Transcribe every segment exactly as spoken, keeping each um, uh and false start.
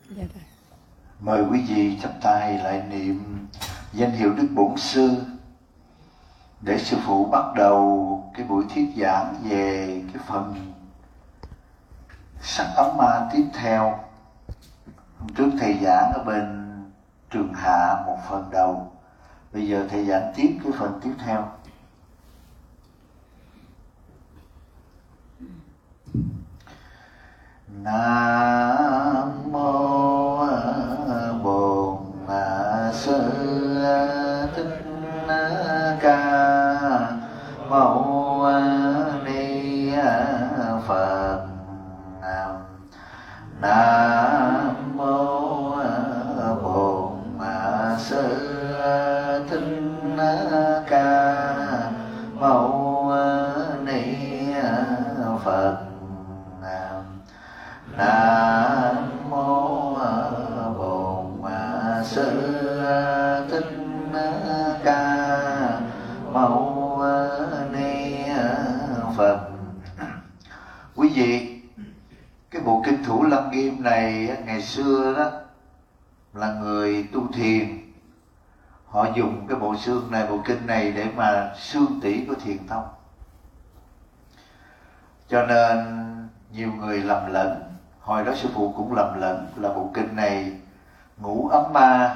Dạ rồi. Mời quý vị chắp tay lại niệm danh hiệu Đức Bổn Sư để sư phụ bắt đầu cái buổi thuyết giảng về cái phần sắc ấm ma tiếp theo. Hôm trước thầy giảng ở bên Trường Hạ một phần đầu, bây giờ thầy giảng tiếp cái phần tiếp theo. Nam mô Bổn Sư Thích Ca Mâu Ni Phật. Nam mô Bổn Sư Thích Ca Mâu Ni Phật. Nam mô Bổn Sư Thích Ca Mâu Ni Phật. Quý vị, cái bộ kinh Thủ Lăng Nghiêm này ngày xưa đó là người tu thiền, họ dùng cái bộ xương này, bộ kinh này để mà xương tỉ của thiền tông. Cho nên nhiều người lầm lẫn, hồi đó sư phụ cũng lầm lẫn là bộ kinh này ngũ ấm ma,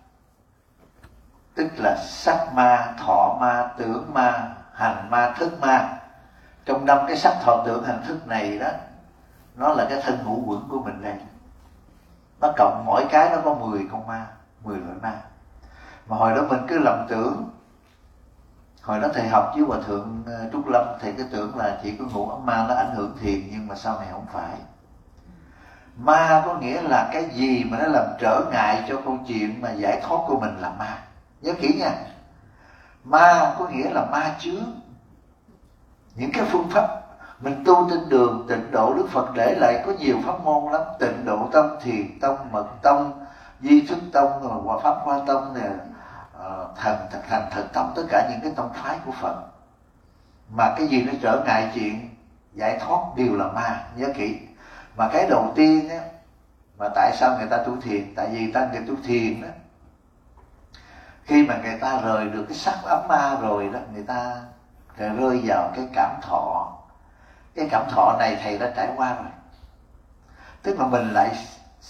tức là sắc ma, thọ ma, tưởng ma, hành ma, thức ma. Trong năm cái sắc thọ tưởng hành thức này đó, nó là cái thân ngũ quẩn của mình đây. Nó cộng mỗi cái nó có mười con ma, mười loại ma. Mà hồi đó mình cứ lầm tưởng, hồi đó thầy học với Hòa Thượng Trúc Lâm, thầy cứ tưởng là chỉ có ngũ ấm ma nó ảnh hưởng thiền, nhưng mà sau này không phải. Ma có nghĩa là cái gì mà nó làm trở ngại cho câu chuyện mà giải thoát của mình là ma. Nhớ kỹ nha. Ma có nghĩa là ma chướng. Những cái phương pháp mình tu trên đường Tịnh Độ, Đức Phật để lại có nhiều pháp môn lắm. Tịnh Độ Tông, Thiền Tông, Mật Tông, Di Thức Tông, Hòa Pháp Hoa Tông nè, Thần Thật Thành Thật Tông, tất cả những cái tông phái của Phật. Mà cái gì nó trở ngại chuyện giải thoát đều là ma. Nhớ kỹ. Mà cái đầu tiên á, mà tại sao người ta tu thiền? Tại vì ta người tu thiền đó, khi mà người ta rời được cái sắc ấm ma rồi đó, người ta rơi vào cái cảm thọ. Cái cảm thọ này thầy đã trải qua rồi. Tức là mình lại,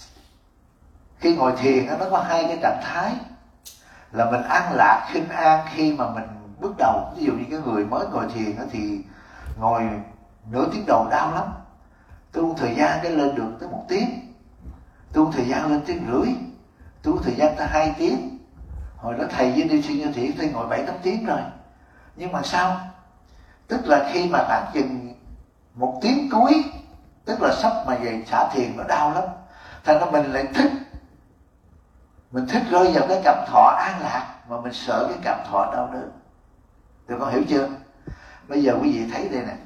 khi ngồi thiền đó, nó có hai cái trạng thái là mình an lạc, khinh an khi mà mình bước đầu. Ví dụ như cái người mới ngồi thiền đó, thì ngồi nửa tiếng đầu đau lắm, tu thời gian cái lên được tới một tiếng, tu thời gian lên tiếng rưỡi, tu thời gian tới hai tiếng. Hồi đó thầy với đi sinh như thị thầy ngồi bảy tám tiếng rồi. Nhưng mà sao? Tức là khi mà khoảng chừng một tiếng cuối, tức là sắp mà về xả thiền nó đau lắm, thành ra mình lại thích, mình thích rơi vào cái cảm thọ an lạc, mà mình sợ cái cảm thọ đau đớn. Tụi con hiểu chưa? Bây giờ quý vị thấy đây nè,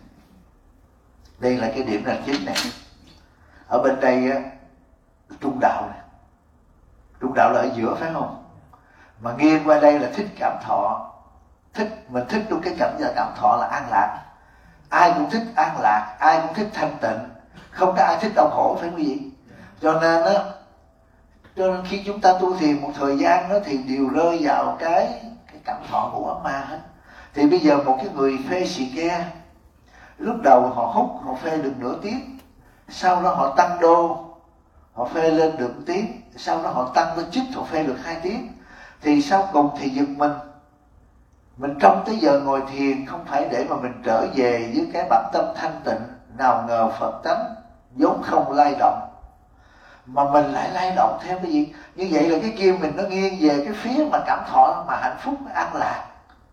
đây là cái điểm là chính này. Ở bên đây á, trung đạo này, trung đạo là ở giữa phải không? Mà nghiêng qua đây là thích cảm thọ, thích mình thích luôn cái cảm giác cảm thọ là an lạc. Ai cũng thích an lạc, ai cũng thích thanh tịnh, không có ai thích đau khổ, phải không quý vị? Cho nên á, cho nên khi chúng ta tu thiền một thời gian đó thì đều rơi vào cái cái cảm thọ của ấm ma hết. Thì bây giờ một cái người phê xì ke, lúc đầu họ hút họ phê được nửa tiếng, sau đó họ tăng đô, họ phê lên được một tiếng, sau đó họ tăng lên chích, họ phê được hai tiếng. Thì sau cùng thì giật mình, mình trong tới giờ ngồi thiền không phải để mà mình trở về với cái bản tâm thanh tịnh, nào ngờ Phật tánh vốn không lay động, mà mình lại lay động theo cái gì? Như vậy là cái kia mình nó nghiêng về cái phía mà cảm thọ, mà hạnh phúc, an lạc.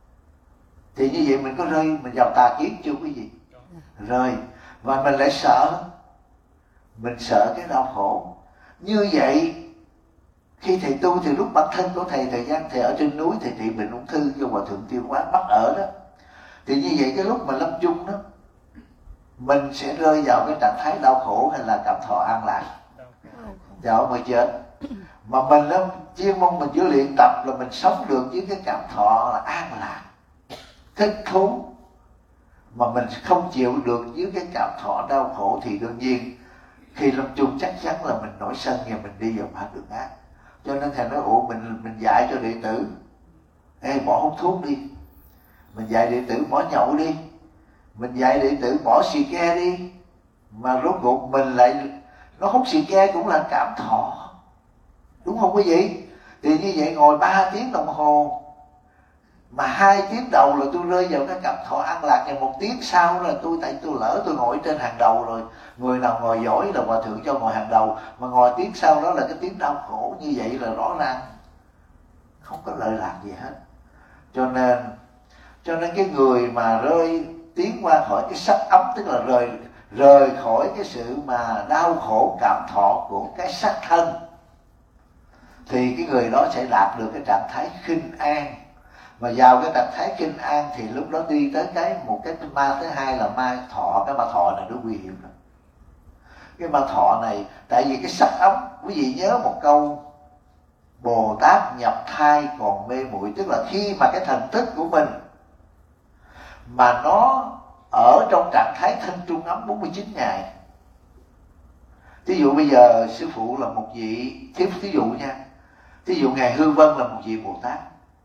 Thì như vậy mình có rơi mình vào tà kiến chưa quý vị? Rơi. Và mình lại sợ, mình sợ cái đau khổ. Như vậy khi thầy tu thì lúc bản thân của thầy, thời gian thầy ở trên núi, thầy trị bệnh ung thư cho Hòa Thượng Tiêu Hóa bắt ở đó, thì như vậy cái lúc mà lâm chung đó, mình sẽ rơi vào cái trạng thái đau khổ hay là cảm thọ an lạc? Dạ mà chết. Mà mình đó, chuyên môn mình chỉ luyện tập là mình sống được với cái cảm thọ là an lạc, thích thú, mà mình không chịu được với cái cảm thọ đau khổ, thì đương nhiên khi lâm chung chắc chắn là mình nổi sân và mình đi vào con đường ác. Cho nên thầy nói ủa mình mình dạy cho đệ tử, ê bỏ hút thuốc đi, mình dạy đệ tử bỏ nhậu đi, mình dạy đệ tử bỏ xì ke đi, mà rốt cuộc mình lại nó hút xì ke cũng là cảm thọ, đúng không quý vị? Thì như vậy ngồi ba tiếng đồng hồ mà hai tiếng đầu là tôi rơi vào cái cảm thọ an lạc, và một tiếng sau là tôi tại tôi lỡ tôi ngồi trên hàng đầu rồi, người nào ngồi giỏi là hòa thượng cho ngồi hàng đầu, mà ngồi tiếng sau đó là cái tiếng đau khổ, như vậy là rõ ràng không có lợi lạc gì hết. Cho nên cho nên cái người mà rơi tiến qua khỏi cái sắc ấm, tức là rời rời khỏi cái sự mà đau khổ cảm thọ của cái sắc thân, thì cái người đó sẽ đạt được cái trạng thái khinh an. Mà vào cái trạng thái khinh an thì lúc đó đi tới cái một cái ma thứ hai là ma thọ. Cái ma thọ này nó nguy hiểm lắm. Cái ma thọ này, tại vì cái sắc ấm, quý vị nhớ một câu Bồ Tát nhập thai còn mê muội, tức là khi mà cái thần thức của mình mà nó ở trong trạng thái thân trung ấm bốn mươi chín ngày. Thí dụ bây giờ sư phụ là một vị, thí dụ nha, thí dụ ngài Hư Vân là một vị Bồ Tát,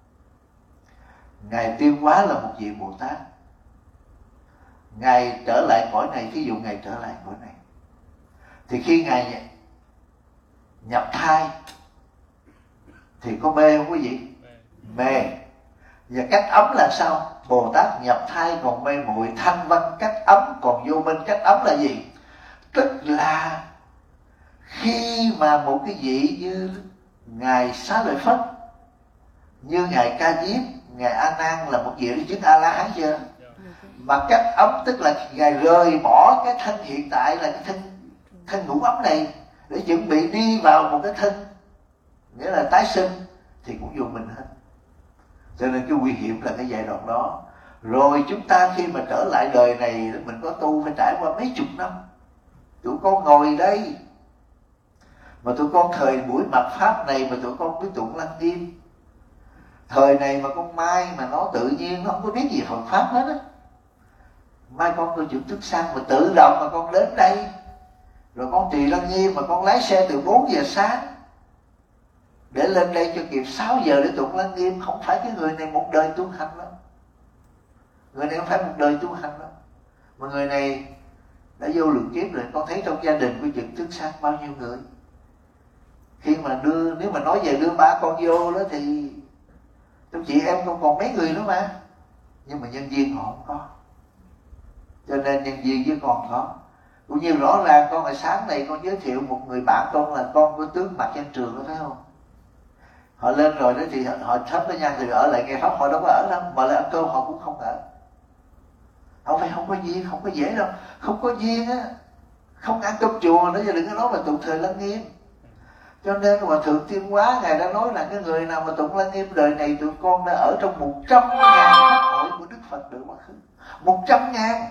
ngài Tiêu Hóa là một vị Bồ Tát, ngài trở lại cõi này, thí dụ ngài trở lại cõi này, thì khi ngài nhập thai thì có mê không quý vị? Mê. Và cách ấm là sao? Bồ Tát nhập thai còn mê muội, thanh văn cách ấm còn vô minh. Cách ấm là gì? Tức là khi mà một cái vị như ngài Xá Lợi Phất, như ngài Ca Diếp, ngài A Nan là một vị đã chứng A La Hán chưa? Mà cách ấm tức là ngài rời bỏ cái thân hiện tại là cái thân thân ngũ ấm này để chuẩn bị đi vào một cái thân, nghĩa là tái sinh, thì cũng vô mình hết. Cho nên cái nguy hiểm là cái giai đoạn đó. Rồi chúng ta khi mà trở lại đời này, mình có tu phải trải qua mấy chục năm. Tụi con ngồi đây mà tụi con thời buổi mạt pháp này mà tụi con biết tụng Lăng Nghiêm, thời này mà con Mai mà nó tự nhiên nó không có biết gì Phật pháp hết á, mai con tôi chuyển thức sang mà tự động mà con đến đây, rồi con trì Lăng Nghiêm mà con lái xe từ bốn giờ sáng để lên đây cho kịp sáu giờ để tụng Lăng Nghiêm. Không phải cái người này một đời tu hành đâu, người này không phải một đời tu hành đâu, mà người này đã vô lượng kiếp rồi. Con thấy trong gia đình của Trần Thức Sang bao nhiêu người, khi mà đưa, nếu mà nói về đưa ba con vô đó thì trong chị em con còn mấy người nữa mà, nhưng mà nhân viên họ không có. Cho nên nhân viên với con có. Cũng như rõ ràng con hồi sáng này con giới thiệu một người bạn con là con của tướng Mạc Văn Trường đó, phải không? Họ lên rồi đó thì họ thắp cái nhang thì ở lại nghe pháp, họ đâu có ở đâu, mà lại ăn cơm họ cũng không ở. Không phải không có duyên, không có dễ đâu. Không có duyên á, không ăn cơm chùa nữa, chứ đừng có nói là tụng thời Lăng Nghiêm. Cho nên mà Thượng Tiên Hóa ngài đã nói là cái người nào mà tụng Lăng Nghiêm đời này tụi con đã ở trong một trăm ngàn pháp hội của Đức Phật được mà khứ. Một trăm ngàn.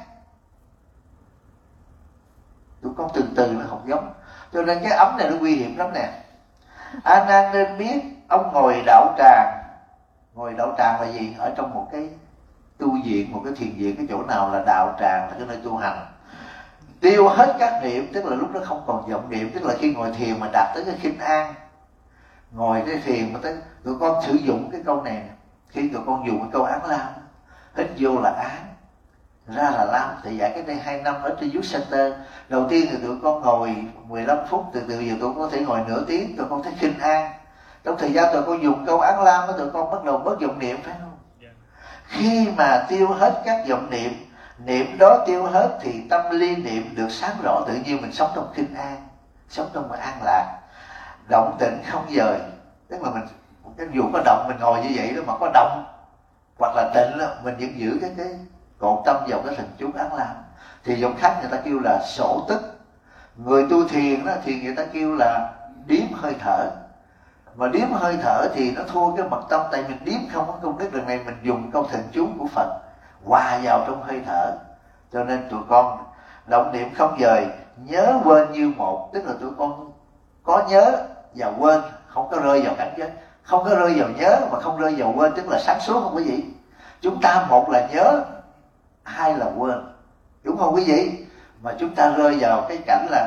Tụi con từ từ nó không giống. Cho nên cái ấm này nó nguy hiểm lắm nè. A Nan nên biết ông ngồi đạo tràng. Ngồi đạo tràng là gì? Ở trong một cái tu viện, một cái thiền viện, cái chỗ nào là đạo tràng là cái nơi tu hành. Tiêu hết các niệm, tức là lúc đó không còn vọng niệm, tức là khi ngồi thiền mà đạt tới cái khinh an. Ngồi cái thiền mà tới, tụi con sử dụng cái câu này, khi tụi con dùng cái câu án lam, hít vô là án, ra là lam. Thì dạy cái đây hai năm ở trên Youth Center, đầu tiên thì tụi con ngồi mười lăm phút, từ từ giờ tụi con có thể ngồi nửa tiếng, tụi con thấy khinh an. Trong thời gian tụi con dùng câu án lam đó, tụi con bắt đầu bớt vọng niệm, phải không? Yeah. Khi mà tiêu hết các vọng niệm, niệm đó tiêu hết thì tâm liên niệm được sáng rõ, tự nhiên mình sống trong khinh an, sống trong một an lạc, động tĩnh không dời. Tức là mình, cái dù có động mình ngồi như vậy đó, mà có động hoặc là tịnh đó, mình vẫn giữ cái cái cột tâm vào cái thần chú án lam. Thì dòng khác người ta kêu là sổ tức. Người tu thiền đó thì người ta kêu là điếm hơi thở. Mà điếm hơi thở thì nó thua cái mật tâm, tại mình điếm không có công đức. Lần này mình dùng câu thần chú của Phật hòa vào trong hơi thở. Cho nên tụi con động niệm không dời, nhớ quên như một. Tức là tụi con có nhớ và quên, không có rơi vào cảnh giới. Không có rơi vào nhớ mà không rơi vào quên, tức là sáng suốt không quý vị? Chúng ta một là nhớ, hai là quên, đúng không quý vị? Mà chúng ta rơi vào cái cảnh là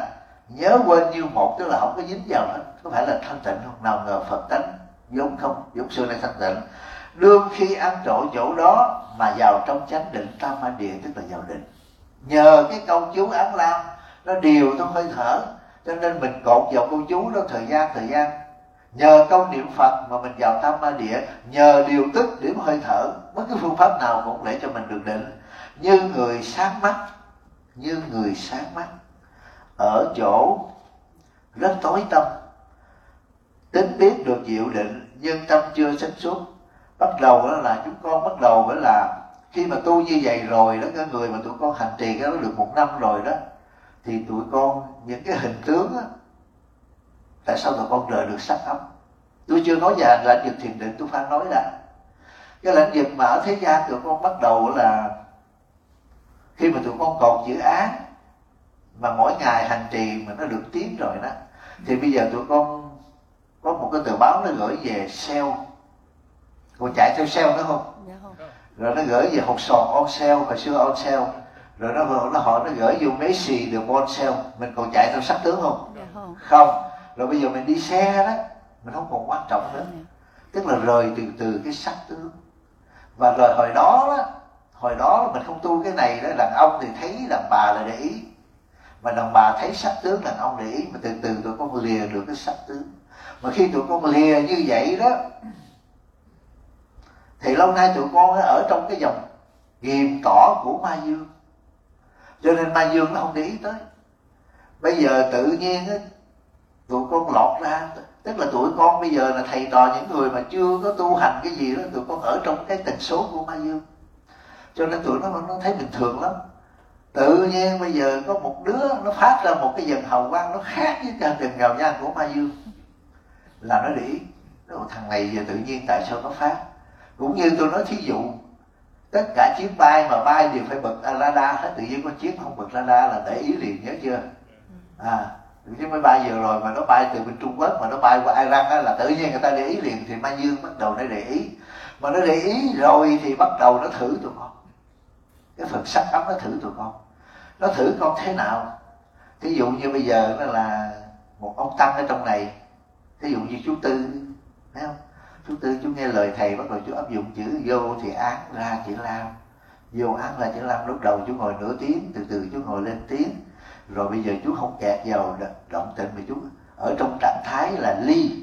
nhớ quên như một, tức là không có dính vào hết. Có phải là thanh tịnh không? Nào ngờ Phật tánh vốn không, vốn xưa nay thanh tịnh. Đương khi ăn trội chỗ đó mà vào trong chánh định tam ma địa, tức là vào định. Nhờ cái câu chú Án Lam nó điều trong hơi thở, cho nên mình cột vào câu chú đó thời gian thời gian. Nhờ câu niệm Phật mà mình vào tam ma địa, nhờ điều tức điểm hơi thở, bất cứ phương pháp nào cũng để cho mình được định. Như người sáng mắt, như người sáng mắt ở chỗ rất tối tâm, tính biết được diệu định nhưng tâm chưa sáng suốt. Bắt đầu đó là chúng con bắt đầu với là khi mà tu như vậy rồi đó, cái người mà tụi con hành trì cái đó được một năm rồi đó, thì tụi con những cái hình tướng á, tại sao tụi con rời được sắc ấm? Tôi chưa nói về lãnh vực thiền định, tôi phải nói đã. Cái lãnh vực mà ở thế gian tụi con bắt đầu là khi mà tụi con còn chữ án, mà mỗi ngày hành trì mà nó được tiến rồi đó, thì bây giờ tụi con có một cái tờ báo nó gửi về sale, còn chạy theo sale nữa không? Dạ không. Rồi nó gửi về hột sòn on sale, hồi xưa on sale, rồi nó nó họ nó gửi vô Messi được on sale, mình còn chạy theo sắc tướng không? Dạ không. Không. Rồi bây giờ mình đi xe đó, mình không còn quan trọng nữa, tức là rời từ từ cái sắc tướng. Và rồi hồi đó đó, hồi đó mình không tu cái này đó, đàn ông thì thấy đàn bà là để ý, mà đàn bà thấy sắc tướng đàn ông để ý, mà từ từ tụi con lìa được cái sắc tướng. Mà khi tụi con lìa như vậy đó, thì lâu nay tụi con ở trong cái dòng ghiềm tỏ của ma dương, cho nên ma dương nó không để ý tới. Bây giờ tự nhiên á, tụi con lọt ra, tức là tụi con bây giờ là thầy trò những người mà chưa có tu hành cái gì đó, tụi con ở trong cái tần số của ma dương, cho nên tụi nó nó thấy bình thường lắm. Tự nhiên bây giờ có một đứa nó phát ra một cái dần hào quang nó khác với cả từng ngào nhan của ma dương, là nó để ý. Thằng này giờ tự nhiên tại sao nó phát? Cũng như tôi nói thí dụ, tất cả chuyến bay mà bay đều phải bật radar hết, tự nhiên có chuyến không bật radar là để ý liền, nhớ chưa? À, chứ máy bay vừa rồi mà nó bay từ bên Trung Quốc mà nó bay qua Iran á, là tự nhiên người ta để ý liền, thì ma dương bắt đầu nó để ý. Mà nó để ý rồi thì bắt đầu nó thử tụi con, cái phần sắc ấm nó thử tụi con. Nó thử con thế nào? Thí dụ như bây giờ nó là một ông tăng ở trong này, thí dụ như chú Tư, thấy không? Chú Tư chú nghe lời thầy, bắt đầu chú áp dụng chữ vô thì án, ra chữ lao. Vô án là chữ lao, lúc đầu chú ngồi nửa tiếng, từ từ chú ngồi lên tiếng. Rồi bây giờ chú không kẹt vào động tịnh, mà chú ở trong trạng thái là ly.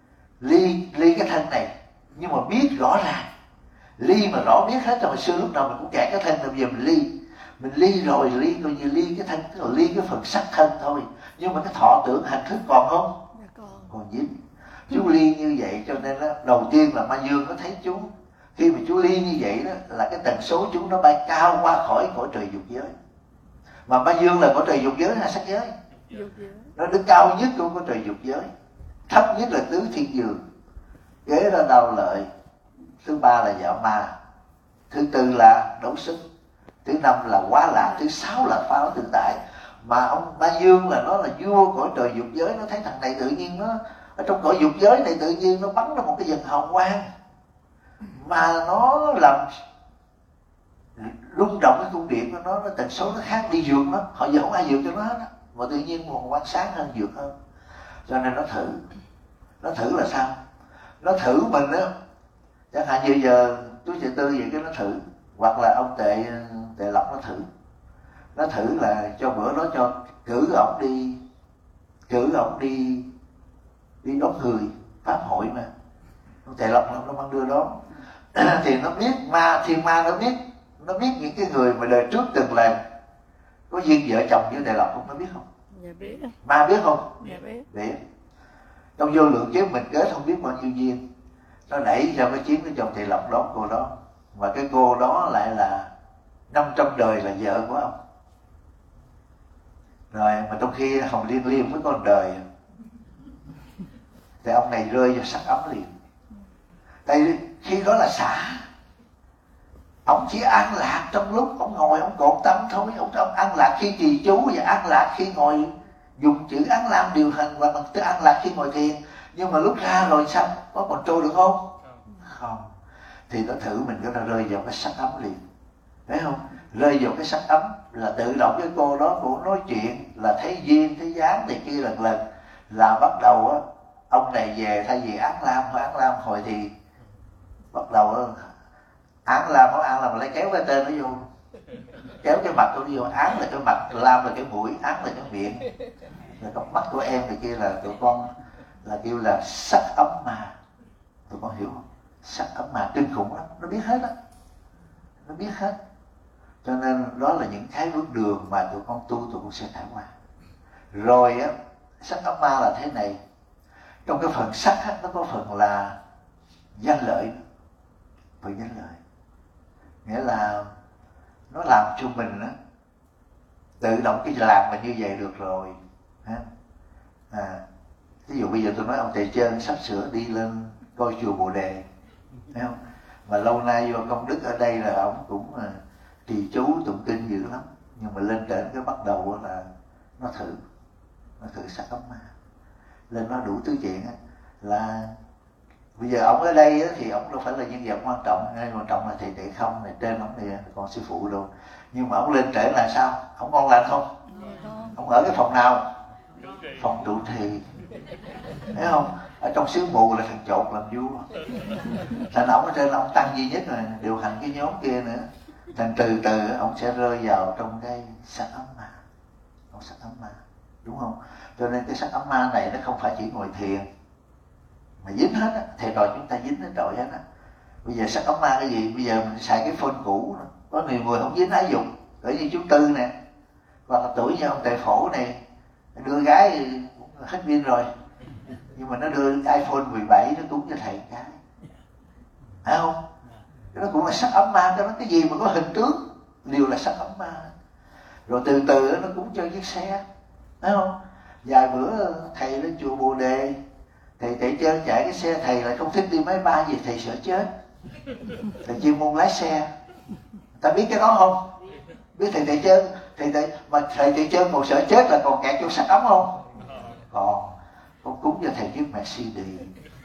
Ly, ly cái thân này, nhưng mà biết rõ ràng. Ly mà rõ biết hết, hồi xưa lúc nào mình cũng kẹt cái thân, bây giờ mình ly. Mình ly rồi, ly coi như ly cái thân, tức là ly cái phần sắc thân thôi. Nhưng mà cái thọ tưởng hành thức còn không? Còn. Còn dính. Chú ly như vậy cho nên đó, đầu tiên là ma dương nó thấy chú. Khi mà chú ly như vậy đó, là cái tần số chú nó bay cao qua khỏi cõi trời dục giới. Mà ma dương là cõi trời dục giới hay sắc giới? Dục giới. Nó đứng cao nhất của cõi trời dục giới, thấp nhất là tứ thiên dương, kế ra đau lợi, thứ ba là dạo ma, thứ tư là đấu sức, thứ năm là quá lạc, thứ sáu là phá tự tại. Mà ông ma dương là nó là vua cõi trời dục giới, nó thấy thằng này tự nhiên nó ở trong cõi dục giới này tự nhiên nó bắn ra một cái dần hào quang mà nó làm rung động cái cung điện của nó, nó tần số nó khác, đi vượt nó, họ giờ không ai vượt cho nó hết á, mà tự nhiên một quang sáng hơn, vượt hơn. Cho nên nó thử, nó thử là sao? Nó thử mình á, chẳng hạn như giờ chú Chị Tư vậy cái nó thử, hoặc là ông Tệ Tệ Lộc nó thử, nó thử là cho bữa đó cho cử ổng đi, cử ổng đi đi đón người pháp hội mà, ông Tệ Lộc nó mang đưa đó. Thì nó biết ma, thiên ma nó biết, nó biết những cái người mà đời trước từng là có duyên vợ chồng với Tệ Lộc không, nó biết không? Dạ biết. Ma biết không? Dạ biết. Biết. Trong vô lượng kiếp mình kết không biết bao nhiêu duyên, nó đẩy cho cái chuyến của chồng Tệ Lộc đón cô đó, và cái cô đó lại là năm trăm đời là vợ của ông. Rồi mà trong khi Hồng Liên Liên mới có một đời, thì ông này rơi vào sắc ấm liền. Tại khi đó là xả, ông chỉ an lạc trong lúc ông ngồi ông cột tâm thôi. Ông, ông an lạc khi trì chú và an lạc khi ngồi dùng chữ Án Lam điều hành, và bằng từ an lạc khi ngồi thiền. Nhưng mà lúc ra rồi sao? Có còn trôi được không? Không. Thì nó thử mình có rơi vào cái sắc ấm liền, thấy không? rơi vào cái sắc ấm là tự động cái cô đó cũng nói chuyện, là thấy duyên thấy dáng thì kia lần lần, là bắt đầu á ông này về thay vì Án Lam hoặc Án Lam hồi thì bắt đầu á, Án Lam hoặc Án Lam lại kéo cái tên nó vô, kéo cái mặt tôi vô. Án là cái mặt, Lam là cái mũi, Án là cái miệng, là cặp mắt của em thì kia là tụi con là kêu là sắc ấm ma. Tụi con hiểu không? Sắc ấm ma kinh khủng lắm, nó biết hết á, nó biết hết. Cho nên đó là những cái bước đường mà tụi con tu tụi con sẽ trải qua. Rồi á, sắc ấm ma là thế này. Trong cái phần sắc á, nó có phần là danh lợi, phần danh lợi, nghĩa là nó làm cho mình á tự động cái làm mà như vậy được rồi ha. À, ví dụ bây giờ tôi nói ông thầy Trơn sắp sửa đi lên coi chùa Bồ Đề, thấy không? Mà lâu nay vô công đức ở đây là ông cũng uh, trì chú tụng kinh dữ lắm, nhưng mà lên trển cái bắt đầu là nó thử, nó thử sắc ấm ma lên, nó đủ thứ chuyện á. Là bây giờ ông ở đây á, thì ông đâu phải là nhân vật quan trọng, nên quan trọng là thầy Tệ Không này, trên ông này còn sư phụ luôn. Nhưng mà ông lên trển là sao? Ông ngon lành không? Ông ở cái phòng nào? Phòng trụ trì, thấy không? Ở trong xứ mù là thằng chột làm vua, thành ông ở trên ông tăng duy nhất là điều hành cái nhóm kia nữa. Thành từ từ ông sẽ rơi vào trong cái sắc ấm ma, ông sắc ấm ma, đúng không? Cho nên cái sắc ấm ma này nó không phải chỉ ngồi thiền mà dính hết á, thầy trò chúng ta dính hết trọi hết á. Bây giờ sắc ấm ma cái gì? Bây giờ mình xài cái phone cũ, có nhiều người không dính ái dục, cỡ như chú Tư nè, hoặc là tuổi như ông Tề Phổ này, đưa gái hết pin rồi, nhưng mà nó đưa iPhone mười bảy nó cúng cho thầy cái, phải không? Nó cũng là sắc ấm ma, cho nó cái gì mà có hình tướng đều là sắc ấm ma. Rồi từ từ nó cũng cho chiếc xe, thấy không? Vài bữa thầy lên chùa Bồ Đề, thầy Tệ Trơn chạy cái xe, thầy lại không thích đi máy bay vì thầy sợ chết, thầy chuyên môn lái xe. Ta biết cái đó không? Biết thầy Tệ Trơn, thầy Tệ, mà thầy Tệ Trơn một sợ chết là còn kẹt trong sắc ấm không? Còn con cúng cho thầy chiếc Mercedes.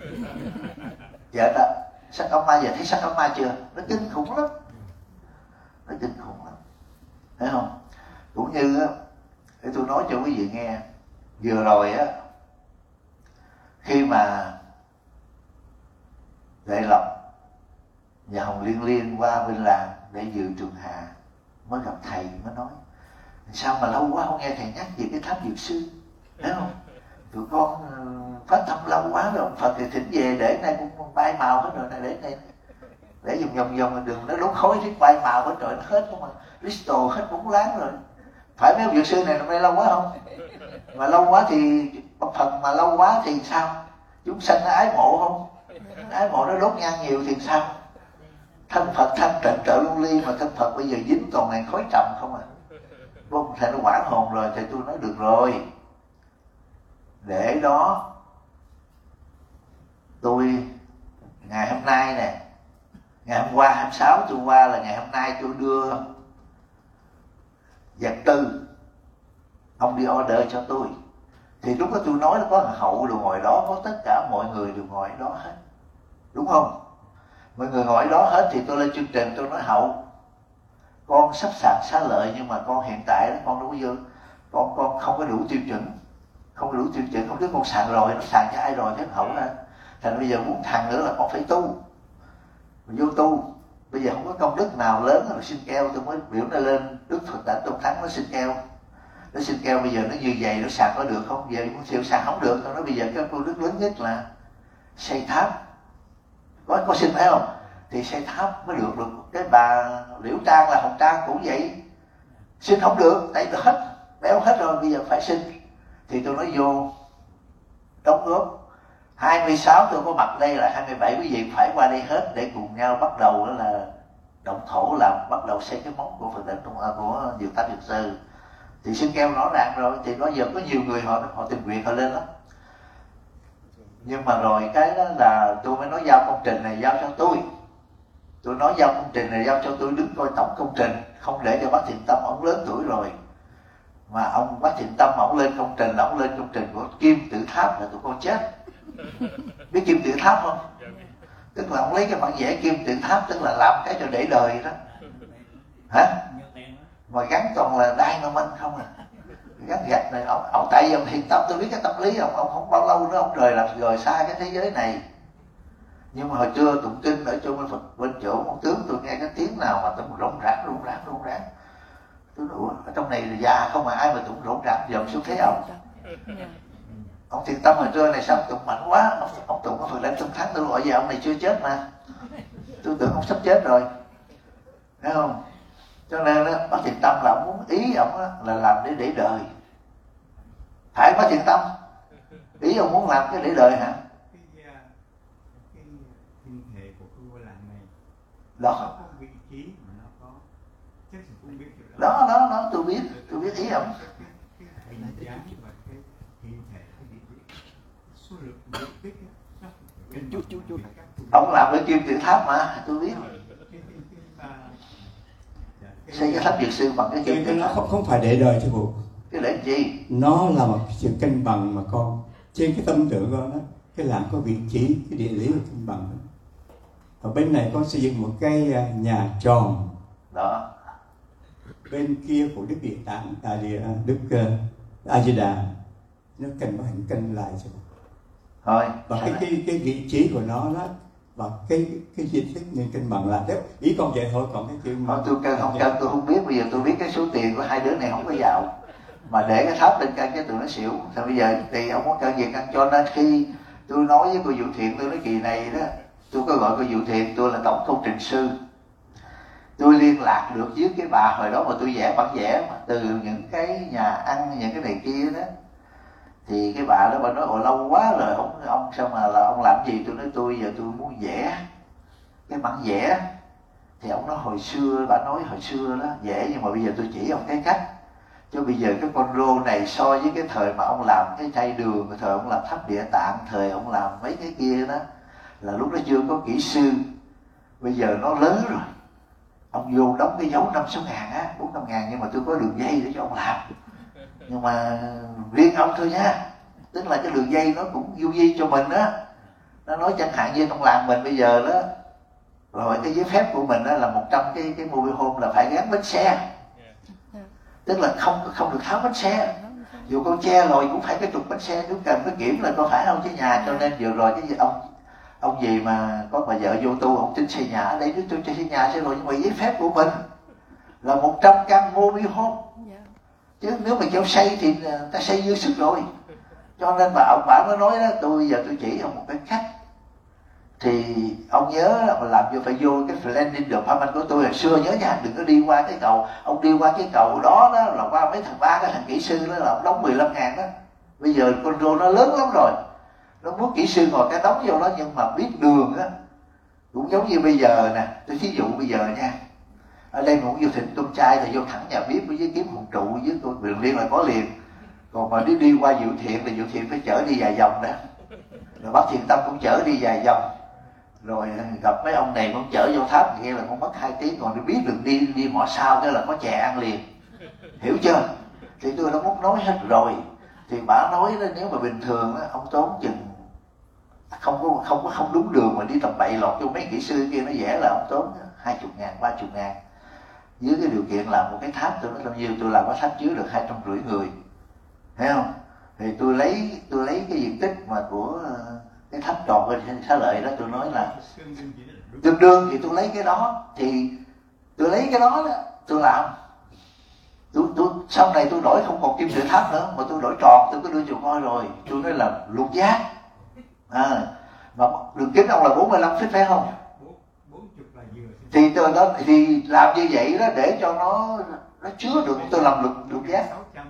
Dạ đó, sắc ấm ma, giờ thấy sắc ấm ma chưa? Nó kinh khủng lắm, nó kinh khủng lắm, thấy không? Cũng như á, để tôi nói cho quý vị nghe, vừa rồi á, khi mà Lệ Lộc và Hồng Liên Liên qua bên làng để dự Trường Hạ, mới gặp thầy mới nói sao mà lâu quá không nghe thầy nhắc về cái tháp Dược Sư, thấy không? Tụi con phát tâm lâu quá rồi, Phật thì thỉnh về để nay cũng bay màu hết rồi, này để này để vòng vòng vòng đường nó đốt khói thì bay màu hết rồi, nó hết không mà Crystal hết bóng láng rồi. Phải mấy ông Dược Sư này năm nay lâu quá không? Mà lâu quá thì Phật mà lâu quá thì sao? Chúng sanh nó ái mộ không? Ái mộ nó đốt nhang nhiều thì sao? Thân Phật thanh tịnh trợ lưu ly, mà thân Phật bây giờ dính toàn này khói trầm không à. Bông thầy nó quản hồn rồi, thầy tôi nói được rồi. Để đó tôi ngày hôm nay nè, ngày hôm qua hai mươi sáu tôi qua, là ngày hôm nay tôi đưa vật tư ông đi order cho tôi. Thì lúc đó tôi nói nó có hậu đều ngồi đó, có tất cả mọi người đều ngồi đó hết, đúng không? Mọi người ngồi đó hết thì tôi lên chương trình tôi nói hậu con sắp sàn xá lợi, nhưng mà con hiện tại đó con đâu có vô, con con không có đủ tiêu chuẩn, không có đủ tiêu chuẩn, không biết con sàn rồi, nó sàn cho ai rồi thế hậu ra. Thành bây giờ muốn thằng nữa là con phải tu, mình vô tu. Bây giờ không có công đức nào lớn rồi xin keo, tôi mới biểu nó lên Đức Phật Tịnh Tôn Thắng nó xin keo. Nó xin keo bây giờ nó như vậy nó sàn có được không? Giờ muốn siêu sàn không được, nó nói bây giờ cái công đức lớn nhất là xây tháp. Có có xin phải không? Thì xây tháp mới được được. Cái bà Liễu Trang là Hồng Trang cũng vậy, xin không được, tại nó hết, béo hết rồi, bây giờ phải xin. Thì tôi nói vô đóng góp. Hai mươi sáu tôi có mặt đây là hai mươi bảy quý vị phải qua đây hết để cùng nhau bắt đầu đó là động thổ, làm bắt đầu xây cái móng của Phật Tịnh của Dược Tháp Dược Sư. Thì xin kêu rõ ràng rồi, thì bây giờ có nhiều người họ họ tình nguyện họ lên lắm. Nhưng mà rồi cái đó là tôi mới nói giao công trình này giao cho tôi. Tôi nói giao công trình này giao cho tôi đứng coi tổng công trình, không để cho bác Thiện Tâm, ông lớn tuổi rồi. Mà ông bác Thiện Tâm ông lên công trình, ông lên công trình của Kim Tự Tháp là tụi con chết. Biết Kim Tự Tháp không? Tức là ông lấy cái bản vẽ Kim Tự Tháp, tức là làm cái cho để đời đó. Hả? mà gắn toàn là diamond không à, gắn gạch này. Ông, ông tại vì ông thiện tâm, tôi biết cái tâm lý ông, ông không bao lâu nữa ông rời là rời xa cái thế giới này. Nhưng mà hồi trưa tụng kinh ở chỗ bên Phật bên chỗ một tướng, tôi nghe cái tiếng nào mà tụng rỗng rãng rỗng rãng rỗng rãng, tôi nói ở trong này là già không mà ai mà tụng rỗng rãng dòm xuống thế ông. Ông thiện tâm hồi trưa này sao tụng mạnh quá, ông, ông tụng có Phật Lễ Tâm Thắng. Tôi gọi giờ ông này chưa chết mà, tôi tưởng ông sắp chết rồi, thấy không? Cho nên đó, bác thiện tâm là ông muốn ý ông đó, là làm để để đời, phải bác thiện tâm ý ông muốn làm cái để đời hả? Đó đó đó đó tôi biết, tôi biết ý ông. Ông làm với kim tự tháp mà tôi biết, xây cái tháp Dược Sư bằng cái kim tự tháp. Không, không phải để đời thưa Cụ. Cái để gì? Nó là một sự cân bằng mà con trên cái tâm tưởng con đó, cái làm có vị trí, cái địa lý là cân bằng đó. Ở bên này con xây dựng một cái nhà tròn đó, bên kia của Đức Địa Tạng, à, địa, Đức uh, A Di Đà, nó cần có hình cân lại cho thôi. Và cái, cái cái vị trí của nó đó và cái cái diện tích nên cân bằng lại. Đấy, ý con vậy thôi, còn cái chuyện mà tôi cần không cần tôi không biết. Bây giờ tôi biết cái số tiền của hai đứa này không có giàu mà để cái tháp lên cân cái tụi nó xỉu. Thì bây giờ thì ông có cần gì cân? Cho nên khi tôi nói với cô Diệu Thiện, tôi nói kỳ này đó, tôi có gọi cô Diệu Thiện, tôi là tổng công trình sư, tôi liên lạc được với cái bà hồi đó mà tôi vẽ bản vẽ mà từ những cái nhà ăn những cái này kia đó. Thì cái bà đó bà nói ồ lâu quá rồi ông ông sao mà là ông làm gì? Tôi nói tôi giờ tôi muốn vẽ cái bản vẽ. Thì ông nói hồi xưa, bà nói hồi xưa đó vẽ, nhưng mà bây giờ tôi chỉ ông cái cách. Chứ bây giờ cái con rô này so với cái thời mà ông làm cái chai đường, cái thời ông làm tháp Địa Tạng, thời ông làm mấy cái kia đó, là lúc đó chưa có kỹ sư. Bây giờ nó lớn rồi, ông vô đóng cái dấu năm sáu ngàn á, bốn năm ngàn, nhưng mà tôi có đường dây để cho ông làm. Nhưng mà riêng ông thôi nha, tức là cái đường dây nó cũng du di cho mình á. Nó nói chẳng hạn như trong làng mình bây giờ đó, rồi cái giấy phép của mình đó là một trăm cái cái mobile home là phải gắn bánh xe, tức là không không được tháo bánh xe. Dù con che rồi cũng phải cái trục bánh xe, nếu cần cái kiểm là có phải không chứ nhà. Cho nên vừa rồi cái gì ông ông gì mà có bà vợ vô tu, ông tính xây nhà ở đây, tôi cho xây nhà xây rồi, nhưng mà giấy phép của mình là một trăm căn mobile home, chứ nếu mà cho xây thì ta xây dư sức rồi. Cho nên bà ông bà nó nói đó, tôi giờ tôi chỉ ông một cái cách. Thì ông nhớ là làm vô phải vô cái planning department của tôi hồi xưa, nhớ nha, đừng có đi qua cái cầu. Ông đi qua cái cầu đó đó là qua mấy thằng ba cái thằng kỹ sư đó là ông đóng mười lăm ngàn đó. Bây giờ con rô nó lớn lắm rồi, nó muốn kỹ sư ngồi cái đóng vô đó, nhưng mà biết đường á. Cũng giống như bây giờ nè, tôi thí dụ bây giờ nha, ở đây mà muốn vô thịnh tôm trai thì vô thẳng nhà bếp với kiếm một trụ với tôi đường liên là có liền. Còn mà đi đi qua Diệu Thiện thì Diệu Thiện phải chở đi vài vòng đó, rồi bác Thiện Tâm cũng chở đi vài vòng, rồi gặp mấy ông này cũng chở vô tháp kia là cũng mất hai tiếng. Còn đi biết đường đi đi mỏ sao cái là có chè ăn liền, hiểu chưa? Thì tôi đã muốn nói hết rồi. Thì bà nói đó, nếu mà bình thường đó, ông tốn chừng không có không có không đúng đường mà đi tầm bậy lọt cho mấy kỹ sư kia nó vẽ là ông tốn hai chục ngàn ba chục ngàn. Dưới cái điều kiện làm một cái tháp, tôi nói bao nhiêu, tôi làm cái tháp chứa được hai trăm rưỡi người, thấy không? Thì tôi lấy tôi lấy cái diện tích mà của cái tháp tròn bên Xá Lợi đó, tôi nói là tương đương, thì tôi lấy cái đó, thì tôi lấy cái đó đó tôi làm. Tôi, tôi sau này tôi đổi không còn kim tự tháp nữa mà tôi đổi tròn, tôi có đưa chiều coi rồi, tôi nói là lục giác à, mà đường kính ông là bốn mươi lăm feet phải không? Thì tôi đó thì làm như vậy đó để cho nó nó chứa được, tôi làm lục lục giác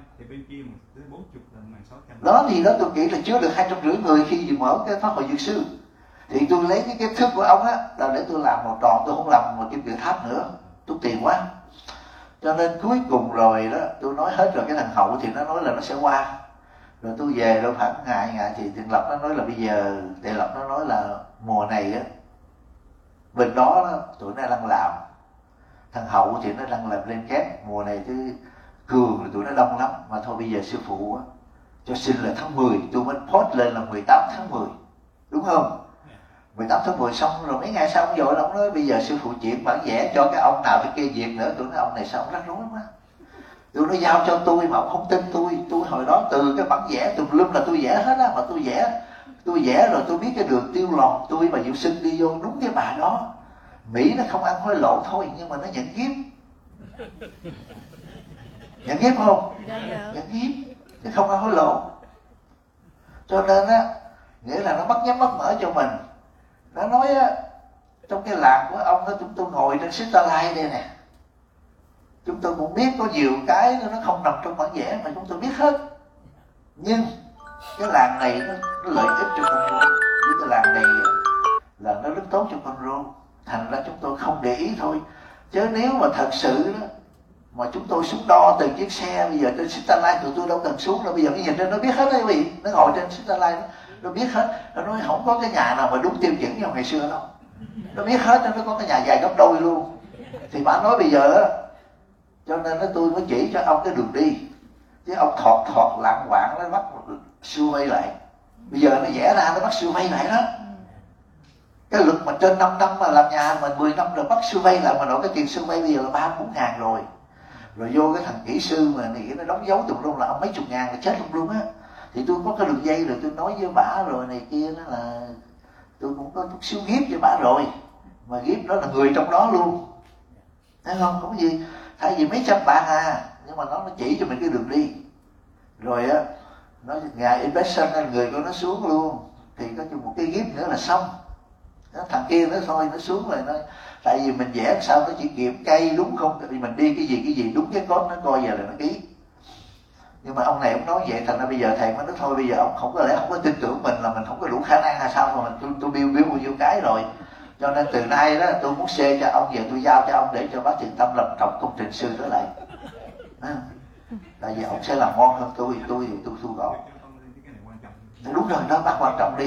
đó. Thì đó tôi nghĩ là chứa được hai trăm rưỡi người khi vừa mở cái Pháp Hội Dược Sư. Thì tôi lấy cái kích thước của ông á là để tôi làm một tròn, tôi không làm một kim tự tháp nữa, tốn tiền quá. Cho nên cuối cùng rồi đó tôi nói hết rồi, cái thằng Hậu thì nó nói là nó sẽ qua. Rồi tôi về đâu khoảng ngày ngày thì Tiền Lập nó nói là bây giờ Tiền Lập nó nói là mùa này á bên đó, đó tụi nó đang làm, thằng Hậu thì nó đang làm lên kép, mùa này chứ Cường thì tụi nó đông lắm, mà thôi bây giờ sư phụ á cho xin là tháng mười, tôi mới post lên là mười tám tháng mười, đúng không? mười tám tháng mười xong rồi mấy ngày sau ông dội ông nói bây giờ sư phụ chuyển bản vẽ cho cái ông nào phải kê duyệt nữa. Tôi nói ông này sao ông rắc rối quá, Tôi nói giao cho tôi mà ông không tin tôi. Tôi hồi đó từ cái bản vẽ tùm lum là tôi vẽ hết á, mà tôi vẽ tôi vẽ rồi tôi biết cái đường tiêu lòn tôi và Diệu Sinh đi vô đúng cái bà đó. Mỹ nó không ăn hối lộ thôi, nhưng mà nó nhận kiếp. Nhận kiếp không? Nhận kiếp chứ không ăn hối lộ. Cho nên á, nghĩa là nó mất nhắm mất mở cho mình. Nó nói á, trong cái làng của ông đó, chúng tôi ngồi trên xích ta lai đây nè, chúng tôi cũng biết có nhiều cái nó không nằm trong bản vẽ mà chúng tôi biết hết. Nhưng cái làng này nó, nó lợi ích cho con rô, cái làng này là nó rất tốt cho con rô, thành ra chúng tôi không để ý thôi. Chứ nếu mà thật sự đó mà chúng tôi xuống đo từng chiếc xe, bây giờ trên Starline tụi tôi đâu cần xuống đâu, bây giờ nó nhìn lên nó biết hết đấy quý vị, nó ngồi trên Starline nó, nó biết hết. Nó nói không có cái nhà nào mà đúng tiêu chuẩn như ngày xưa đâu, nó biết hết. Nó có cái nhà dài gấp đôi luôn. Thì bà nói bây giờ đó, cho nên nó tôi mới chỉ cho ông cái đường đi, chứ ông thọt thọt lạng quạng nó bắt siêu vây lại. Bây giờ nó vẽ ra nó bắt siêu vây lại đó. Cái luật mà trên năm năm mà làm nhà mà mười năm rồi bắt siêu vây lại, mà nội cái tiền siêu vây bây giờ là ba bốn ngàn rồi. Rồi vô cái thằng kỹ sư mà nghĩ nó đóng dấu tùm lum là ông mấy chục ngàn là chết luôn luôn á. Thì tôi có cái đường dây rồi tôi nói với bả rồi này kia, đó là tôi cũng có chút xíu ghép với bả rồi, mà ghép đó là người trong đó luôn, thấy không? Không có gì, thay vì mấy trăm bạc à, nhưng mà nó nó chỉ cho mình cái đường đi. Rồi á, nó ngày investment nên người của nó xuống luôn, thì có một cái ghép nữa là xong. Đó, thằng kia nó thôi nó xuống rồi nó, tại vì mình vẽ sao nó chỉ kiểm cây đúng không, thì mình đi cái gì cái gì đúng cái code nó coi giờ là nó ký. Nhưng mà ông này ông nói vậy, thành ra bây giờ thầy mới nói thôi bây giờ ông không có lẽ không có tin tưởng mình, là mình không có đủ khả năng hay sao mà mình tôi tôi biêu biêu bao nhiêu cái rồi. Cho nên từ nay đó tôi muốn xê cho ông, giờ tôi giao cho ông để cho bác Thiện Tâm làm trọng công trình sư trở lại. À, tại vì ông sẽ làm ngon hơn tôi, tôi thì tôi thu gọn. Đúng rồi đó, bác quan trọng đi.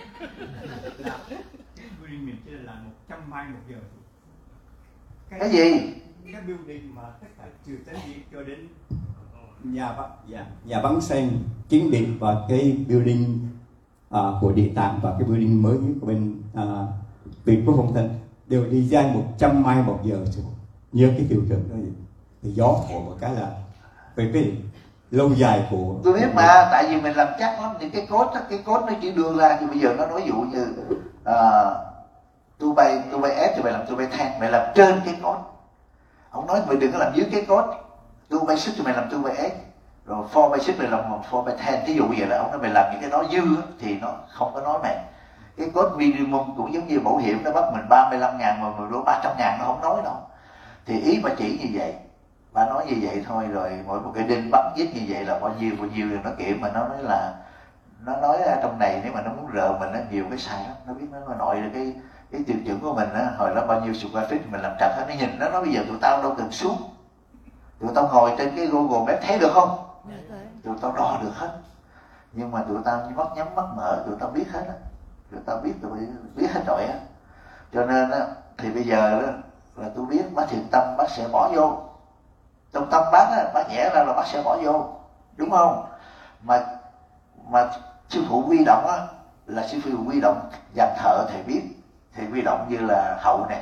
Cái gì? Cái building mà tất cả từ tới việc cho đến nhà bác nhà, nhà bắn sen kiến biệt và cái building uh, của Địa Tạng và cái building mới nhất của bên uh, Việt của Phong Thanh đều đi dai một trăm mai một giờ xuống, như cái tiêu chuẩn đó vậy. Thì gió thổi một cái là về cái lâu dài của tôi biết mà, tại vì mình làm chắc lắm những cái code, cái code nó chỉ đưa ra. Thì bây giờ nó nói dụ như uh, tôi bay tôi bay S thì mày làm tôi bay ten, mày làm trên cái code. Ông nói mày đừng có làm dưới cái code. Tôi bay six thì mày làm tôi bay S, rồi four bay six mày làm four bay ten. Thí dụ vậy là ông nói mày làm những cái đó dư thì nó không có nói mày. Cái code minimum cũng giống như bảo hiểm, nó bắt mình ba mươi lăm ngàn mà mình đổ ba trăm ngàn nó không nói đâu. Thì ý mà chỉ như vậy, bà nói như vậy thôi. Rồi mỗi một cái đinh bắt viết như vậy là bao nhiêu bao nhiêu thì nó kiểm. Mà nó nói là nó nói ở trong này nếu mà nó muốn rờ mình nó nhiều cái sai lắm. Nó biết nó nội là cái cái tiêu chuẩn của mình á, hồi đó bao nhiêu square feet mình làm trật hết. Nó nhìn nó nói bây giờ tụi tao đâu cần xuống, tụi tao ngồi trên cái Google Maps thấy được không, tụi tao đo được hết. Nhưng mà tụi tao mắt nhắm mắt mở, tụi tao biết hết á, tụi tao biết tụi biết hết rồi á. Cho nên á thì bây giờ đó là tôi biết bác Thiện Tâm bác sẽ bỏ vô trong tâm bác á, bác vẽ ra là bác sẽ bỏ vô, đúng không? Mà mà sư phụ huy động á là sư phụ huy động dàn thợ thầy biết, thì huy động như là Hậu nè,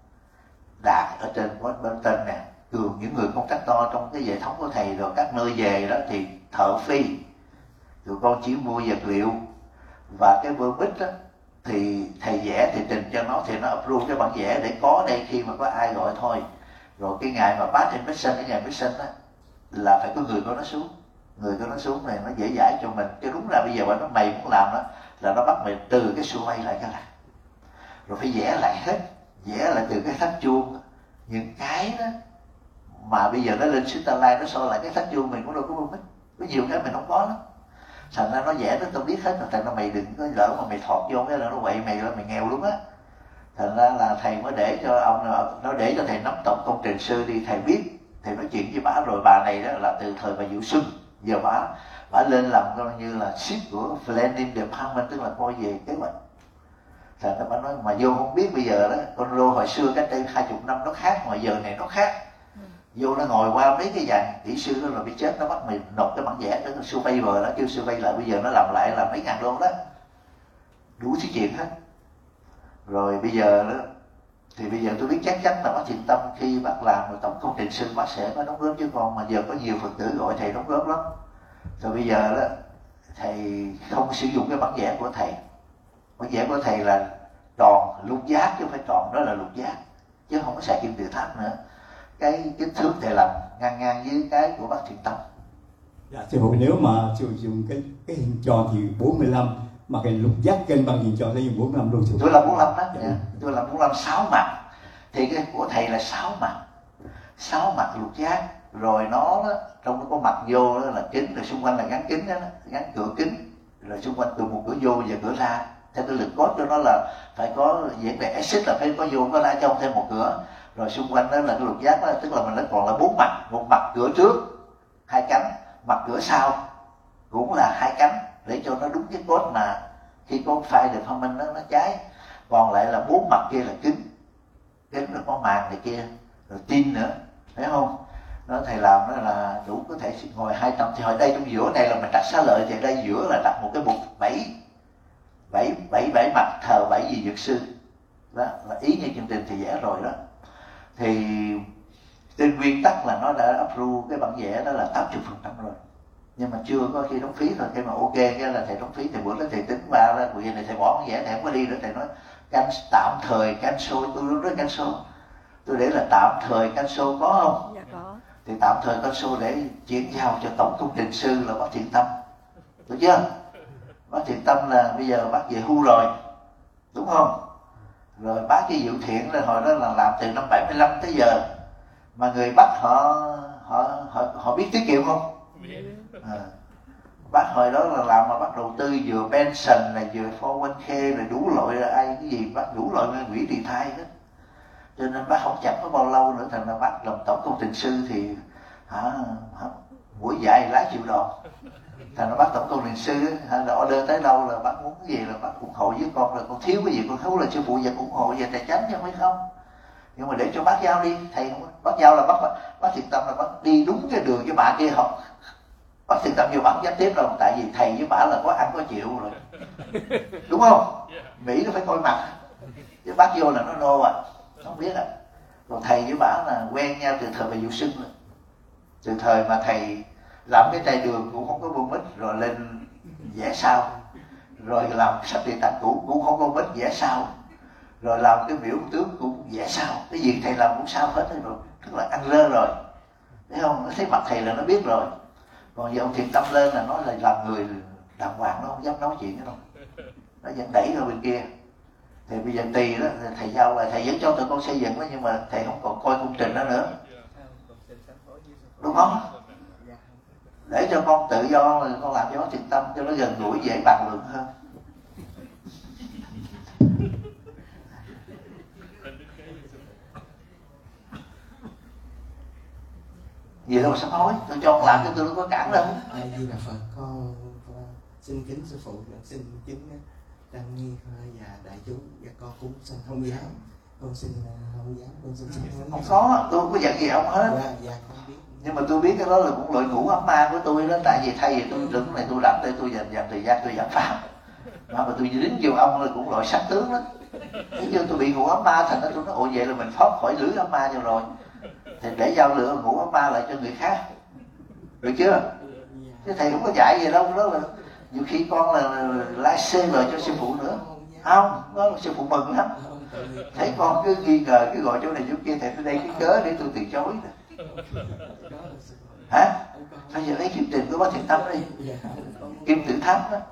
Đạt ở trên bên trên nè, Cường, những người công tác to trong cái hệ thống của thầy, rồi các nơi về đó thì thợ phi, tụi con chỉ mua vật liệu. Và cái vơ bích á thì thầy vẽ thì trình cho nó, thì nó approve cái bản vẽ để có đây khi mà có ai gọi thôi. Rồi cái ngày mà pass inspection, cái ngày inspection á là phải có người của nó xuống, người của nó xuống này nó dễ dãi cho mình. Chứ đúng là bây giờ nó mày muốn làm đó là nó bắt mày từ cái survey lại cho lại, rồi phải vẽ lại hết, vẽ lại từ cái thắt chuông, những cái đó mà bây giờ nó lên Starline nó so lại cái thắt chuông mình cũng đâu có biết, có nhiều cái mình không có lắm. Thành ra nó vẽ nó tao biết hết rồi. Thành ra mày đừng có lỡ mà mày thọt vô cái là nó quậy mày là mày nghèo luôn á. Thành ra là thầy mới để cho ông, nó để cho thầy nắm tổng công trình sư đi, thầy biết, thầy nói chuyện với bà rồi. Bà này đó là từ thời bà Diệu Xuân, giờ bà bà lên làm coi như là ship của planning department, tức là coi về kế hoạch. Thành ra bà nói mà vô không biết bây giờ đó, con rô hồi xưa cách đây hai chục năm nó khác, mà giờ này nó khác. Vô nó ngồi qua mấy cái dàn kỹ sư đó rồi bị chết, nó bắt mày nộp cái bản vẽ đó, survey vừa đó, kêu survey lại, bây giờ nó làm lại là mấy ngàn đô đó, đủ thứ chuyện hết. Rồi bây giờ đó Thì bây giờ tôi biết chắc chắn là bác Thiện Tâm khi bác làm rồi tổng công trình sư bác sẽ có đóng góp chứ còn mà giờ có nhiều Phật tử gọi thầy đóng góp lắm. Rồi bây giờ đó thầy không sử dụng cái bản vẽ của thầy. Bản vẽ của thầy là tròn lục giác chứ không phải tròn, đó là lục giác chứ không có xài kim tự tháp nữa. Cái kích thước thầy làm ngang ngang với cái của bác Thiện Tâm. Dạ thưa hội, nếu mà sử dụng cái cái hình tròn thì bốn mươi lăm, mà cái lục giác kênh bằng hình tròn sẽ dùng bốn mươi lăm luôn. Tôi là bốn mươi lăm đó. Dạ. Dạ. Tôi là bốn mươi lăm sáu mặt. Thì cái của thầy là sáu mặt, sáu mặt lục giác. Rồi nó đó, trong nó có mặt vô đó là kính, rồi xung quanh là gắn kính đó, gắn cửa kính, rồi xung quanh từ một cửa vô và cửa ra. Theo cái lực cốt cho nó là phải có diễn đề exit là phải có vô có ra trong thêm một cửa. Rồi xung quanh đó là cái lục giác đó, tức là mình nó còn là bốn mặt, một mặt cửa trước hai cánh, mặt cửa sau cũng là hai cánh, để cho nó đúng cái cốt mà khi có file được phân minh nó nó cháy. Còn lại là bốn mặt kia là kính, kính rồi có màn này kia, rồi tin nữa, thấy không? Nó thầy làm đó là đủ có thể ngồi hai trăm. Thì hồi đây trong giữa này là mình đặt xá lợi, thì đây giữa là đặt một cái bục bảy bảy bảy bảy mặt thờ bảy vị dược sư. Đó là ý như chương trình thì vẽ rồi đó. Thì trên nguyên tắc là nó đã approve cái bản vẽ đó là tám mươi phần trăm rồi, nhưng mà chưa có khi đóng phí thôi. Khi mà ok cái là thầy đóng phí thì bữa đó thầy tính ba là quyền này thầy bỏ bản vẽ thầy không có đi nữa. Thầy nói can tạm thời cancel, tôi lúc đó cancel, tôi để là tạm thời cancel, có không? Dạ có. Thì tạm thời cancel để chuyển giao cho tổng công trình sư là bác Thiện Tâm, được chưa? Bác Thiện Tâm là bây giờ bác về hưu rồi, đúng không? Rồi bác với Diệu Thiện là hồi đó là làm từ năm bảy mươi lăm tới giờ, mà người Bắc họ họ họ họ biết tiết kiệm không? À, bác hồi đó là làm mà bác đầu tư vừa pension này, vừa four one k rồi đủ loại là ai cái gì bác đủ loại nguyên quỹ retire hết. Cho nên bác không chẳng có bao lâu nữa, thành ra bác làm tổng công trình sư thì hả, hả buổi dạy lái triệu đồng. Thành ra bác tổng công trình sư hả, là order tới đâu là bác muốn cái gì là bác ủng hộ với con, là con thiếu cái gì con thú là sư phụ vẫn ủng hộ về tài chánh chứ không phải không. Nhưng mà để cho bác giao đi, thầy không, bác giao là bác bác Thiện Tâm là bác đi đúng cái đường với bà kia học. Bác Thiện Tâm vô bác dám tiếp đâu, tại vì thầy với bà là có ăn có chịu rồi, đúng không? Mỹ nó phải coi mặt, chứ bác vô là nó nô à, không biết à. Còn thầy với bà là quen nhau từ thời bà Dụ Sưng rồi, từ thời mà thầy làm cái trai đường cũng không có bơm mít, rồi lên vẽ sao, rồi làm sách địa tạng cũ cũng không có mít vẽ sao, rồi làm cái biểu tướng cũng vẽ sao, cái gì thầy làm cũng sao hết rồi, tức là ăn lơ rồi, thấy không? Nó thấy mặt thầy là nó biết rồi. Còn giờ ông Thiện Tâm lên là nó là làm người đàng hoàng, nó không dám nói chuyện đâu, nó vẫn đẩy ra bên kia. Thì bây giờ tùy đó, thầy giao là thầy vẫn cho tụi con xây dựng đó, nhưng mà thầy không còn coi công trình đó nữa, đúng không? Để cho con tự do là con làm cho nó Thiện Tâm cho nó gần gũi dễ bàn luận hơn. Gì đâu mà sám hối, tôi cho con làm cho tôi đâu có cản đâu. A Di Đà Phật, con, con xin kính sư phụ, xin kính tăng ni và đại chúng, và con cũng xin không dám, con xin không dám, con xin xin không có, tôi không có giận gì ông hết. Dạ, dạ con biết. Nhưng mà tôi biết cái đó là cũng loại ngũ ấm ma của tôi đó, tại vì thay vì tôi đứng này tôi rảnh đây tôi dành dành thời gian tôi giảng pháp, mà mà tôi đứng kêu ông là cũng loại sát tướng đó. Thế chứ tôi bị ngũ ấm ma, thành ra tôi nói ồ vậy là mình thoát khỏi lưới ấm ma cho rồi, thì để giao lựa ngũ ấm ma lại cho người khác, được chưa? Chứ thầy không có dạy gì đâu, đó là nhiều khi con là lái xe lời cho sư phụ nữa, không, đó là sư phụ mừng lắm, thấy con cứ nghi ngờ cứ gọi chỗ này chỗ kia, thầy tới đây cái cớ để tôi từ chối nè. Hả? Bây giờ lấy kim trình của bác Thiện Tâm đi, kim tự tháp đó,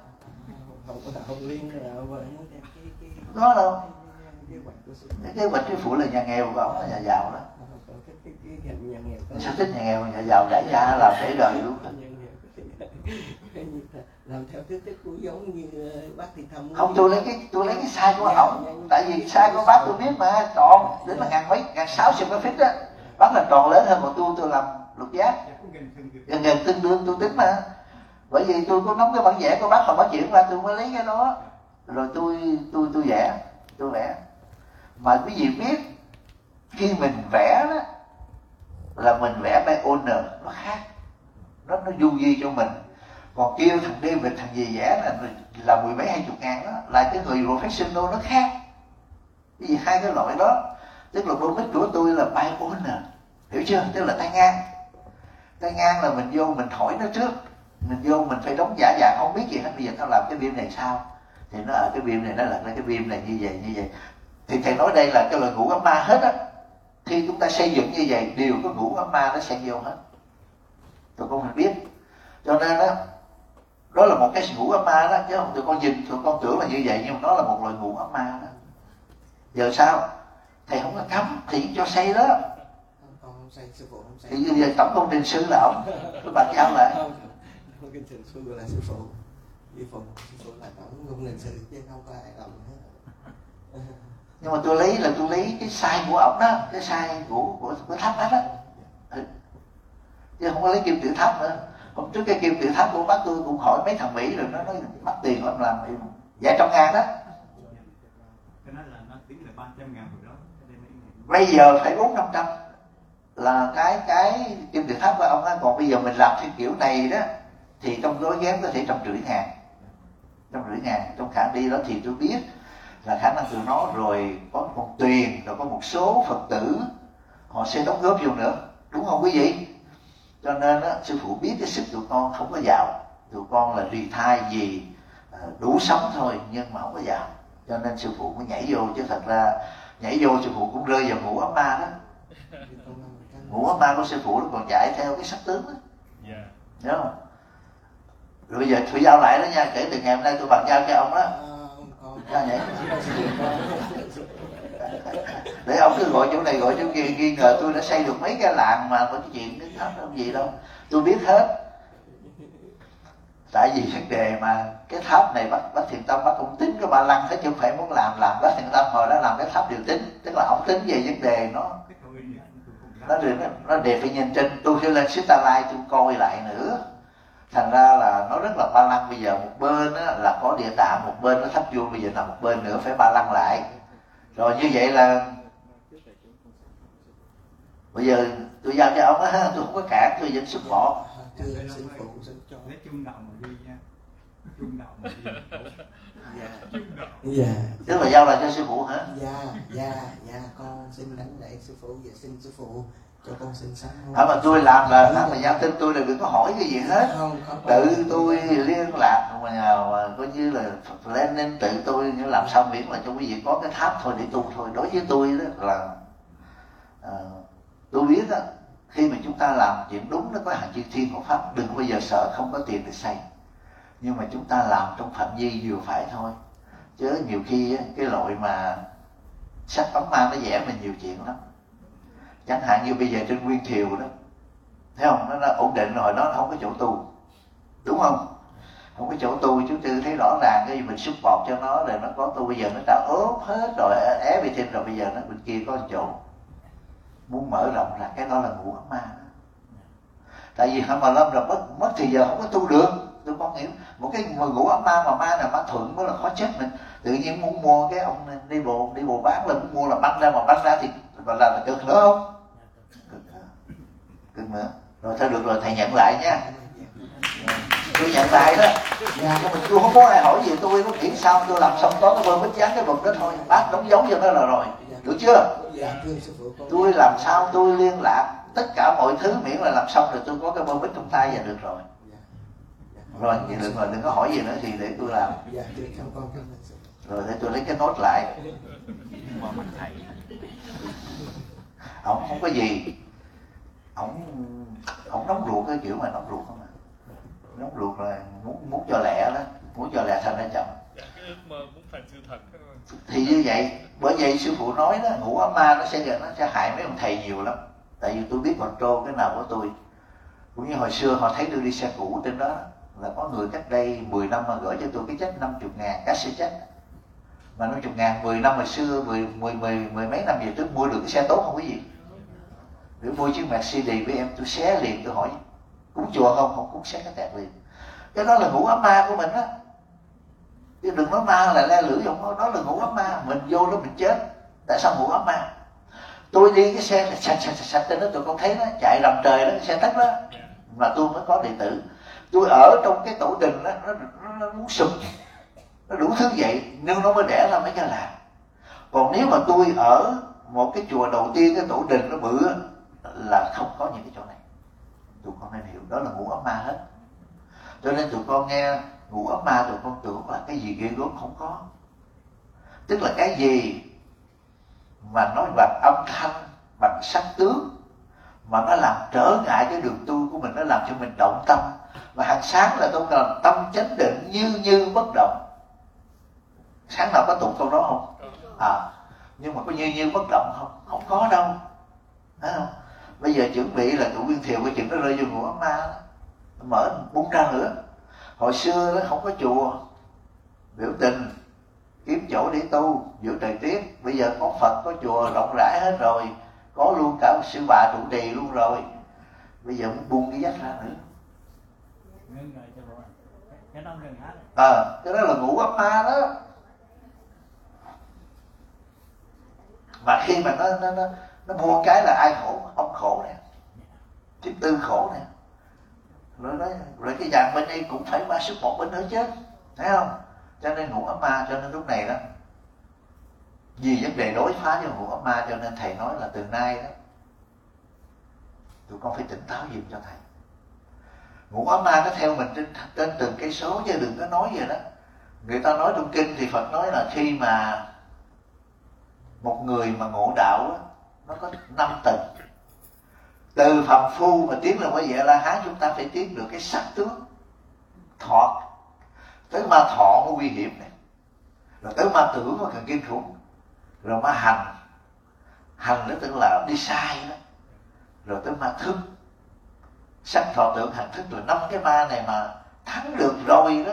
đó đâu cái kế hoạch sư phụ là nhà nghèo và ông là nhà giàu đó. Sao thích nhà nghèo nhà giàu đại gia làm để đời luôn. Làm theo thứ thức của giống như bác Thiện Tâm. Không, tôi lấy cái tôi lấy cái size của ổng, tại vì size của bác tôi biết mà, tròn đến là ngàn mấy, ngàn sáu mươi feet đó, bác là tròn lớn hơn, còn tôi tôi làm lục giác gần gần tương đương tôi tính mà. Bởi vì tôi có nắm cái bản vẽ của bác, mà bác chuyển qua tôi mới lấy cái đó, rồi tôi tôi tôi vẽ tôi vẽ. Mà quý vị biết khi mình vẽ đó là mình vẽ by owner, nó khác, nó nó du di cho mình. Còn kêu thằng David thằng gì vẽ là là mười mấy hai chục ngàn đó, là cái người professional nó khác. Cái gì hai cái loại đó, Tức là bơm mít của tôi là bipolar, hiểu chưa? Tức là tay ngang. Tay ngang là mình vô mình hỏi nó trước, mình vô mình phải đóng giả dạng không biết gì hết. Bây giờ tao làm cái beam này sao? Thì nó ở cái beam này nó là cái beam này như vậy như vậy. Thì thầy nói đây là cái loại ngũ ấm ma hết á. Khi chúng ta xây dựng như vậy đều có ngũ ấm ma nó xen vô hết. Tụi con mình biết. Cho nên đó, đó là một cái ngũ ấm ma đó, chứ không tụi con nhìn tụi con tưởng là như vậy, nhưng mà nó là một loại ngũ ấm ma đó. Giờ sao? Thầy không có cấm, thì cho xây đó. Con không xây, sư phụ không xây. Thì giờ tổng công trình sư là ổng, tôi bàn giao lại. Không, công trình sư là sư phụ. Sư phụ, sư phụ là tổng công trình sư chứ không có ai làm hết. Nhưng mà tôi lấy là tôi lấy cái sai của ổng đó, cái sai của của, của tháp đó, đó. Ừ. Chứ không có lấy kim tự tháp nữa. Hôm trước cái kim tự tháp của bác tôi cũng hỏi mấy thằng Mỹ rồi, nó nói mắc tiền lắm, làm vài trăm ngàn đó. Cái đó là nó tính là ba trăm ngàn hồi đó. Bây giờ phải bốn năm trăm là cái cái kim tự tháp của ông á. Còn bây giờ mình làm theo kiểu này đó thì trong gói ghém có thể trăm rưỡi ngàn, trăm rưỡi ngàn trong khả đi đó. Thì tôi biết là khả năng từ nó rồi có một tuyền, rồi có một số Phật tử họ sẽ đóng góp vô nữa, đúng không quý vị? Cho nên á, sư phụ biết cái sức tụi con không có giàu, tụi con là tùy thai gì đủ sống thôi, nhưng mà không có giàu. Cho nên sư phụ mới nhảy vô, chứ thật ra nhảy vô sư phụ cũng rơi vào ngũ ấm ma đó. Ngũ ấm ma của sư phụ nó còn chạy theo cái sắc tướng đó, hiểu không? Rồi bây giờ tôi giao lại đó nha, kể từ ngày hôm nay tôi bàn giao cho ông đó. Sao vậy? Để ông cứ gọi chỗ này gọi chỗ kia, nghi ngờ tôi đã xây được mấy cái làng mà có cái chuyện cái tháp đâu gì đâu. Tôi biết hết. Tại vì vấn đề mà cái tháp này bác bác Thiện Tâm bác cũng tính cái ba lăng hết, chứ không phải muốn làm làm bác Thiện Tâm hồi đó làm cái tháp điều tính, tức là ông tính về vấn đề nó nó được nó đẹp phải nhìn trên. Tôi khi lên Starlight tôi coi lại nữa, thành ra là nó rất là ba lăng. Bây giờ một bên á, là có địa tạng, một bên nó tháp vuông, bây giờ là một bên nữa phải ba lăng lại. Rồi như vậy là bây giờ tôi giao cho ông á, tôi không có cản, tôi vẫn support. Lấy chung đạo mà đi nha, chung đạo mà đi. Dạ. Tức là giao lại cho sư phụ hả? Dạ, dạ, dạ, con xin đánh lễ sư phụ, dạ xin sư phụ cho con xin sám hối. À, mà tôi làm là hả, mà giao tin tôi là đừng có hỏi cái gì hết. Không, không, tự tôi liên lạc mà, mà coi như là lên nên tự tôi như làm sao miễn là cho quý vị có cái tháp thôi để tu thôi. Đối với tôi đó là à, tôi biết đó, khi mà chúng ta làm chuyện đúng nó có hàng chư thiên hộ pháp, đừng bao giờ sợ không có tiền để xây. Nhưng mà chúng ta làm trong phạm vi vừa phải thôi. Chứ nhiều khi cái loại mà sách tống ma nó vẽ mình nhiều chuyện lắm. Chẳng hạn như bây giờ trên Nguyên Thiều đó, thấy không, nó, nó ổn định rồi, nó không có chỗ tu, đúng không? Không có chỗ tu, chú Tư thấy rõ ràng, cái mình support cho nó rồi nó có tu. Bây giờ nó đã ốp hết rồi, everything rồi, bây giờ nó bên kia có chỗ muốn mở rộng ra, cái đó là ngũ ấm ma. Tại vì hả mà lâm rồi mất mất thì giờ không có tu được. Tôi con hiểu một cái ngũ ấm ma mà ma là ma thuận mới là khó chết mình. Tự nhiên muốn mua cái ông đi bộ đi bộ bán là muốn mua là băng ra, mà băng ra thì là, là cực nữa không? Cực nữa, cực nữa. Rồi thôi được rồi, thầy nhận lại nha. Tôi nhận lại đó. Nhà của mình tôi không có ai hỏi gì tôi, có nghĩ sao tôi làm xong có cái bơ mít dán cái vật đó thôi, bác đóng dấu cho nó là rồi, được chưa? Tôi làm sao tôi liên lạc tất cả mọi thứ miễn là làm xong rồi tôi có cái bơ mít trong tay là được rồi. Rồi vậy đừng rồi đừng có hỏi gì nữa thì để tôi làm. Rồi để tôi lấy cái nốt lại. Ông không có gì, ông ông nóng ruột cái kiểu mà nóng ruột không à, nóng ruột là muốn muốn cho lẹ đó, muốn cho lẹ thành ra chậm. Thì như vậy, bởi vậy sư phụ nói đó, ngũ ấm ma nó sẽ nó sẽ hại mấy ông thầy nhiều lắm. Tại vì tôi biết control cái nào của tôi. Cũng như hồi xưa họ thấy tôi đi xe cũ trên đó, là có người cách đây mười năm mà gửi cho tôi cái check năm mươi ngàn, cash check. Mà năm mươi ngàn, mười năm hồi xưa, mười, mười, mười, mười mấy năm về trước mua được cái xe tốt không quý vị? Để mua chiếc Mercedes với em, tôi xé liền, tôi hỏi cúng chùa không? Không cúng, xé cái tẹt liền. Cái đó là ngũ ấm ma của mình á. Chứ đừng nói ma là le lưỡi không có, đó là ngũ ấm ma. Mình vô đó mình chết. Tại sao ngũ ấm ma? Tôi đi cái xe sạch sạch sạch sạch trên đó, tụi con thấy nó chạy rầm trời đó, cái xe tắc đó, mà tôi mới có đệ tử. Tôi ở trong cái tổ đình đó, nó, nó, nó muốn sụp, nó đủ thứ vậy, nhưng nó mới đẻ ra mấy cái làng. Còn nếu mà tôi ở một cái chùa đầu tiên cái tổ đình nó bự là không có những cái chỗ này. Tụi con nên hiểu đó là ngũ ấm ma hết. Cho nên tụi con nghe ngũ ấm ma tụi con tưởng là cái gì ghê gớm, không có. Tức là cái gì mà nói bằng âm thanh, bằng sắc tướng mà nó làm trở ngại cái đường tu của mình, nó làm cho mình động tâm. Và hàng sáng là tôi cần tâm chánh định như như bất động. Sáng nào có tụng câu đó không? À, nhưng mà có như như bất động không? Không có đâu. Thấy không? Bây giờ chuẩn bị là tụi Nguyên Thiều cái chuyện nó rơi vô ngũ ấm ma đó. Mở bốn trang nữa. Hồi xưa nó không có chùa, biểu tình kiếm chỗ để tu giữa trời tiết. Bây giờ có Phật, có chùa rộng rãi hết rồi, có luôn cả sư bà trụ trì luôn rồi. Bây giờ muốn buông cái dắt ra nữa. Ờ, à, cái đó là ngũ ấm ma đó. Mà khi mà nó nó nó nó buông cái là ai khổ? Ông khổ nè, tiếp tư khổ nè. Rồi đó, rồi cái dàn bên đây cũng phải ba sức một bên nữa chứ, thấy không? Cho nên ngũ ấm ma, cho nên lúc này đó, vì vấn đề đối phá với ngũ ấm ma cho nên thầy nói là từ nay đó tụi con phải tỉnh táo giùm cho thầy. Ngũ ấm ma nó theo mình trên, trên từng cây số chứ đừng có nói vậy đó. Người ta nói trong kinh thì Phật nói là khi mà một người mà ngộ đạo đó, nó có năm tầng. Từ phàm phu mà tiến lên qua Vệ La Hán chúng ta phải tiến được cái sắc tướng thọ, tới ma thọ mới nguy hiểm này, rồi tới ma tưởng mà càng kinh khủng, rồi ma hành, hành nó tức là đi sai đó, rồi tới ma thức. Sắc thọ tưởng hành thức là năm cái ma này mà thắng được rồi đó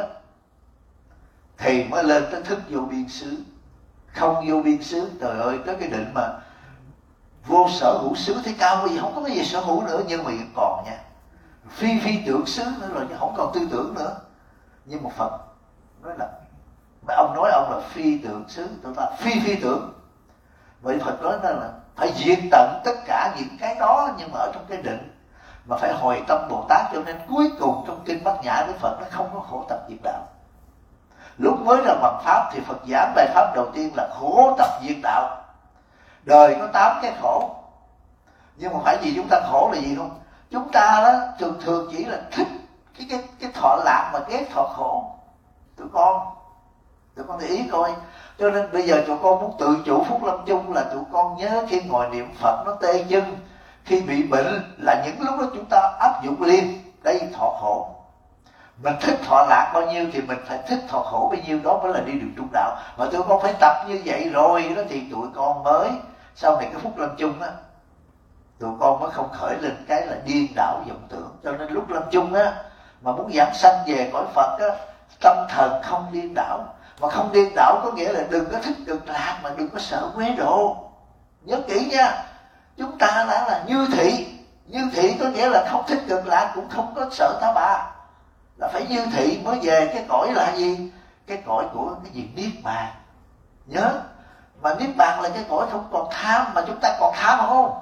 thì mới lên tới thức vô biên xứ. Không vô biên xứ, trời ơi, tới cái định mà vô sở hữu xứ thấy cao, bây giờ không có cái gì sở hữu nữa, nhưng mà còn nha, phi phi tưởng xứ nữa rồi, chứ không còn tư tưởng nữa. Nhưng mà Phật nói là, mà ông nói ông là phi tưởng xứ, tụi ta phi phi tưởng. Vậy Phật nói là phải diệt tận tất cả những cái đó, nhưng mà ở trong cái định mà phải hồi tâm Bồ Tát. Cho nên cuối cùng trong kinh Bát Nhã Đức Phật nó không có khổ tập diệt đạo. Lúc mới ra bằng pháp thì Phật giảng bài pháp đầu tiên là khổ tập diệt đạo. Đời có tám cái khổ, nhưng mà phải gì chúng ta khổ là gì không? Chúng ta đó thường thường chỉ là thích cái cái cái thọ lạc mà ghét thọ khổ. Tụi con tụi con để ý coi. Cho nên bây giờ tụi con muốn tự chủ phúc lâm chung là tụi con nhớ khi ngồi niệm Phật nó tê chân, khi bị bệnh là những lúc đó chúng ta áp dụng liền đây thọ khổ. Mình thích thọ lạc bao nhiêu thì mình phải thích thọ khổ bấy nhiêu, đó mới là đi đường trung đạo. Mà tụi con phải tập như vậy rồi đó thì tụi con mới sau này cái phúc lâm chung á, tụi con mới không khởi lên cái là điên đảo vọng tưởng. Cho nên lúc lâm chung á mà muốn giảng sanh về cõi Phật á, tâm thần không điên đảo. Mà không điên đảo có nghĩa là đừng có thích cực lạc, mà đừng có sợ quế độ. Nhớ kỹ nha, chúng ta đã là như thị. Như thị có nghĩa là không thích cực lạc cũng không có sợ ta bà, là phải như thị mới về cái cõi là gì? Cái cõi của cái gì? Niết bàn. Nhớ, mà niết bàn là cái cõi không còn tham, mà chúng ta còn tham không?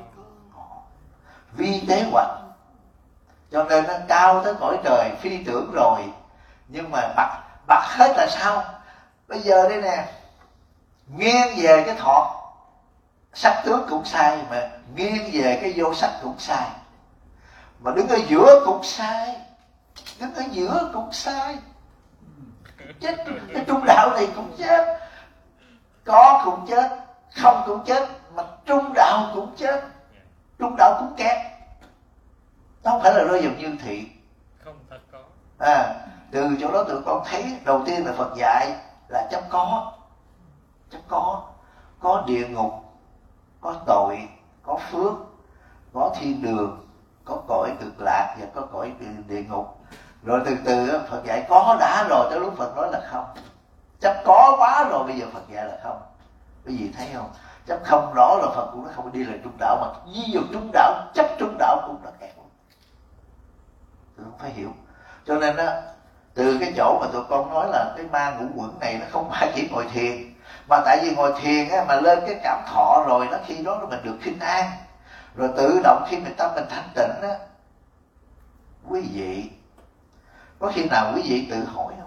Vi tế hoạch. Cho nên nó cao tới cõi trời phi tưởng rồi, nhưng mà bạc bạc hết là sao? Bây giờ đây nè, nghiêng về cái thọ sắc tướng cũng sai, mà nghiêng về cái vô sắc cũng sai, mà đứng ở giữa cũng sai, đứng ở giữa cũng sai. Chết, cái trung đạo này cũng chết, có cũng chết, không cũng chết, mà trung đạo cũng chết, trung đạo cũng kẹt. Nó không phải là rơi vào như thị. Không thật có. À, từ chỗ đó tụi con thấy đầu tiên là Phật dạy là chấp có, chấp có, có địa ngục, có tội, có phước, có thiên đường, có cõi cực lạc và có cõi địa ngục. Rồi từ từ Phật dạy có đã rồi, tới lúc Phật nói là không. Chấp có quá rồi, bây giờ Phật dạy là không. Cái gì thấy không? Chấp không đó là Phật cũng nó không đi lên trung đạo, mà ví dụ trung đạo, chấp trung đạo cũng là kẹt. Tụi con phải hiểu. Cho nên á, từ cái chỗ mà tụi con nói là cái ma ngũ quẩn này nó không phải chỉ ngồi thiền, mà tại vì ngồi thiền á, mà lên cái cảm thọ rồi nó khi đó mình được khinh an, rồi tự động khi mình tâm mình thanh tịnh á. Quý vị có khi nào quý vị tự hỏi không?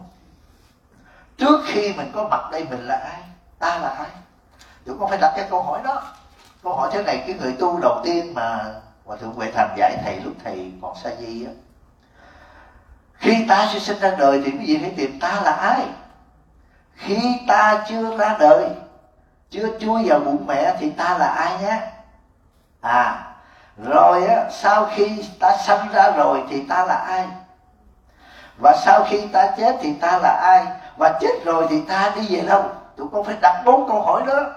Trước khi mình có mặt đây mình là ai? Ta là ai? Tụi con phải đặt cái câu hỏi đó. Câu hỏi thế này, cái người tu đầu tiên mà Hòa Thượng Huệ Thành dạy thầy lúc thầy còn sa di á, khi ta chưa sinh ra đời thì quý vị phải tìm ta là ai. Khi ta chưa ra đời, chưa chui vào bụng mẹ thì ta là ai nhé. À, rồi á, sau khi ta sanh ra rồi thì ta là ai. Và sau khi ta chết thì ta là ai. Và chết rồi thì ta đi về đâu. Tụi con phải đặt bốn câu hỏi đó.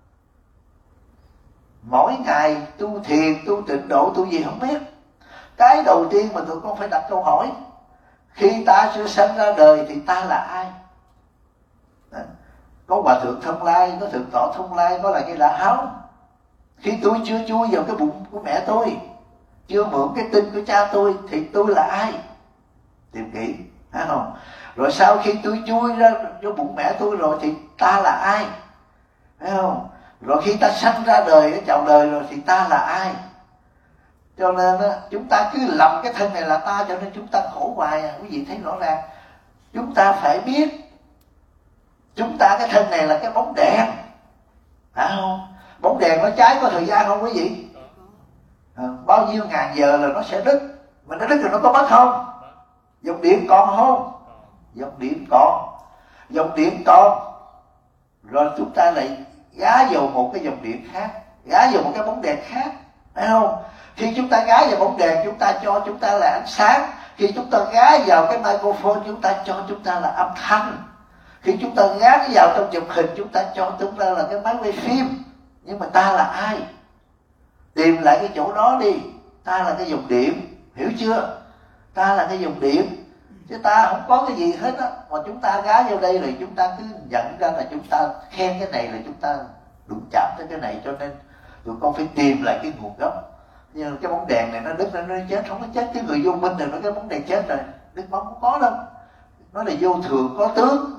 Mỗi ngày tu thiền, tu tịnh độ, tu gì không biết. Cái đầu tiên mà tụi con phải đặt câu hỏi, khi ta chưa sanh ra đời thì ta là ai. Đó. Có Hòa Thượng Thông Lai, có Thượng Tọa Thông Lai, có là cái lạ háo. Khi tôi chưa chui vào cái bụng của mẹ tôi, chưa mượn cái tinh của cha tôi, thì tôi là ai. Tìm kỹ, phải không? Rồi sau khi tôi chui ra vô bụng mẹ tôi rồi thì ta là ai, phải không? Rồi khi ta sanh ra đời, chào đời rồi thì ta là ai. Cho nên á, chúng ta cứ lầm cái thân này là ta, cho nên chúng ta khổ hoài à. Quý vị thấy rõ ràng, chúng ta phải biết chúng ta cái thân này là cái bóng đèn, phải không? Bóng đèn nó cháy có thời gian không quý vị? À, bao nhiêu ngàn giờ là nó sẽ đứt. Mà nó đứt rồi nó có mất không? Dòng điện còn không? Dòng điện còn. Dòng điện còn. Rồi chúng ta lại gá vào một cái dòng điện khác, gá vào một cái bóng đèn khác, phải không? Khi chúng ta gá vào bóng đèn, chúng ta cho chúng ta là ánh sáng. Khi chúng ta gá vào cái microphone, chúng ta cho chúng ta là âm thanh. Khi chúng ta gá vào trong chụp hình, chúng ta cho chúng ta là cái máy quay phim. Nhưng mà ta là ai? Tìm lại cái chỗ đó đi. Ta là cái dòng điện, hiểu chưa? Ta là cái dòng điện, chứ ta không có cái gì hết á. Mà chúng ta gá vào đây rồi chúng ta cứ nhận ra là chúng ta khen cái này là chúng ta đụng chạm tới cái này. Cho nên tụi con phải tìm lại cái nguồn gốc. Nhưng cái bóng đèn này nó đứt nó chết, không có chết. Cái người vô minh này nó cái bóng đèn chết rồi, đứt bóng không có đâu. Nó là vô thường có tướng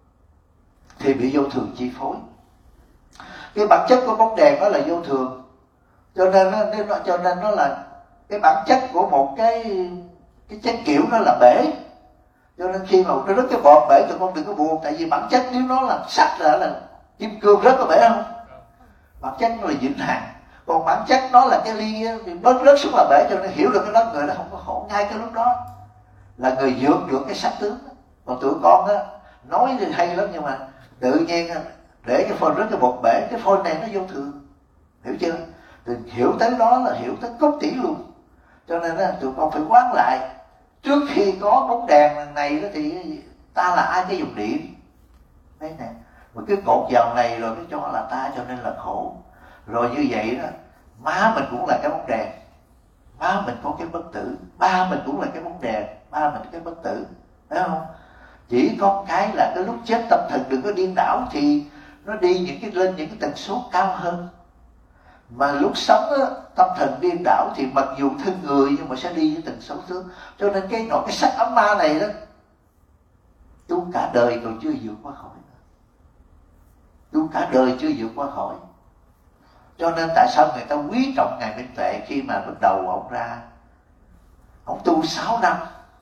thì bị vô thường chi phối. Cái bản chất của bóng đèn đó là vô thường, cho nên nó cho nên nó là cái bản chất của một cái cái chất kiểu, nó là bể. Cho nên khi mà nó rớt cái bọt bể, tụi con đừng có buồn, tại vì bản chất nếu nó là sắt là là kim cương rớt có bể không? Bản chất nó là vĩnh hằng. Còn bản chất nó là cái ly thì bớt rớt xuống là bể. Cho nên hiểu được cái đó, người nó không có khổ. Ngay cái lúc đó là người vượt được cái sắc tướng. Còn tụi con á nói thì hay lắm, nhưng mà tự nhiên để cái phone rớt cái bọt bể, cái phone này nó vô thường, hiểu chưa? Thì hiểu tới đó là hiểu tới cốt tủy luôn. Cho nên là tụi con phải quán lại, trước khi có bóng đèn này đó thì ta là ai, cái dòng điện đấy nè. Mà cái cột vào này rồi nó cho là ta, cho nên là khổ. Rồi như vậy đó, má mình cũng là cái bóng đèn, má mình có cái bất tử, ba mình cũng là cái bóng đèn, ba mình cái bất tử, phải không? Chỉ có cái là cái lúc chết tâm thần đừng có điên đảo, thì nó đi những cái lên những cái tần số cao hơn. Mà lúc sống á, tâm thần điên đảo thì mặc dù thân người nhưng mà sẽ đi với tần số tướng. Cho nên cái nọ cái sắc ấm ma này đó, tu cả đời còn chưa vượt qua khỏi, tu cả đời chưa vượt qua khỏi. Cho nên tại sao người ta quý trọng Ngài Minh Tuệ khi mà bắt đầu ông ra, ông tu sáu năm,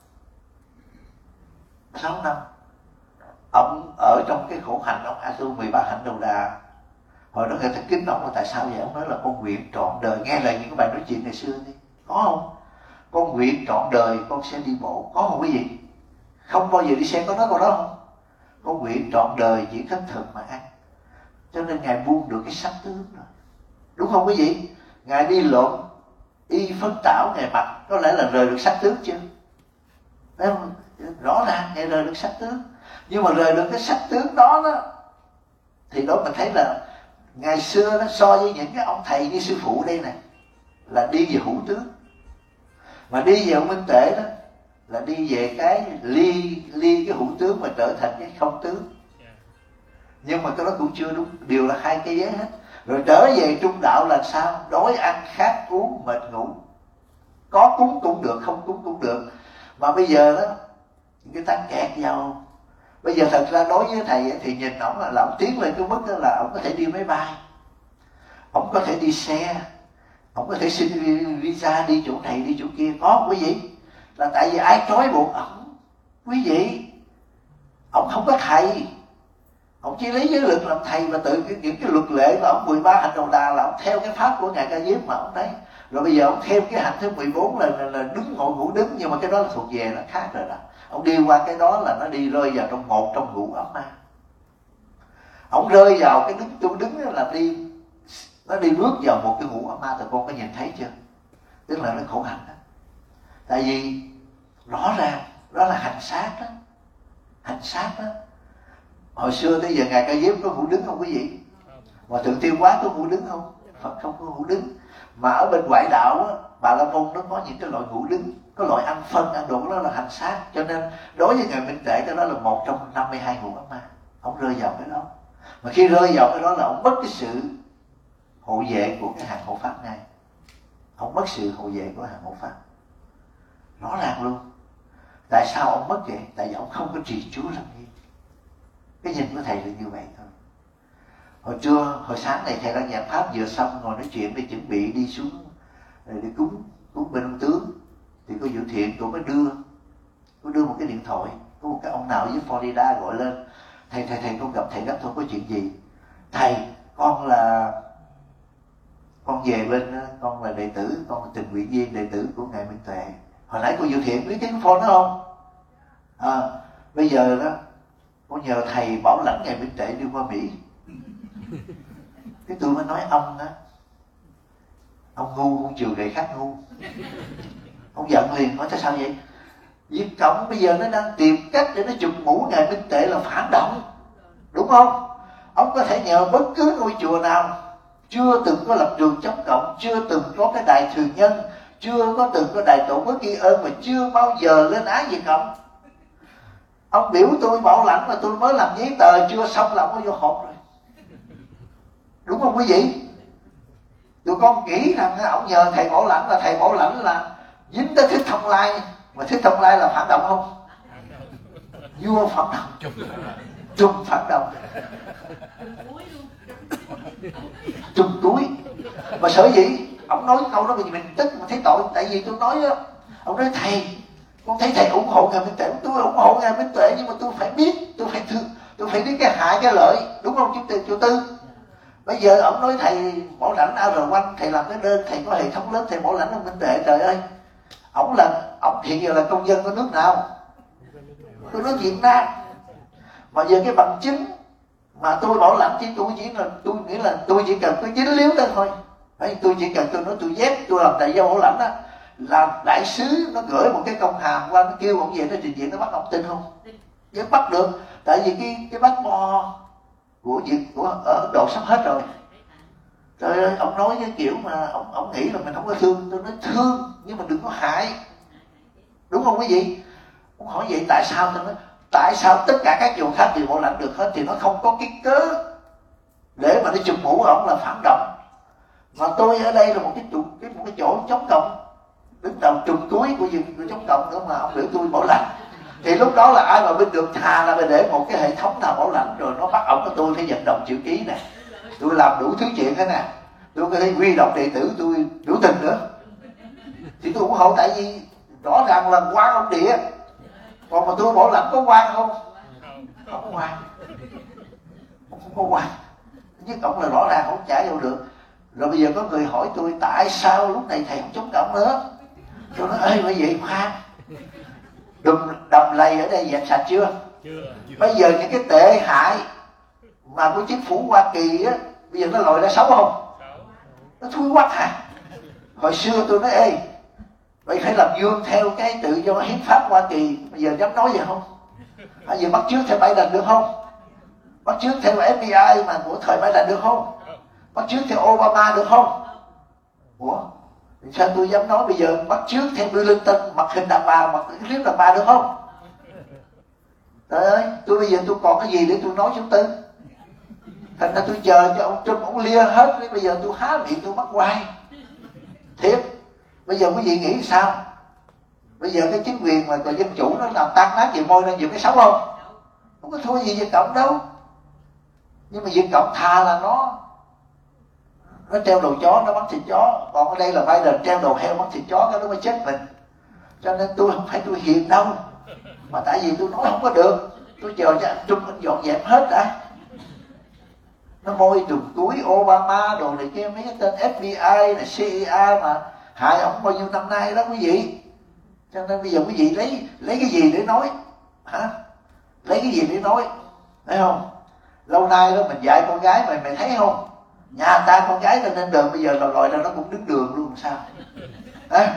sáu năm ông ở trong cái khổ hạnh, ông a tu mười ba hạnh đầu đà. Hồi đó người ta kính ông là tại sao vậy? Ông nói là con nguyện trọn đời. Nghe lại những cái bài nói chuyện ngày xưa đi, có không? Con nguyện trọn đời con sẽ đi bộ, có không quý vị? Không bao giờ đi xe, có nói câu đó không? Con nguyện trọn đời chỉ khất thực mà ăn. Cho nên Ngài buông được cái sắc tướng rồi, đúng không quý vị? Ngài đi lộn y phân tảo Ngài mặc, có lẽ là rời được sắc tướng chưa? Thấy không? Rõ ràng Ngài rời được sắc tướng. Nhưng mà rời được cái sắc tướng đó đó, thì đó mình thấy là ngày xưa nó so với những cái ông thầy như sư phụ đây này là đi về hữu tướng, mà đi về ông Minh Tuệ đó là đi về cái ly ly cái hữu tướng mà trở thành cái không tướng. Nhưng mà cái đó cũng chưa đúng, đều là hai cái giới hết. Rồi trở về trung đạo là sao? Đói ăn khát uống mệt ngủ, có cúng cũng được, không cúng cũng được. Mà bây giờ đó người ta kẹt vào. Bây giờ thật ra đối với thầy thì nhìn ổng là, là ổng tiến lên cái mức đó là ổng có thể đi máy bay, ổng có thể đi xe, ổng có thể xin visa đi chỗ này đi chỗ kia, có quý vị? Là tại vì ai trói buộc ổng, quý vị? Ổng không có thầy, Ông chỉ lấy giới lực làm thầy, và tự cái, những cái luật lệ mà ông mười ba hạnh đầu đà là ông theo cái pháp của Ngài Ca Diếp mà ông đấy. Rồi bây giờ ông thêm cái hạnh thứ mười bốn là, là, là đứng ngồi ngủ đứng, nhưng mà cái đó là thuộc về nó khác rồi đó. Ông đi qua cái đó là nó đi rơi vào trong một trong ngũ ấm ma. Ông rơi vào cái đứng tôi đứng là đi, nó đi bước vào một cái ngũ ấm ma. Tụi con có nhìn thấy chưa? Tức là nó khổ hạnh đó. Tại vì rõ ràng đó là hành sát đó, hành sát đó. Hồi xưa tới giờ Ngài Ca Diếp có ngủ đứng không quý vị? Hòa Thượng Tiêu Quá có ngủ đứng không? Phật không có ngủ đứng. Mà ở bên ngoại đạo á, Bà La Môn nó có những cái loại ngủ đứng, có loại ăn phân ăn đồ, đó là hành sát. Cho nên đối với Ngài Minh Tuệ, cái đó là một trong năm mươi hai ngũ ấm ma. Ông rơi vào cái đó. Mà khi rơi vào cái đó là ông mất cái sự hộ vệ của cái hàng hộ pháp này. Ông mất sự hộ vệ của hàng hộ pháp, rõ ràng luôn. Tại sao ông mất vậy? Tại vì ông không có trì chú làm gì. Cái nhìn của thầy là như vậy thôi. Hồi trưa, hồi sáng này thầy đang giảng pháp vừa xong, ngồi nói chuyện để chuẩn bị đi xuống để cúng cúng bên ông tướng, thì cô Diệu Thiện cô mới đưa cô đưa một cái điện thoại, có một cái ông nào với Florida gọi lên: thầy thầy thầy con gặp thầy gấp thôi, có chuyện gì? Thầy, con là con về bên, con là đệ tử, con là tình nguyện viên đệ tử của Ngài Minh Tuệ. Hồi nãy cô Diệu Thiện biết tiếng phone đó không? À, bây giờ đó con nhờ thầy bảo lãnh Ngài Minh Tuệ đi qua Mỹ. Cái tôi mới nói ông đó, ông ngu, ông chiều gậy khác ngu. Ông giận liền, nói tại sao vậy? Việt Cộng bây giờ nó đang tìm cách để nó chụp mũ Ngài Minh Tuệ là phản động, đúng không? Ông có thể nhờ bất cứ ngôi chùa nào chưa từng có lập trường chống cộng, chưa từng có cái đài thường nhân, chưa có từng có đài tổ quốc ghi ơn, mà chưa bao giờ lên án Việt Cộng. Ông biểu tôi bảo lãnh mà tôi mới làm giấy tờ chưa xong là ông có vô họp rồi, đúng không quý vị? Tụi con nghĩ rằng ông nhờ thầy bảo lãnh là thầy bảo lãnh là dính tới Thích Thông Lai, mà Thích Thông Lai là phản động không? Vua phản động, Trung phản động, Trung túi. Mà sở dĩ ông nói câu đó vì mình tức mà thấy tội. Tại vì tôi nói đó, ông nói thầy, con thấy thầy ủng hộ Ngài Minh Tuệ, tôi ủng hộ Ngài Minh Tuệ, nhưng mà tôi phải biết, tôi phải thương, tôi phải biết cái hại cái lợi, đúng không chú Tư? Chú Tư bây giờ ông nói thầy bảo lãnh a rờ một, thầy làm cái đơn, thầy có hệ thống lớn, thầy bảo lãnh ông Minh Tuệ. Trời ơi, ông là ông hiện giờ là công dân của nước nào? Tôi nói Việt Nam. Mà giờ cái bằng chứng mà tôi bảo lãnh chỉ tôi chỉ là tôi nghĩ là tôi chỉ cần có dính líu đó thôi. Đấy, tôi chỉ cần tôi nói tôi dép tôi làm đại gia bảo lãnh đó, là đại sứ nó gửi một cái công hàm qua, nó kêu ông về nó trình diện, nó bắt ông tin không? Chứ bắt được. Tại vì cái cái bát bo của Việt của ở Ấn Độ sắp hết rồi. Trời ơi, ông nói cái kiểu mà ông ông nghĩ là mình không có thương. Tôi nói thương nhưng mà đừng có hại, đúng không quý vị? Ông hỏi vậy tại sao? Tôi nói tại sao tất cả các chùa khác đều bảo lãnh được hết, thì nó không có cái cớ để mà nó chụp mũ ông là phản động. Mà tôi ở đây là một cái chỗ, cái một cái chỗ chống cộng, đứng đầu trùm túi của gì của chống cộng nữa mà ông biểu tôi bảo lãnh. Thì lúc đó là ai mà bên được thà là để một cái hệ thống nào bảo lãnh, rồi nó bắt ông của tôi phải vận động chữ ký nè, tôi làm đủ thứ chuyện thế nè, tôi có thể quy động đệ tử tôi biểu tình nữa, thì tôi ủng hộ. Tại vì rõ ràng là quan ông địa, còn mà tôi bảo lãnh có quan không? Không có quan, không có quan. Chứ cộng là rõ ràng không trả vô được. Rồi bây giờ có người hỏi tôi tại sao lúc này thầy không chống cộng nữa. Tôi nói ơi bởi vậy khoan, đùm đầm lầy ở đây dẹp sạch chưa? Chưa. Bây giờ những cái tệ hại mà của chính phủ Hoa Kỳ á, bây giờ nó lòi ra xấu không? Nó thui quắc hả? Hồi xưa tôi nói ê, vậy phải làm gương theo cái tự do hiến pháp Hoa Kỳ. Bây giờ dám nói vậy không? Bây giờ bắt chước theo Biden được không? Bắt chước theo ép bê i mà của thời Biden được không? Bắt chước theo Obama được không? Ủa? Sao tôi dám nói bây giờ bắt chước theo Bill Clinton, mặc hình đàn bà, mặc cái clip đàn bà được không? Trời ơi, tôi bây giờ tôi còn cái gì để tôi nói chúng Tư? Thành ra tôi chờ cho ông Trump ông lia hết, bây giờ tôi há miệng tôi bắt hoài. Thiệt, bây giờ quý vị nghĩ sao? Bây giờ cái chính quyền mà tòa dân chủ nó làm tan nát về môi lên nhiều cái xấu không? Không có thua gì Việt Cộng đâu. Nhưng mà Việt Cộng thà là nó nó treo đầu chó, nó bắn thịt chó. Còn ở đây là Biden treo đầu heo bắn thịt chó, cái đó mới chết mình. Cho nên tôi không phải tôi hiền đâu, mà tại vì tôi nói không có được. Tôi chờ cho anh Trung anh dọn dẹp hết đã, nó môi trùng túi Obama đồ này kia, mấy cái tên ép bê i là xê i a mà hại ông bao nhiêu năm nay đó quý vị. Cho nên bây giờ quý vị lấy lấy cái gì để nói hả? Lấy cái gì để nói, thấy không? Lâu nay đó mình dạy con gái mày mày thấy không, nhà ta con gái ta lên đường bây giờ lòi lòi ra nó cũng đứng đường luôn sao? À,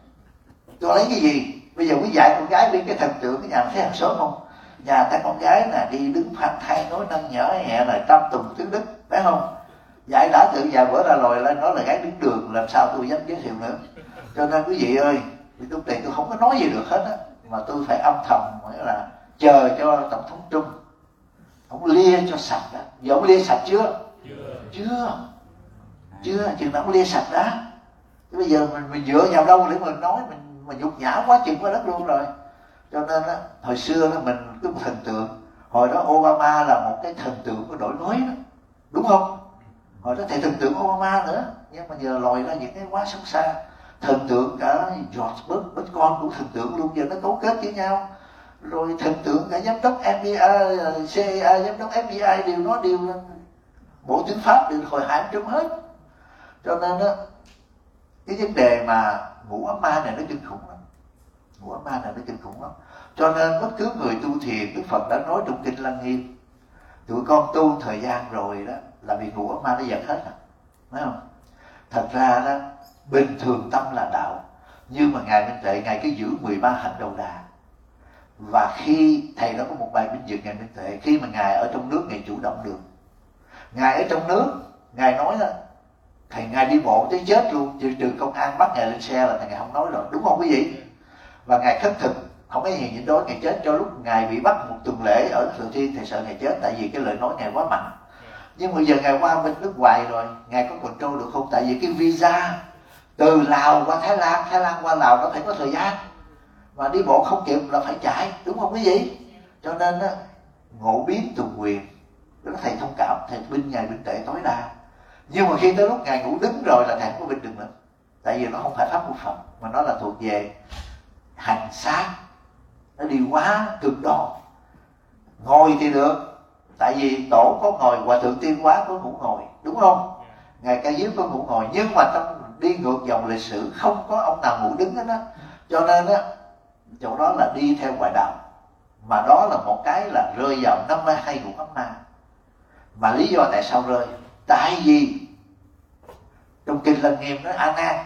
tôi lấy cái gì? Bây giờ quý dạy con gái đi cái thần tượng cái nhà thấy hàng xóm không? Nhà ta con gái là đi đứng phanh thay nói nâng nhở nhẹ là trăm tùng tứ đức, phải không? Dạy đã tự vài bữa ra lòi lên nói là gái đứng đường, làm sao tôi dám giới thiệu nữa. Cho nên quý vị ơi, lúc này tôi không có nói gì được hết á, mà tôi phải âm thầm nghĩa là chờ cho tổng thống Trung ông lia cho sạch đó. Giờ ông lia sạch chưa? Chưa. Chưa. Chưa, chừng nào ông lia sạch đó. Thế bây giờ mình mình dựa vào đâu để mình nói, mình mình nhục nhã quá chừng qua đất luôn rồi. Cho nên á, hồi xưa đó mình cứ một thần tượng, hồi đó Obama là một cái thần tượng của đổi mới đó, đúng không? Hồi đó thầy thần tượng Obama nữa, nhưng mà giờ lòi ra những cái quá xấu xa. Thần tượng cả George Bush, Bush con cũng thần tượng luôn, giờ nó cấu kết với nhau. Rồi thần tượng cả giám đốc ép bê i, xê i a, giám đốc ép bê i đều nói đều bộ tiếng Pháp đều hồi hai trăm hết. Cho nên đó, cái vấn đề mà ngủ ấm ma này nó kinh khủng lắm. Ngủ ấm ma này nó kinh khủng lắm. Cho nên bất cứ người tu thiền, Đức Phật đã nói trong Kinh Lăng Nghiêm, tụi con tu thời gian rồi đó là bị ngủ ấm ma nó giật hết rồi, phải không? Thật ra đó, bình thường tâm là đạo, nhưng mà Ngài Minh Tuệ, Ngài cứ giữ mười ba hạnh đầu đà. Và khi thầy đó có một bài minh dược Ngài Minh Tuệ, khi mà Ngài ở trong nước Ngài chủ động được. Ngài ở trong nước, Ngài nói đó, thầy Ngài đi bộ tới chết luôn, trừ trừ công an bắt Ngài lên xe là thầy Ngài không nói rồi, đúng không quý vị? Và Ngài khất thực, không có gì nhịn đói, Ngài chết cho lúc Ngài bị bắt một tuần lễ ở Thừa Thiên, thầy sợ Ngài chết tại vì cái lời nói Ngài quá mạnh. Nhưng mà giờ Ngài qua bên nước ngoài rồi, Ngài có control được không? Tại vì cái visa từ Lào qua Thái Lan, Thái Lan qua Lào nó phải có thời gian, mà đi bộ không kịp là phải chạy, đúng không quý vị? Cho nên á, ngộ biến tùy quyền, đó thầy thông cảm, thầy binh Ngài Minh Tuệ tối đa. Nhưng mà khi tới lúc Ngài ngủ đứng rồi là thầy không có binh được nữa, tại vì nó không phải pháp của Phật, mà nó là thuộc về hành xác, nó đi quá cực đoan. Ngồi thì được, tại vì tổ có ngồi, Hòa Thượng Tiên Hóa có ngủ ngồi, đúng không? Ngài Ca Diếp có ngủ ngồi, nhưng mà trong đi ngược dòng lịch sử không có ông nào ngủ đứng hết đó. Cho nên á, chỗ đó là đi theo ngoại đạo, mà đó là một cái là rơi vào năm mươi hai ngũ ấm ma. Mà lý do tại sao rơi? Tại vì trong Kinh Lăng Nghiêm nói A Nan,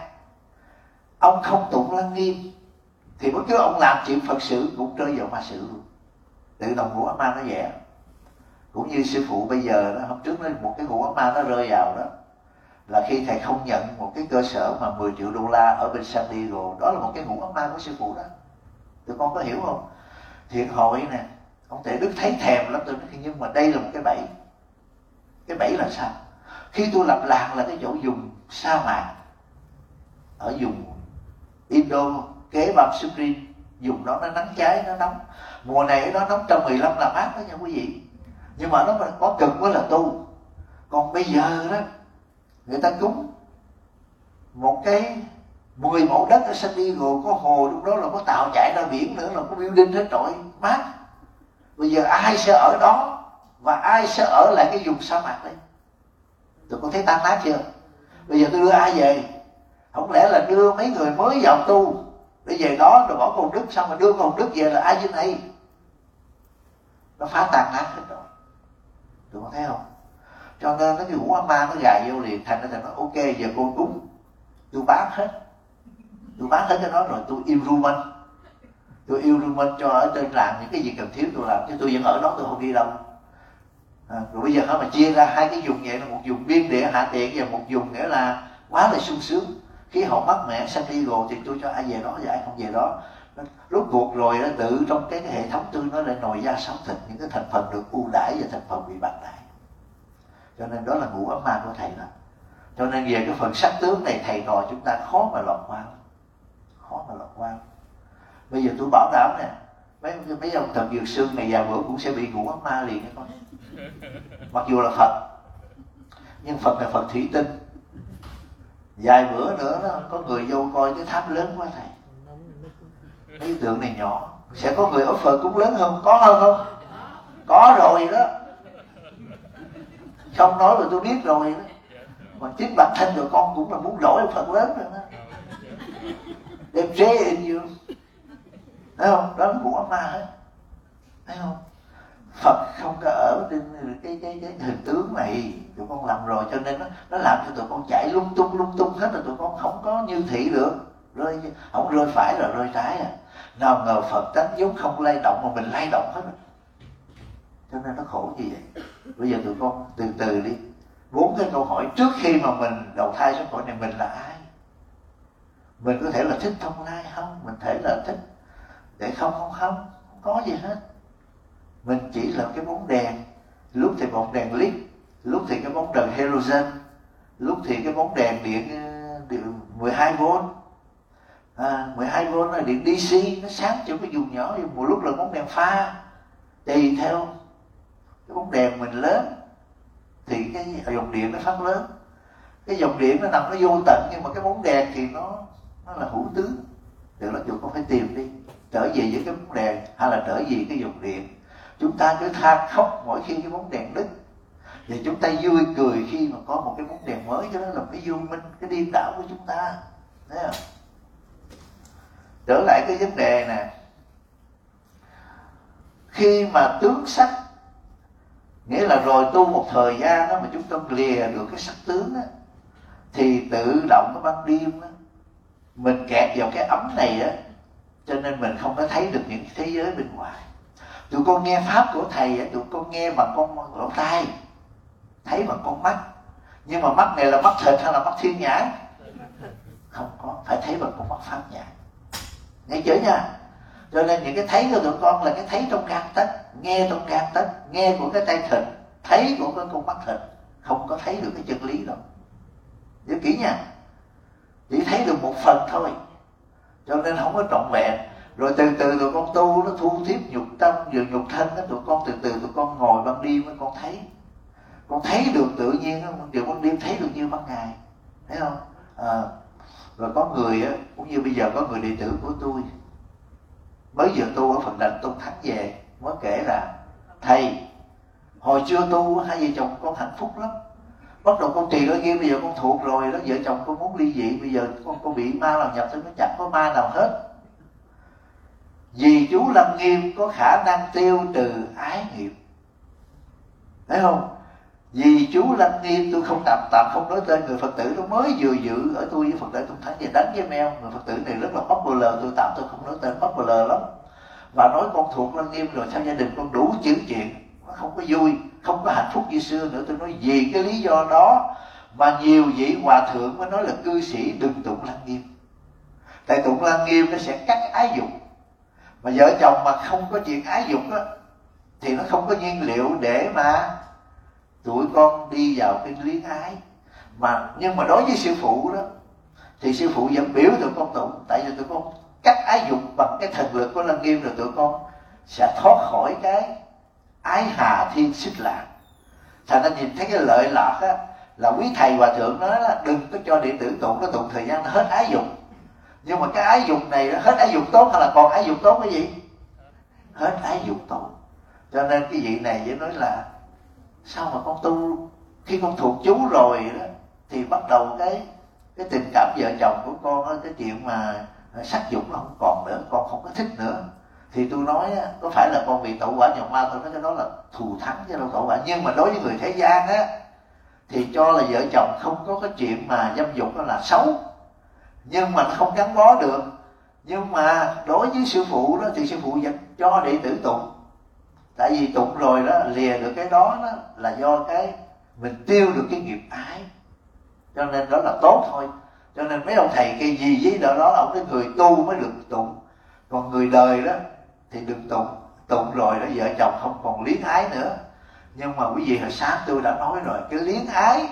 ông không tụng Lăng Nghiêm thì bất cứ ông làm chuyện Phật sự cũng rơi vào ma sự luôn, tự động ngũ ấm ma nó vẽ. Cũng như sư phụ bây giờ đó, hôm trước nói một cái ngũ ấm ma nó rơi vào đó là khi thầy không nhận một cái cơ sở mà mười triệu đô la ở bên San Diego, đó là một cái ngũ ấm ma của sư phụ đó. Tụi con có hiểu không? Thiện hội nè, ông Tệ Đức thấy thèm lắm, tôi nói nhưng mà đây là một cái bẫy. Cái bẫy là sao? Khi tôi lập làng là cái chỗ dùng sa mạc ở vùng Indo kế Bam Surin, dùng đó nó nắng cháy, nó nóng. Mùa này nó nóng trăm mười lăm là mát đó nha quý vị. Nhưng mà nó có cực quá là tu. Còn bây giờ đó, người ta cúng một cái mười mẫu đất ở San Diego, có hồ lúc đó là có tàu chạy ra biển nữa, là có building hết trọi mát. Bây giờ ai sẽ ở đó và ai sẽ ở lại cái vùng sa mạc đấy? Tụi con thấy tan nát chưa? Bây giờ tôi đưa ai về? Không lẽ là đưa mấy người mới vào tu để về đó rồi bỏ công đức, xong rồi đưa công đức về là ai dưới này? Nó phá tan nát hết rồi. Tụi con thấy không? Cho nên cái ngũ ấm ma nó gài vô liền, thành ra thầy nói ok giờ cô cúng, tôi bán hết, tôi bán hết cái đó rồi tôi yêu Rumen, tôi yêu Rumen cho ở trên làng những cái gì cần thiếu tôi làm, chứ tôi vẫn ở đó, tôi không đi đâu. À, rồi bây giờ nó mà chia ra hai cái vùng vậy là một vùng biên địa hạ tiện và một vùng nghĩa là quá là sung sướng, khí hậu mát mẻ San Diego thì tôi cho ai về đó và ai không về đó. Rốt cuộc rồi nó tự trong cái, cái hệ thống tôi nó lại nồi da sống thịt, những cái thành phần được ưu đãi và thành phần bị bạc đãi. Cho nên đó là ngũ ấm ma của thầy đó. Cho nên về cái phần sắc tướng này thầy trò chúng ta khó mà lọt qua, khó mà lọt qua. Bây giờ tôi bảo đảm nè, mấy mấy ông thần dược sư này vài bữa cũng sẽ bị ngũ ấm ma liền con. Mặc dù là Phật, nhưng Phật là Phật thủy tinh. Vài bữa nữa đó, có người vô coi cái tháp lớn quá thầy, mấy tượng này nhỏ, sẽ có người ở Phật cũng lớn hơn, có hơn không? Có rồi đó. Không nói mà tôi biết rồi đó. Mà chính bản thân của con cũng là muốn đổi Phật lớn rồi đó. Đem chế in vô, thấy không? Đó là của ma hết, thấy không? Phật không có ở trên cái cái cái hình tướng này, tụi con làm rồi cho nên nó nó làm cho tụi con chạy lung tung lung tung hết, là tụi con không có như thị được, rơi không rơi phải là rơi trái à. Nào ngờ Phật tánh vốn không lay động mà mình lay động hết, cho nên nó khổ như vậy. Bây giờ tụi con từ từ đi. Bốn cái câu hỏi trước khi mà mình đầu thai xuống cõi này, mình là ai? Mình có thể là thích Thông Lai không? Mình thể là thích để không không không không có gì hết. Mình chỉ là cái bóng đèn, lúc thì bóng đèn led, lúc thì cái bóng đèn halogen, lúc thì cái bóng đèn điện, điện mười hai vôn, à, mười hai vôn là điện đê xê, nó sáng cho cái vùng nhỏ, một lúc là bóng đèn pha, tùy theo cái bóng đèn mình lớn thì cái dòng điện nó phát lớn. Cái dòng điện nó nằm nó vô tận, nhưng mà cái bóng đèn thì nó nó là hữu tướng. Được đó, chúng con phải tìm đi, trở về với cái bóng đèn hay là trở về cái dòng điện. Chúng ta cứ than khóc mỗi khi cái bóng đèn đứt, và chúng ta vui cười khi mà có một cái bóng đèn mới. Cho đó là cái vô minh, cái điên đảo của chúng ta, thấy không? Trở lại cái vấn đề nè, khi mà tướng sắc, nghĩa là rồi tu một thời gian đó mà chúng ta lìa được cái sắc tướng đó, thì tự động cái ban đêm đó, mình kẹt vào cái ấm này á, cho nên mình không có thấy được những thế giới bên ngoài. Tụi con nghe pháp của thầy á, tụi con nghe bằng con lỗ tai, thấy bằng con mắt, nhưng mà mắt này là mắt thịt hay là mắt thiên nhãn? Không có, phải thấy bằng con mắt pháp nhãn, nghe chưa nha? Cho nên những cái thấy của tụi con là cái thấy trong gan tấc, nghe trong gan tấc, nghe của cái tay thịt, thấy của cái con mắt thịt, không có thấy được cái chân lý đâu. Nhớ kỹ nha, chỉ thấy được một phần thôi, cho nên không có trọn vẹn. Rồi từ từ tụi con tu nó thu tiếp nhục tâm rồi nhục thân đó, tụi con từ từ tụi con ngồi ban đêm mới con thấy, con thấy được tự nhiên đó, điều ban đêm thấy được như ban ngày, thấy không? À, rồi có người á, cũng như bây giờ có người đệ tử của tôi mới vừa tu ở Phật Đành Tôn Thắng về, mới kể là thầy hồi chưa tu hai vợ chồng con hạnh phúc lắm, bắt đầu con trì ở kia, bây giờ con thuộc rồi đó, vợ chồng con muốn ly dị, bây giờ con con bị ma làm nhập, thôi nó chẳng có ma nào hết. Vì chú Lăng Nghiêm có khả năng tiêu trừ ái nghiệp, thấy không? Vì chú Lăng Nghiêm, tôi không tạm tạm không nói tên người Phật tử nó mới vừa dự ở tôi với Phật tử Tôn Thắng về đánh với meo. Người Phật tử này rất là popular, tôi tạm tôi không nói tên, popular lắm, và nói con thuộc Lăng Nghiêm rồi sao gia đình con đủ chữ chuyện, nó không có vui, không có hạnh phúc như xưa nữa. Tôi nói vì cái lý do đó mà nhiều vị hòa thượng mới nói là cư sĩ đừng tụng Lăng Nghiêm, tại tụng Lăng Nghiêm nó sẽ cắt ái dục. Mà vợ chồng mà không có chuyện ái dục á, thì nó không có nhiên liệu để mà tụi con đi vào cái luyến ái. Mà nhưng mà đối với sư phụ đó thì sư phụ vẫn biểu tụi con tụng, tại vì tụi con cắt ái dục bằng cái thần lực của Lăng Nghiêm, rồi tụi con sẽ thoát khỏi cái ái hà thiên xích lạc. Thành ra nhìn thấy cái lợi lạc á, là quý thầy hòa thượng nói là đừng có cho đệ tử tụng, nó tụng thời gian nó hết ái dục. Nhưng mà cái ái dục này nó hết ái dục tốt hay là còn ái dục tốt cái gì? Hết ái dục tốt. Cho nên cái vị này với nói là sao mà con tu khi con thuộc chú rồi đó, thì bắt đầu cái cái tình cảm vợ chồng của con đó, cái chuyện mà sắc dục nó không còn nữa, con không có thích nữa. Thì tôi nói có phải là con bị tẩu hỏa nhập ma, tôi nói cái đó là thù thắng chứ đâu tẩu hỏa. Nhưng mà đối với người thế gian á thì cho là vợ chồng không có cái chuyện mà dâm dục đó là xấu, nhưng mà nó không gắn bó được. Nhưng mà đối với sư phụ đó thì sư phụ vẫn cho đệ tử tụng, tại vì tụng rồi đó lìa được cái đó, đó là do cái mình tiêu được cái nghiệp ái, cho nên đó là tốt thôi. Cho nên mấy ông thầy cái gì với đó, đó là ông cái người tu mới được tụng, còn người đời đó thì đừng tụng. Tụng rồi đó vợ chồng không còn luyến ái nữa. Nhưng mà quý vị hồi sáng tôi đã nói rồi, cái luyến ái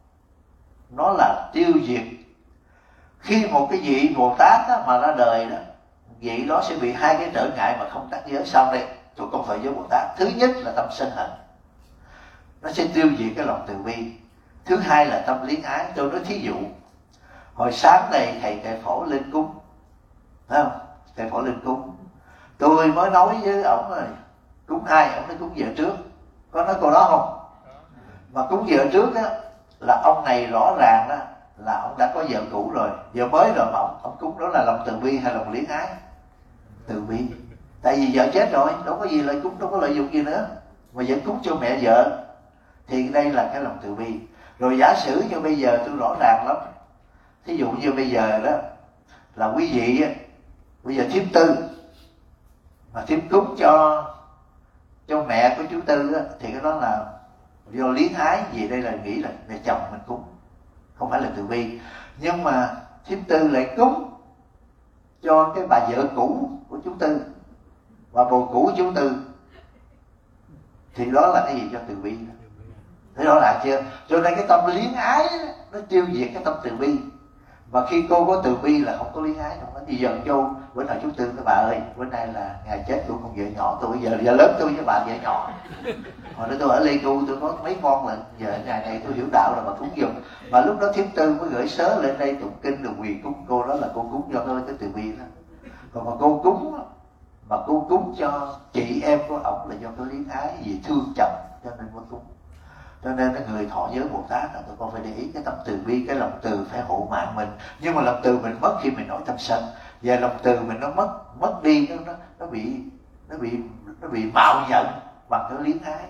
nó là tiêu diệt. Khi một cái vị Bồ Tát đó mà ra đời đó, vị đó sẽ bị hai cái trở ngại mà không tác giới sau đây tụi con phải với Bồ Tát. Thứ nhất là tâm sân hận, nó sẽ tiêu diệt cái lòng từ bi. Thứ hai là tâm luyến ái. Tôi nói thí dụ, hồi sáng này thầy Tề Phổ lên cúng, thấy không? Tề Phổ lên cúng, tôi mới nói với ổng rồi, cúng ai? Ổng nói cúng vợ trước. Có nói câu đó không? Mà cúng vợ trước á là ông này rõ ràng đó là ông đã có vợ cũ rồi, vợ mới rồi mà ông, ông cúng, đó là lòng từ bi hay lòng liếng ái? Từ bi. Tại vì vợ chết rồi, đâu có gì lợi cúng, đâu có lợi dụng gì nữa, mà vẫn cúng cho mẹ vợ, thì đây là cái lòng từ bi. Rồi giả sử như bây giờ tôi rõ ràng lắm, thí dụ như bây giờ đó là quý vị á, bây giờ thiếp Tư mà thiếp cúng cho cho mẹ của chú Tư á, thì cái đó là do liếng ái gì, đây là nghĩ là mẹ chồng mình cúng, không phải là từ bi. Nhưng mà thiếp Tư lại cúng cho cái bà vợ cũ của chú Tư, bà bồ cũ của chú Tư, thì đó là cái gì? Cho từ bi. Thế rõ ràng chưa? Cho nên cái tâm liếng ái đó, nó tiêu diệt cái tâm từ bi. Và khi cô có từ bi là không có liếng ái, không có gì giận châu. Bữa nào chú Tư nói bà ơi, bữa nay là ngày chết của con vợ nhỏ tôi, bây giờ giờ lớn tôi với bà vợ nhỏ. Hồi đó tôi ở Lê Cưu tôi có mấy con là giờ ngày này tôi hiểu đạo là bà cúng giùm. Mà lúc đó thiếp Tư mới gửi sớ lên đây tụng kinh rồi quỳ cúng cô, đó là cô cúng cho tôi cái từ bi đó. Còn mà cô cúng mà cô cúng cho chị em của ổng là do cái liếng ái vì thương chồng cho nên mới cúng. Cho nên cái người thọ giới Bồ Tát là tụi con phải để ý cái tâm từ bi, cái lòng từ phải hộ mạng mình. Nhưng mà lòng từ mình mất khi mình nổi tâm sân, và lòng từ mình nó mất mất đi, nó nó bị nó bị nó bị mạo nhận bằng cái liếng ái,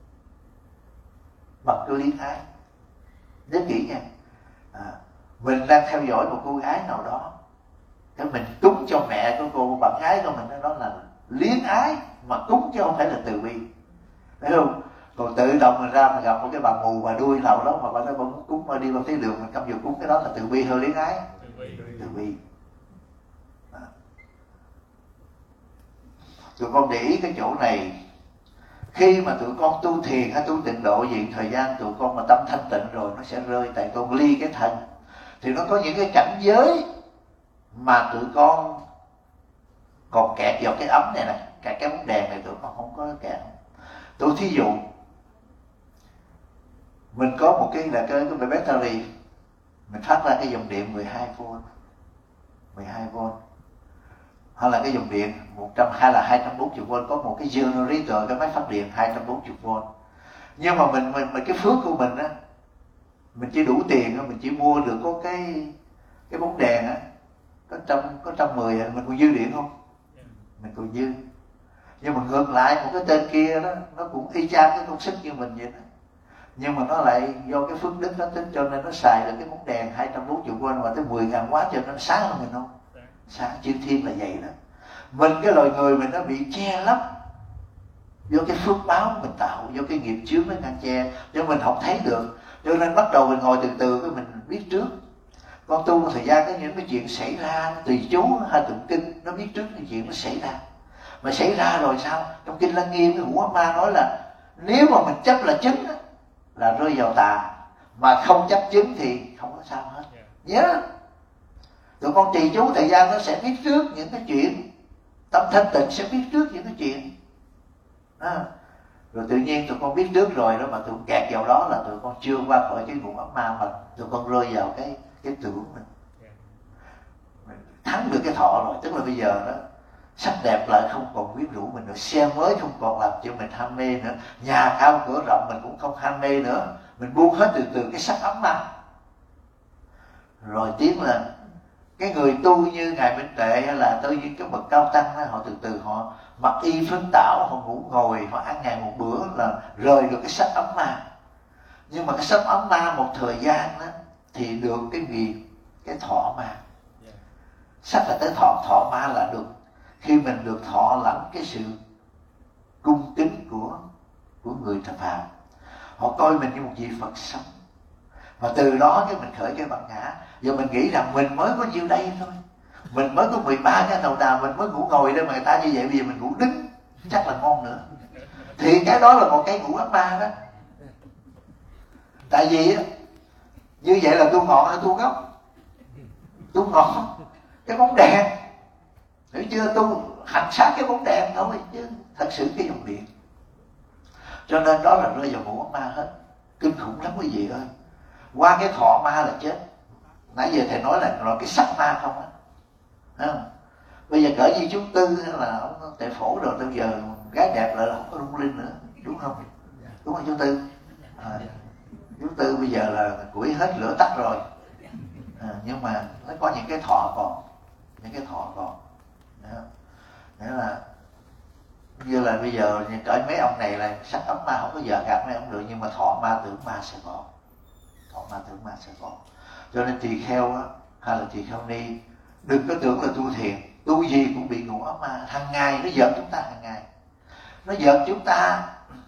bằng cái liếng ái. Nhớ kỹ nha. À, mình đang theo dõi một cô gái nào đó, cái mình cúng cho mẹ của cô, bạn gái của mình, đó là liếng ái mà cúng chứ không phải là từ bi, phải không? Còn tự động mình ra mình gặp một cái bà mù bà đuôi nào đó mà bà nói bà muốn cúng mà đi vào thấy đường mình căm vừa cúng, cái đó là từ bi hơn liếng ái. Từ bi. À. Tụi con để ý cái chỗ này, khi mà tụi con tu thiền hay tu tịnh độ gì, thời gian tụi con mà tâm thanh tịnh rồi nó sẽ rơi, tại con ly cái thân, thì nó có những cái cảnh giới mà tụi con còn kẹt vào cái ấm này nè, kẹt cái bóng đèn này tụi con không có kẹt. Tôi thí dụ mình có một cái là cái cái battery, mình phát ra cái dòng điện mười hai vôn, mười hai vôn, hay là cái dòng điện một trăm hay là hai trăm bốn mươi vôn, có một cái generator, cái máy phát điện hai trăm bốn mươi vôn. Nhưng mà mình mình mình cái phước của mình á, mình chỉ đủ tiền á, mình chỉ mua được có cái cái bóng đèn á, có trăm có trăm mười, mình còn dư điện không? Mình còn dư. Nhưng mà ngược lại một cái tên kia đó, nó cũng y chang cái công sức như mình vậy đó, nhưng mà nó lại do cái phước đức nó tính, cho nên nó xài được cái bóng đèn hai trăm bốn mươi vôn mà tới mười ngàn watt, cho nên sáng hơn mình không? Sáng. Chư thiên là vậy đó. Mình cái loài người mình nó bị che lấp do cái phước báo mình tạo, do cái nghiệp chướng nó ngăn che, cho mình không thấy được. Cho nên bắt đầu mình ngồi từ từ cái mình biết trước. Con tu một thời gian có những cái chuyện xảy ra, tùy chú hay tụng kinh, nó biết trước cái chuyện nó xảy ra. Mà xảy ra rồi sao? Trong kinh Lăng Nghiêm, cái Ngũ Ấm Ma nói là nếu mà mình chấp là chứng á, là rơi vào tà, mà không chấp chứng thì không có sao hết. Nhớ, tụi con trì chú thời gian nó sẽ biết trước những cái chuyện, tâm thanh tịnh sẽ biết trước những cái chuyện. À, rồi tự nhiên tụi con biết trước rồi đó, mà tụi con kẹt vào đó là tụi con chưa qua khỏi cái Ngũ Ấm Ma, mà tụi con rơi vào cái cái tưởng mình. Mình thắng được cái thọ rồi, tức là bây giờ đó sắc đẹp lại không còn quyến rũ mình nữa, xe mới không còn làm cho mình ham mê nữa, nhà cao cửa rộng mình cũng không ham mê nữa, mình buông hết từ từ cái sắc ấm ma. Rồi tiến lên cái người tu như ngài Minh Tuệ hay là tới những cái bậc cao tăng đó, họ từ từ họ mặc y phấn tảo, họ ngủ ngồi, họ ăn ngày một bữa là rời được cái sắc ấm ma. Nhưng mà cái sắc ấm ma một thời gian đó thì được cái gì? Cái thọ ma. Sắc là tới thọ, thọ ma là được khi mình được thọ lãnh cái sự cung kính của của người thập phàm. Họ coi mình như một vị Phật sống, và từ đó cái mình khởi cái bản ngã. Giờ mình nghĩ rằng mình mới có nhiêu đây thôi, mình mới có mười ba cái đầu đà, mình mới ngủ ngồi đây mà người ta như vậy, bây giờ mình ngủ đứng chắc là ngon nữa. Thì cái đó là một cái Ngũ Ấm Ma đó. Tại vì như vậy là tu ngọn hay tu gốc? Tu ngọn cái bóng đèn, hiểu chưa? Tu hành sát cái bóng đèn thôi, chứ thật sự cái dòng điện. Cho nên đó là rơi vào Ngũ Ấm Ma hết. Kinh khủng lắm quý vị ơi. Qua cái thọ ma là chết. Nãy giờ thầy nói là rồi cái sắc ma không á. Bây giờ cỡ như chúng Tư hay là ông Tệ Phổ rồi, bây giờ gái đẹp lại là không có lung linh nữa, đúng không? Đúng không chú Tư? À, Chú Tư bây giờ là củi hết lửa tắt rồi, à, nhưng mà nó có những cái thọ còn, những cái thọ còn. Nghĩa là như là bây giờ cởi mấy ông này là sắc ấm ma không có giờ gặp mấy ông được, nhưng mà thọ ma tưởng ma sẽ còn, thọ ma tưởng ma sẽ còn. Cho nên tỳ kheo á, hay là tỳ kheo ni, đừng có tưởng là tu thiền, tu gì cũng bị ngủ ấm ma. Hàng ngày nó giận chúng ta, hàng ngày nó giận chúng ta,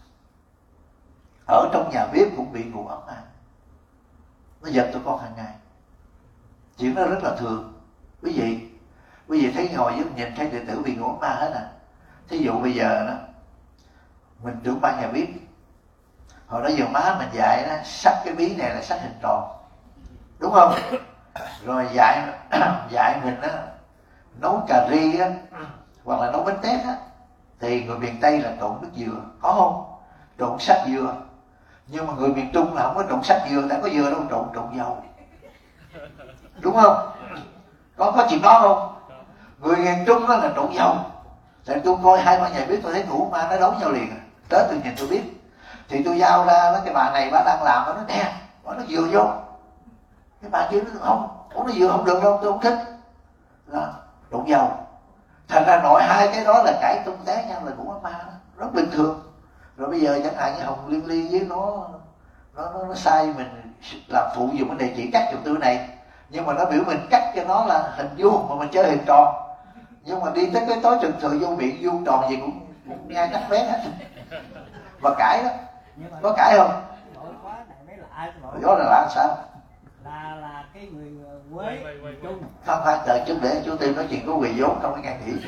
ở trong nhà bếp cũng bị ngủ ấm ma, nó giận tụi con hàng ngày. Chuyện đó rất là thường. Quý vị quý vị thấy ngồi với nhìn thấy đệ tử bị ngủ ấm ma hết à. Thí dụ bây giờ đó, mình trưởng ban nhà bếp, hồi đó giờ má mình dạy đó, sắc cái bí này là sắc hình tròn, đúng không? Rồi dạy dạy mình đó, nấu cà ri á, hoặc là nấu bánh tét á, thì người miền Tây là trộn nước dừa, có không? Trộn sắc dừa. Nhưng mà người miền Trung là không có trộn sắc dừa, tại có dừa đâu, trộn trộn dầu, đúng không? Có có chuyện đó không? Người miền Trung đó là trộn dầu. Tại tôi coi hai ba nhà bếp tôi thấy ngủ ma nó đấu nhau liền à. Tới tôi nhìn tôi biết, thì tôi giao ra đó, cái bà này bà đang làm, nó nói nè, nó dừa vô. Cái bà kia nó không, nó dừa không được đâu, tôi không thích. Đó, trộn dầu. Thành ra nội hai cái đó là cãi tung té nhau, là ngủ ma đó, rất bình thường. Rồi bây giờ chẳng hạn như Hồng Liên Ly với nó nó nó, nó sai mình làm phụ dùng vấn đề chỉ cắt chụp tư này, nhưng mà nó biểu mình cắt cho nó là hình vuông mà mình chơi hình tròn. Nhưng mà đi tới cái tối trần thừa vô miệng vuông tròn gì cũng, cũng nghe cắt bé hết. Và cãi đó, có cãi không? Đó là lạ sao? Là là cái người Quế Trung. Không phải, đợi chút để chú Tiên nói chuyện có quỳ vốn không có nghe kỹ.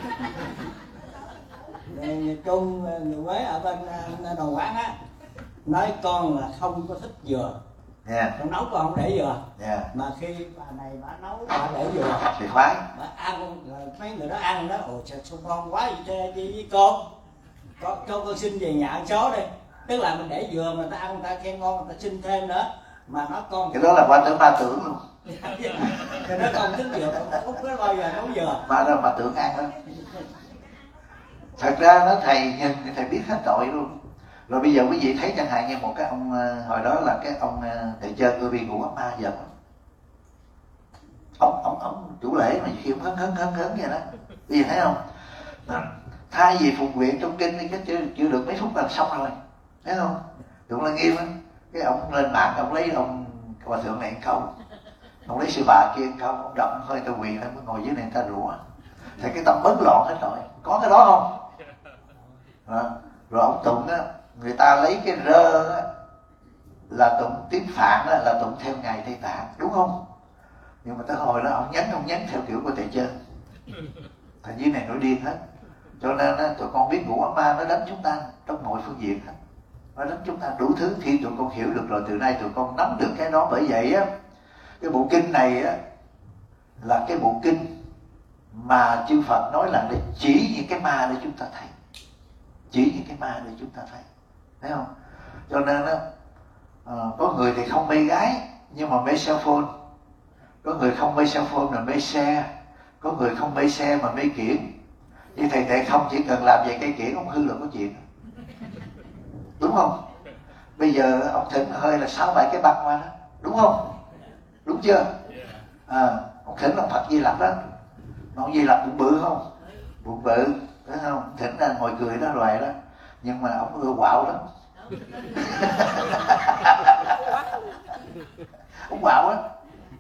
Người Trung, người Quế ở bên Đồng Quán á, nói con là không có thích dừa. Yeah. Con nấu con không để dừa. Yeah. Mà khi bà này bà nấu bà để dừa thì khoái. bà ăn, mấy người đó ăn đó, ồ trời sao ngon quá vậy với, với con. Con, con con xin về nhà ăn số đi. Tức là mình để dừa mà người ta ăn, người ta khen ngon, người ta xin thêm nữa. Mà nó con cái đó là quan tưởng ma tưởng luôn. thì nó con thích dừa, con không có bao giờ nấu dừa. Ma đó mà tưởng ăn đó. Thật ra nó thầy nhìn thì thầy biết hết tội luôn. Rồi bây giờ quý vị thấy chẳng hạn như một cái ông, hồi đó là cái ông thầy chơi tôi bị ngủ ấm ma giận. Ông ông ông chủ lễ mà khi ông hấn hấn hấn hấn vậy đó, quý vị thấy không? Thay vì phục nguyện trong kinh đi, chưa, chưa được mấy phút là xong rồi, thấy không? Đúng là nghiêm á. Cái ông lên mạng ông lấy ông hòa thượng này câu, ông lấy sư bà kia câu, ông đậm hơi ta quỳ lên mới ngồi dưới này người ta rủa. Thì cái tâm bấn loạn hết rồi. Có cái đó không? Đó. Rồi ông tụng á, người ta lấy cái rơ á, là tụng tiếng Phạn á, là tụng theo ngày Tây Tạng, đúng không? Nhưng mà tới hồi đó ông nhấn ông nhấn theo kiểu của thầy chơi. Thằng dưới này nổi điên hết. Cho nên á, tụi con biết ngũ ấm ma nó đánh chúng ta trong mọi phương diện hết. Nó đánh chúng ta đủ thứ. Khi tụi con hiểu được rồi, từ nay tụi con nắm được cái đó. Bởi vậy á, cái bộ kinh này á, là cái bộ kinh mà chư Phật nói là để chỉ những cái ma để chúng ta thấy, chỉ những cái ma để chúng ta thấy, thấy không? Cho nên á, à, có người thì không mê gái nhưng mà mê cell phone, có người không mê cell phone mà mê xe, có người không mê xe mà mê kiển. Như thầy thầy không chỉ cần làm vậy cây kiển ông hư là có chuyện, đúng không? Bây giờ ông Thịnh hơi là sáu bảy cái băng qua đó, đúng không? Đúng chưa? À, ông Thịnh ông Phật Di Lặc đó, ông Di Lặc bụng bự không? Bụng bự, thấy không? Thịnh là ngồi cười đó rồi đó, nhưng mà ông ưa quạo lắm. Ông quạo á,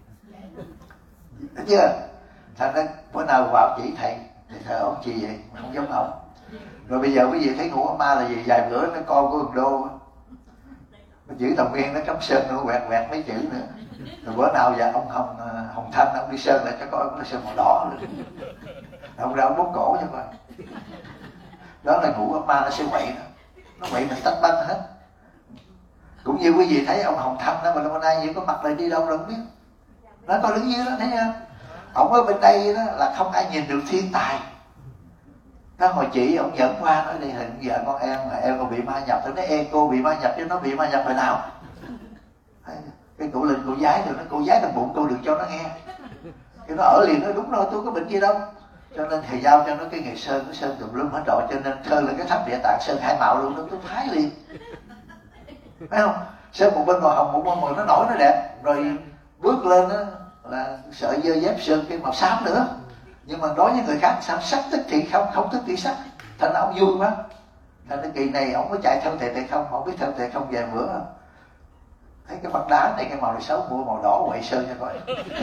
thấy chưa? Thành ra bữa nào quạo chỉ thầy, thầy thờ ông chi vậy, mà không giống ông. Rồi bây giờ quý vị thấy ngũ ấm ma là gì? Vài bữa nó con của đô, nó chữ Tòng Nguyên nó cắm sơn nó quẹt quẹt mấy chữ nữa. Rồi bữa nào giờ ông Hồng Hồng Thanh ông đi sơn lại cho coi nó sơn màu đỏ nữa. Ông ra ông bóp cổ cho coi. Đó là ngũ ấm ma nó sẽ quậy đó. Nó quậy mình tách banh hết. Cũng như quý vị thấy ông Hồng Thanh đó, mà hôm nay vậy có mặt lại đi đâu rồi không biết. Nó có đứng dưới đó thấy không? Ông ở bên đây đó là không ai nhìn được thiên tài. Nó hồi chỉ ông dẫn qua nói đây hình vợ con em mà em còn bị ma nhập. Tôi nói em cô bị ma nhập chứ nó bị ma nhập hồi nào? Cái cụ linh cụ giái rồi nó cụ giái trong bụng cô đừng cho nó nghe. Cái nó ở liền nói đúng rồi tôi có bệnh gì đâu. Cho nên thầy giao cho nó cái nghề sơn, nó sơn tùm lum hết rồi. Cho nên thơ là cái tháp Địa Tạng sơn hai mạo luôn đó, tôi phái liền. Phải không? Sơn một bên màu hồng, một bên màu nó nổi nó đẹp. Rồi bước lên đó, là sợi dơ dép sơn cái màu xám nữa. Nhưng mà đối với người khác sao sắc tức thì không, không tức thì sắc. Thành ra ông vui quá. Thành ra kỳ này ông mới chạy theo thầy Tệ Không. Ông biết theo Tệ Không vài bữa thấy cái mặt đá này cái màu này xấu, mua màu đỏ quậy sơn cho coi.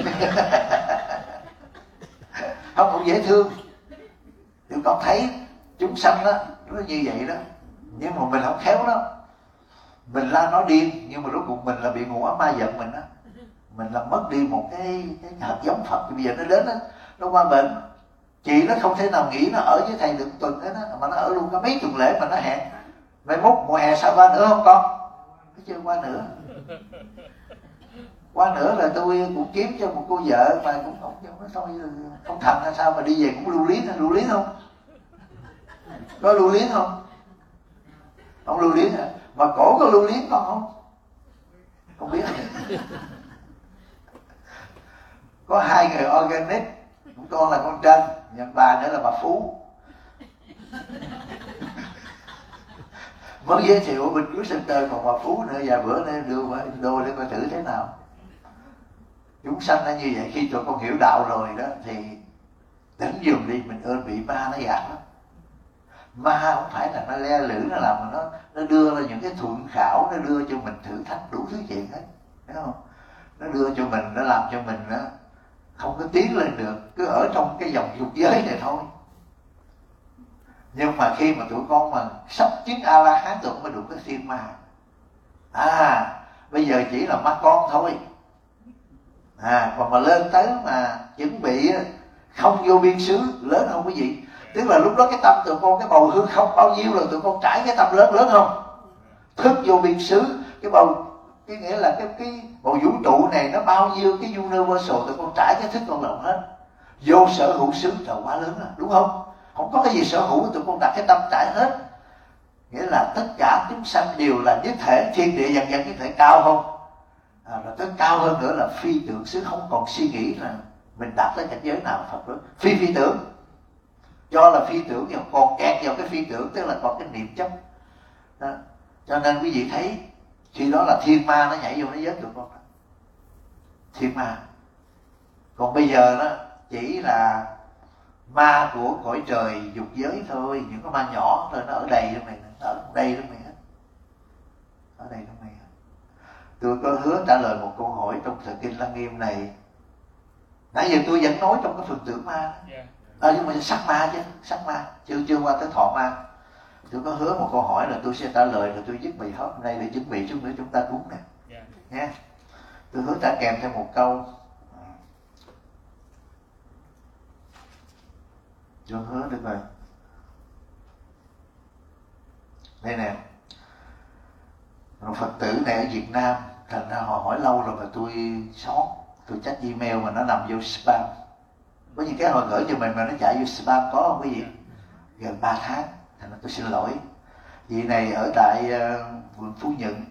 Không, cũng dễ thương. Thì con thấy chúng sanh đó nó như vậy đó, nhưng mà mình không khéo đó, mình la nó điên, nhưng mà rốt cuộc mình là bị ngũ ám ma giận mình đó, mình làm mất đi một cái cái hạt giống Phật. Bây giờ nó đến đó, nó qua bệnh, chị nó không thể nào nghĩ nó ở với thầy được tuần hết á, mà nó ở luôn cả mấy tuần lễ mà nó hẹn mai mốt mùa hè sao qua nữa không con? Nó chưa qua nữa. Qua nữa là tôi cũng kiếm cho một cô vợ mà cũng không, nó thôi không thành hay sao mà đi về cũng lưu luyến, lưu luyến không? Có lưu luyến không? Không lưu luyến hả? Mà cổ có lưu luyến con không? Không biết. Có hai người organic, con là con Trân, nhận bà nữa là bà Phú. Mới giới thiệu bên cuối center còn bà Phú nữa, vài bữa nữa đưa qua Indo để coi thử thế nào. Chúng sanh nó như vậy, khi tụi con hiểu đạo rồi đó thì tỉnh giùm đi, mình ơn bị ma nó gạt lắm. Ma không phải là nó le lưỡi nó làm, mà nó nó đưa ra những cái thuận khảo, nó đưa cho mình thử thách đủ thứ chuyện hết, thấy không? Nó đưa cho mình, nó làm cho mình đó không có tiến lên được, cứ ở trong cái dòng dục giới này thôi. Nhưng mà khi mà tụi con mà sắp chứng A La Hán tụi con mới đụng cái thiên ma. À bây giờ chỉ là ma con thôi. À còn mà lên tới mà chuẩn bị không vô biên xứ lớn không quý vị? Tức là lúc đó cái tâm tụi con, cái bầu hư không bao nhiêu rồi tụi con trải cái tâm lớn lớn không? Thức vô biên xứ, cái bầu, cái nghĩa là cái cái bầu vũ trụ này nó bao nhiêu cái universal tụi con trải cái thức con lòng hết. Vô sở hữu xứ là quá lớn rồi, đúng không? Không có cái gì sở hữu, tụi con đặt cái tâm trải hết. Nghĩa là tất cả chúng sanh đều là nhất thể, thiên địa dần dần nhất thể cao không? À, rồi tới cao hơn nữa là phi tưởng xứ, không còn suy nghĩ là mình đạt tới cảnh giới nào Phật nữa. Phi phi tưởng, do là phi tưởng nhưng còn kẹt vào cái phi tưởng, tức là còn cái niệm chấp đó. Cho nên quý vị thấy khi đó là thiên ma nó nhảy vô nó giết tụi con, thiên ma. Còn bây giờ đó chỉ là ma của cõi trời dục giới thôi, những cái ma nhỏ thôi, nó ở đây trong này, nó ở đây trong này hết, ở đây trong này hết. Tôi có hứa trả lời một câu hỏi trong thời kinh Lăng Nghiêm này, nãy giờ tôi vẫn nói trong cái phần tưởng ma, à, nhưng mà sắc ma chứ, sắc ma chưa chưa qua tới thọ ma. Tôi có hứa một câu hỏi là tôi sẽ trả lời, rồi tôi viết bài hết hôm nay để chuẩn bị chút nữa chúng ta cúng nè, yeah. Nha. Tôi hứa trả kèm theo một câu. Tôi hứa được rồi. Đây nè, Phật tử này ở Việt Nam, thành ra họ hỏi lâu rồi mà tôi sót, tôi check email mà nó nằm vô spam. Có những cái họ gửi cho mình mà nó chạy vô spam có không quý vị? Gần ba tháng, thành ra tôi xin lỗi. Vị này ở tại uh, vườn Phú Nhuận.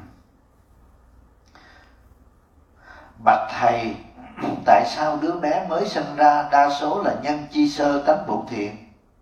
Bạch thầy, tại sao đứa bé mới sinh ra đa số là nhân chi sơ tánh bổn thiện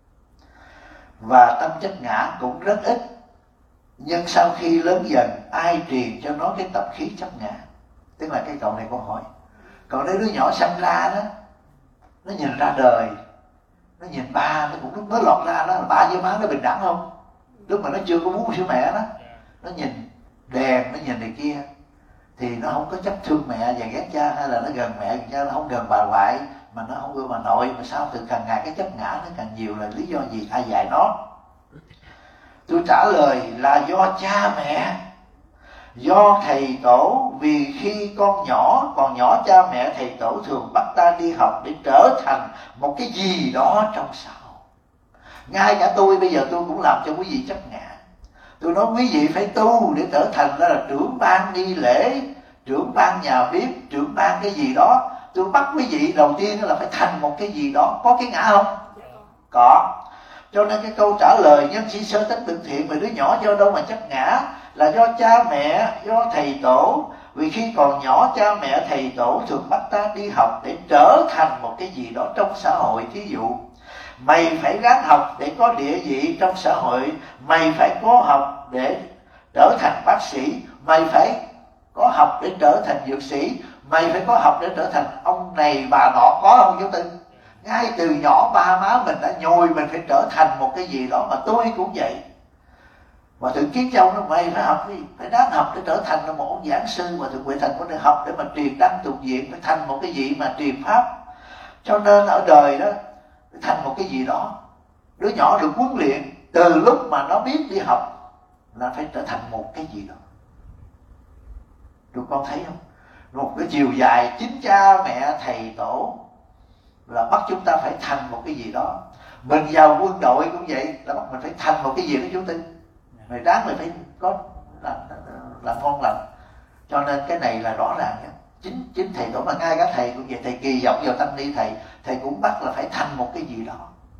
và tâm chấp ngã cũng rất ít, nhưng sau khi lớn dần ai truyền cho nó cái tập khí chấp ngã? Tức là cái cậu này có hỏi. Còn nếu đứa nhỏ sinh ra đó, nó nhìn ra đời, nó nhìn ba, nó cũng lúc mới lọt ra đó, ba với má nó bình đẳng không? Lúc mà nó chưa có bú sữa mẹ đó, nó nhìn đèn, nó nhìn này kia, thì nó không có chấp thương mẹ và ghét cha, hay là nó gần mẹ cha, nó không gần bà ngoại, mà nó không ưa bà nội. Mà sao từ càng ngày cái chấp ngã nó càng nhiều, là lý do gì? Ai dạy nó? Tôi trả lời là do cha mẹ, do thầy tổ. Vì khi con nhỏ, còn nhỏ, cha mẹ thầy tổ thường bắt ta đi học để trở thành một cái gì đó trong xã hội. Ngay cả tôi bây giờ tôi cũng làm cho quý vị chấp ngã. Tôi nói quý vị phải tu để trở thành đó là trưởng ban đi lễ, trưởng ban nhà bếp, trưởng ban cái gì đó. Tôi bắt quý vị đầu tiên là phải thành một cái gì đó. Có cái ngã không? Có. Cho nên cái câu trả lời nhân sĩ sơ tánh bổn thiện về đứa nhỏ do đâu mà chấp ngã, là do cha mẹ, do thầy tổ. Vì khi còn nhỏ cha mẹ thầy tổ thường bắt ta đi học để trở thành một cái gì đó trong xã hội. Thí dụ mày phải ráng học để có địa vị trong xã hội, mày phải cố học để trở thành bác sĩ, mày phải có học để trở thành dược sĩ, mày phải có học để trở thành ông này bà nọ, có không chú Tư? Ngay từ nhỏ ba má mình đã nhồi mình phải trở thành một cái gì đó, mà tôi cũng vậy. Hòa thượng Kiến Châu nói mày phải học đi, phải đáng học để trở thành là một ông giảng sư. Hòa thượng Huệ Thành có được học để mà truyền đăng tục viện, phải thành một cái gì mà truyền pháp. Cho nên ở đời đó phải thành một cái gì đó. Đứa nhỏ được huấn luyện từ lúc mà nó biết đi học là phải trở thành một cái gì đó. Tụi con thấy không? Một cái chiều dài chính cha mẹ thầy tổ là bắt chúng ta phải thành một cái gì đó. Mình vào quân đội cũng vậy, là bắt mình phải thành một cái gì đó chú Tư. Mày đáng mày phải có là, là, là ngon lành. Cho nên cái này là rõ ràng nhé. Chính chính thầy tổ, mà ngay cả thầy cũng vậy, thầy kỳ vọng vào tăng ni thầy, thầy cũng bắt là phải thành một cái gì đó.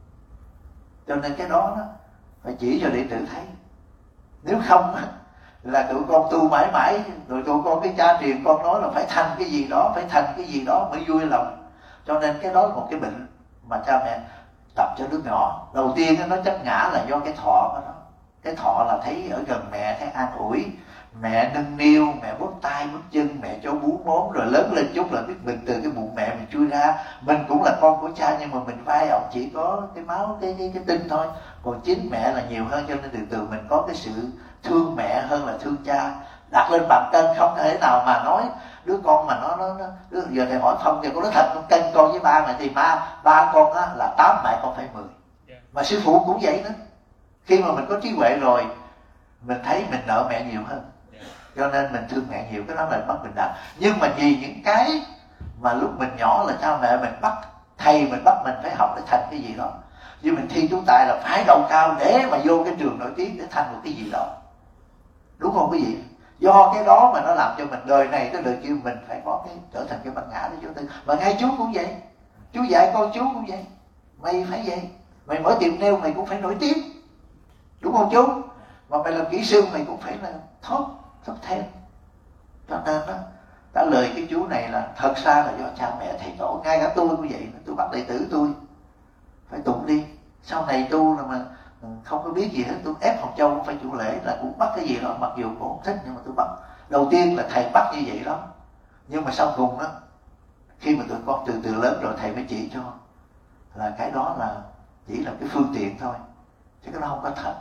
Cho nên cái đó, đó phải chỉ cho đệ tử thấy. Nếu không là tụi con tu mãi mãi, rồi tụi con cái cha truyền con nói là phải thành cái gì đó, phải thành cái gì đó mới vui lòng. Cho nên cái đó là một cái bệnh mà cha mẹ tập cho đứa nhỏ. Đầu tiên nó chấp ngã là do cái thọ của nó. Cái thọ là thấy ở gần mẹ thấy an ủi, mẹ nâng niu, mẹ bóp tay bóp chân, mẹ cho bú mốm, rồi lớn lên chút là biết mình từ cái bụng mẹ mình chui ra. Mình cũng là con của cha, nhưng mà mình vai ông chỉ có cái máu, cái cái cái tinh thôi. Còn chính mẹ là nhiều hơn, cho nên từ từ mình có cái sự thương mẹ hơn là thương cha. Đặt lên bàn cân không thể nào mà nói đứa con mà nó nó, nó đứa, giờ thầy hỏi Phong, giờ con nói thật, con cân con với ba mẹ thì ba ba con á là tám, mẹ con phải mười. Mà sư phụ cũng vậy đó. Khi mà mình có trí huệ rồi, mình thấy mình nợ mẹ nhiều hơn, cho nên mình thương mẹ nhiều. Cái đó là bất bình đẳng. Nhưng mà vì những cái mà lúc mình nhỏ là cha mẹ mình bắt, thầy mình bắt mình phải học để thành cái gì đó. Như mình thi chú tài là phải đậu cao để mà vô cái trường nổi tiếng, để thành một cái gì đó. Đúng không quý vị? Do cái đó mà nó làm cho mình đời này tới đời kia mình phải có cái trở thành cái bản ngã đó chú Tư. Mà ngay chú cũng vậy, chú dạy con chú cũng vậy. Mày phải vậy, mày mở tiệm nail mày cũng phải nổi tiếng, đúng không chú? Mà mày làm kỹ sư mày cũng phải là top top ten. Cho nên đó, trả lời cái chú này là thật ra là do cha mẹ thầy tổ. Ngay cả tôi cũng vậy, tôi bắt đệ tử tôi phải tụng đi. Sau này tu là mà không có biết gì hết, tôi ép Hồng Châu cũng phải chủ lễ, là cũng bắt cái gì đó, mặc dù cũng không thích nhưng mà tôi bắt. Đầu tiên là thầy bắt như vậy đó, nhưng mà sau cùng đó, khi mà tụi con từ từ lớn rồi thầy mới chỉ cho là cái đó là chỉ là cái phương tiện thôi, chứ cái đó không có thật.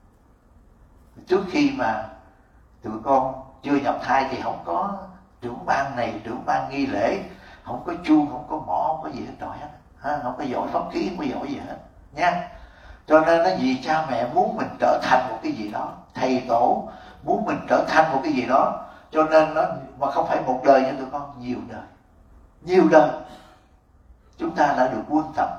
Trước khi mà tụi con chưa nhập thai thì không có trưởng ban này, trưởng ban nghi lễ, không có chuông, không có mõ, không có gì hết trọi hết, ha? Không có giỏi pháp khí, không có giỏi gì hết nha. Cho nên nó vì cha mẹ muốn mình trở thành một cái gì đó, thầy tổ muốn mình trở thành một cái gì đó, cho nên nó mà không phải một đời nha tụi con, nhiều đời, nhiều đời chúng ta đã được quân tập.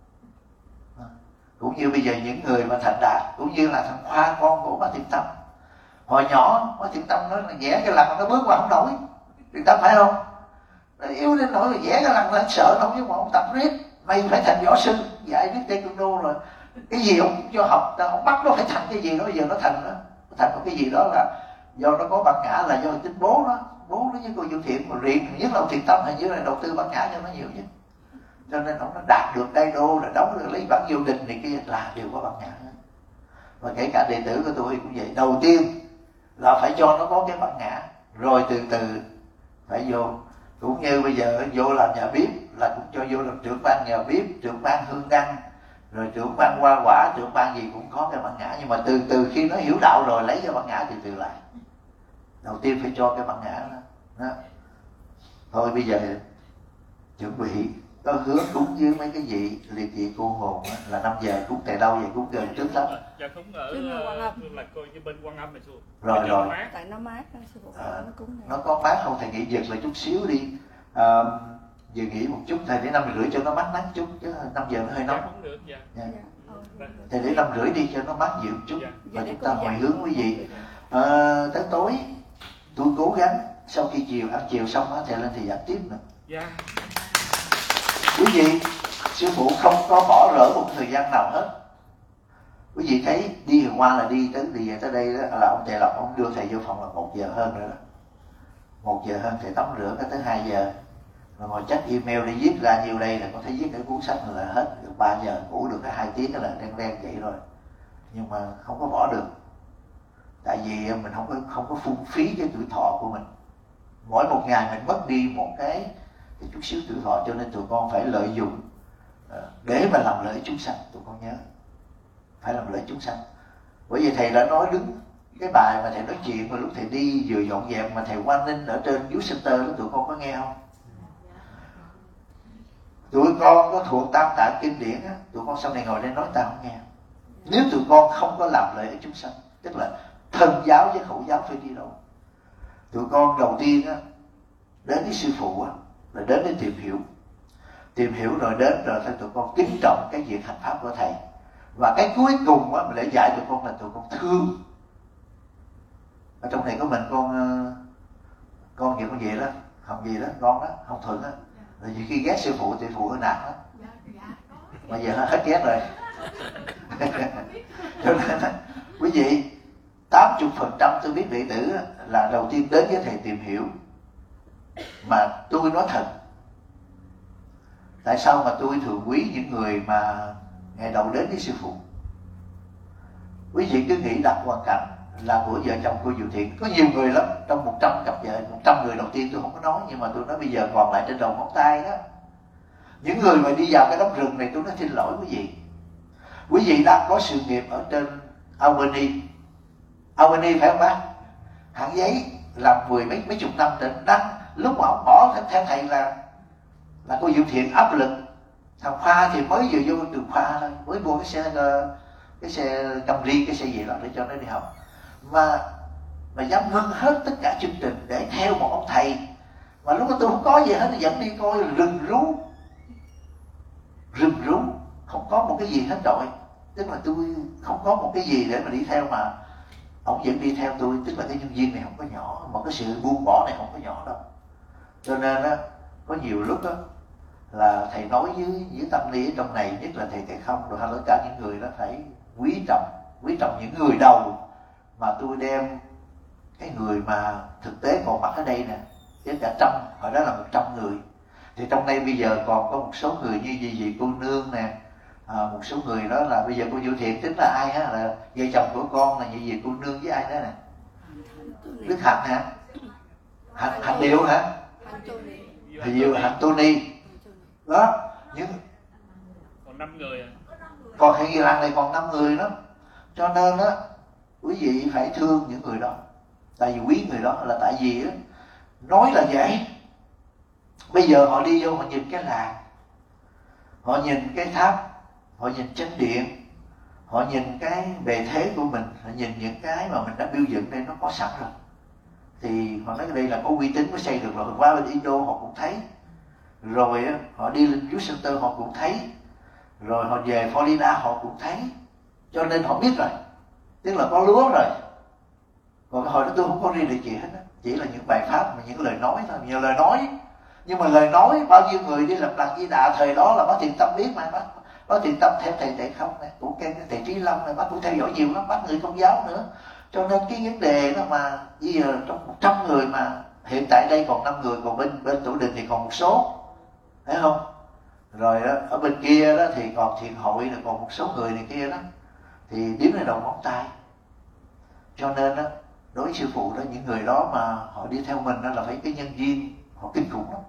Cũng như bây giờ những người mà thành đạt, cũng như là thằng Khoa con của Bác Thiện Tâm, hồi nhỏ Bác Thiện Tâm nói là vẽ cái lần nó bước qua không nổi, Thiện Tâm phải không? Nó yếu đến nỗi là vẽ cái lần nó sợ nó, nhưng mà ông tập riết, mày phải thành võ sư, dạy biết taekwondo rồi, cái gì ông cũng cho học, ông bắt nó phải thành cái gì đó, bây giờ nó thành đó, thành một cái gì đó là do nó có bản ngã, là do chính bố nó, bố nó với cô Vũ Thiện mà luyện, nhất là ông Thiện Tâm hình như là đầu tư bản ngã cho nó nhiều nhất. Cho nên ông nó đạt được đai đô, rồi đóng được lấy bản vô địch này kia là đều có bản ngã. Và kể cả đệ tử của tôi cũng vậy, đầu tiên là phải cho nó có cái bản ngã, rồi từ từ phải vô. Cũng như bây giờ vô làm nhà bếp là cũng cho vô làm trưởng ban nhà bếp, trưởng ban hương đăng, rồi trưởng ban hoa quả, trưởng ban gì cũng có cái bản ngã. Nhưng mà từ từ khi nó hiểu đạo rồi lấy cái bản ngã từ từ lại. Đầu tiên phải cho cái bản ngã đó, đó. Thôi bây giờ chuẩn bị có hướng cúng với mấy cái vị liệt vị cô hồn á, là năm giờ cúng tại đâu vậy? Cúng gần trước lắm. Dạ cúng ở là coi như bên Quan Âm này xuống. Rồi rồi. Tại nó mát đó, sư phụ. À, nó cúng nó có mát không? Thầy nghĩ giật lại chút xíu đi. À, giờ nghỉ một chút, thầy để năm rưỡi cho nó mát nắng chút, chứ năm giờ nó hơi nóng. Dạ cũng được, dạ. Dạ. Dạ. Thầy để năm rưỡi đi cho nó mát dịu chút. Dạ. Và chúng ta hồi hướng quý vị. À, tới tối tôi cố gắng sau khi chiều ăn chiều xong á thầy lên thì giảng tiếp nữa. Dạ. Quý vị, sư phụ không có bỏ lỡ một thời gian nào hết. Quý vị thấy đi hôm qua là đi tới đi về tới đây đó, là ông thầy Lộc ông đưa thầy vô phòng là một giờ hơn rồi đó. Một giờ hơn thầy tắm rửa cái tới hai giờ. Rồi ngồi check email để viết ra nhiêu đây là có thể viết cái cuốn sách là hết. Được ba giờ ngủ được cái hai tiếng là đen đen vậy rồi. Nhưng mà không có bỏ được. Tại vì mình không có không có phung phí cái tuổi thọ của mình. Mỗi một ngày mình mất đi một cái, cái chút xíu tuổi thọ, cho nên tụi con phải lợi dụng để mà làm lợi chúng sanh. Tụi con nhớ phải làm lợi chúng sanh. Bởi vì thầy đã nói đứng cái bài mà thầy nói chuyện mà lúc thầy đi vừa dọn dẹp mà thầy Quang Ninh ở trên Youth Center đó, tụi con có nghe không? Tụi con có thuộc tam tạng kinh điển á, tụi con sau này ngồi đây nói ta không nghe. Nếu tụi con không có làm lợi chúng sanh, tức là thân giáo với khẩu giáo phải đi đâu. Tụi con đầu tiên á, đến với sư phụ á, là đến để tìm hiểu. Tìm hiểu rồi đến rồi thì tụi con kính trọng cái việc hành pháp của thầy. Và cái cuối cùng á, mình để dạy tụi con là tụi con thương. Ở trong này có mình con con gì con gì đó, Hồng gì đó, con đó, Hồng Thuận á. Rồi nhiều khi ghét sư phụ thì phụ hơi nặng đó. Mà giờ nó hết ghét rồi. Cho nên quý vị, tám mươi phần trăm tôi biết đệ tử là đầu tiên đến với thầy tìm hiểu. Mà tôi nói thật, tại sao mà tôi thường quý những người mà ngày đầu đến với sư phụ? Quý vị cứ nghĩ đặt hoàn cảnh là của vợ chồng cô Diệu Thiện. Có nhiều người lắm, trong một trăm cặp vợ, một trăm người đầu tiên tôi không có nói, nhưng mà tôi nói bây giờ còn lại trên đầu ngón tay đó. Những người mà đi vào cái đống rừng này, tôi nói xin lỗi quý vị. Quý vị đang có sự nghiệp ở trên Albany. Albany phải không bác? Hãng giấy làm mười mấy mấy chục năm trên đang lúc mà ông bỏ theo thầy là là cô Diệu Thiện áp lực. Thằng Khoa thì mới vừa vô trường Khoa thôi, mới mua cái xe cái xe Camry, cái xe gì đó để cho nó đi học. Mà mà dám ngưng hết tất cả chương trình để theo một ông thầy. Mà lúc đó tôi không có gì hết, tôi dẫn đi coi rừng rú. Rừng rú, không có một cái gì hết rồi. Tức là tôi không có một cái gì để mà đi theo mà ông vẫn đi theo tôi. Tức là cái nhân viên này không có nhỏ, mà cái sự buông bỏ này không có nhỏ đâu. Cho nên á, có nhiều lúc á là thầy nói với, với tâm lý ở trong này, nhất là thầy Thầy Không rồi hay tất cả những người đó phải quý trọng, quý trọng những người đầu mà tôi đem cái người mà thực tế còn mặt ở đây nè, với cả trăm, hồi đó là một trăm người. Thì trong đây bây giờ còn có một số người như gì gì cô Nương nè, à, một số người đó là bây giờ cô Diệu Thiện tính là ai á, là vợ chồng của con là như gì cô Nương với ai đó nè, Đức Hạnh hả, Hạnh, Hạnh Điệu hả, Hạnh Điệu, Hạnh Tony đó, nhưng còn năm người à? Còn hiện làng này còn năm người đó. Cho nên á, quý vị phải thương những người đó. Tại vì quý người đó là tại vì á, nói là dễ. Bây giờ họ đi vô họ nhìn cái làng, họ nhìn cái tháp, họ nhìn chánh điện, họ nhìn cái bề thế của mình, họ nhìn những cái mà mình đã biểu dựng đây nó có sẵn rồi. Thì họ nói cái đây là có uy tín, có xây được rồi. Qua bên Indo họ cũng thấy. Rồi á, họ đi lên Youth Center họ cũng thấy. Rồi họ về Florida họ cũng thấy. Cho nên họ biết rồi, tức là có lúa rồi. Còn hồi đó tôi không có riêng được gì hết á, chỉ là những bài pháp mà những lời nói thôi, nhiều lời nói. Nhưng mà lời nói bao nhiêu người đi lập làng Di Đà thời đó là bác Thiện Tâm biết mà, bác bác Thiện Tâm theo thầy Thầy Không này, cũng kêu thầy Trí Long này, bác cũng theo dõi nhiều lắm, bác người Công giáo nữa. Cho nên cái vấn đề đó mà bây giờ trong một trăm người mà hiện tại đây còn năm người, còn bên bên Tổ Đình thì còn một số, thấy không? Rồi đó, ở bên kia đó thì còn thiền hội là còn một số người này kia đó, thì đếm lên đầu ngón tay. Cho nên đó, đối với sư phụ đó, những người đó mà họ đi theo mình đó là phải cái nhân duyên họ kinh khủng lắm.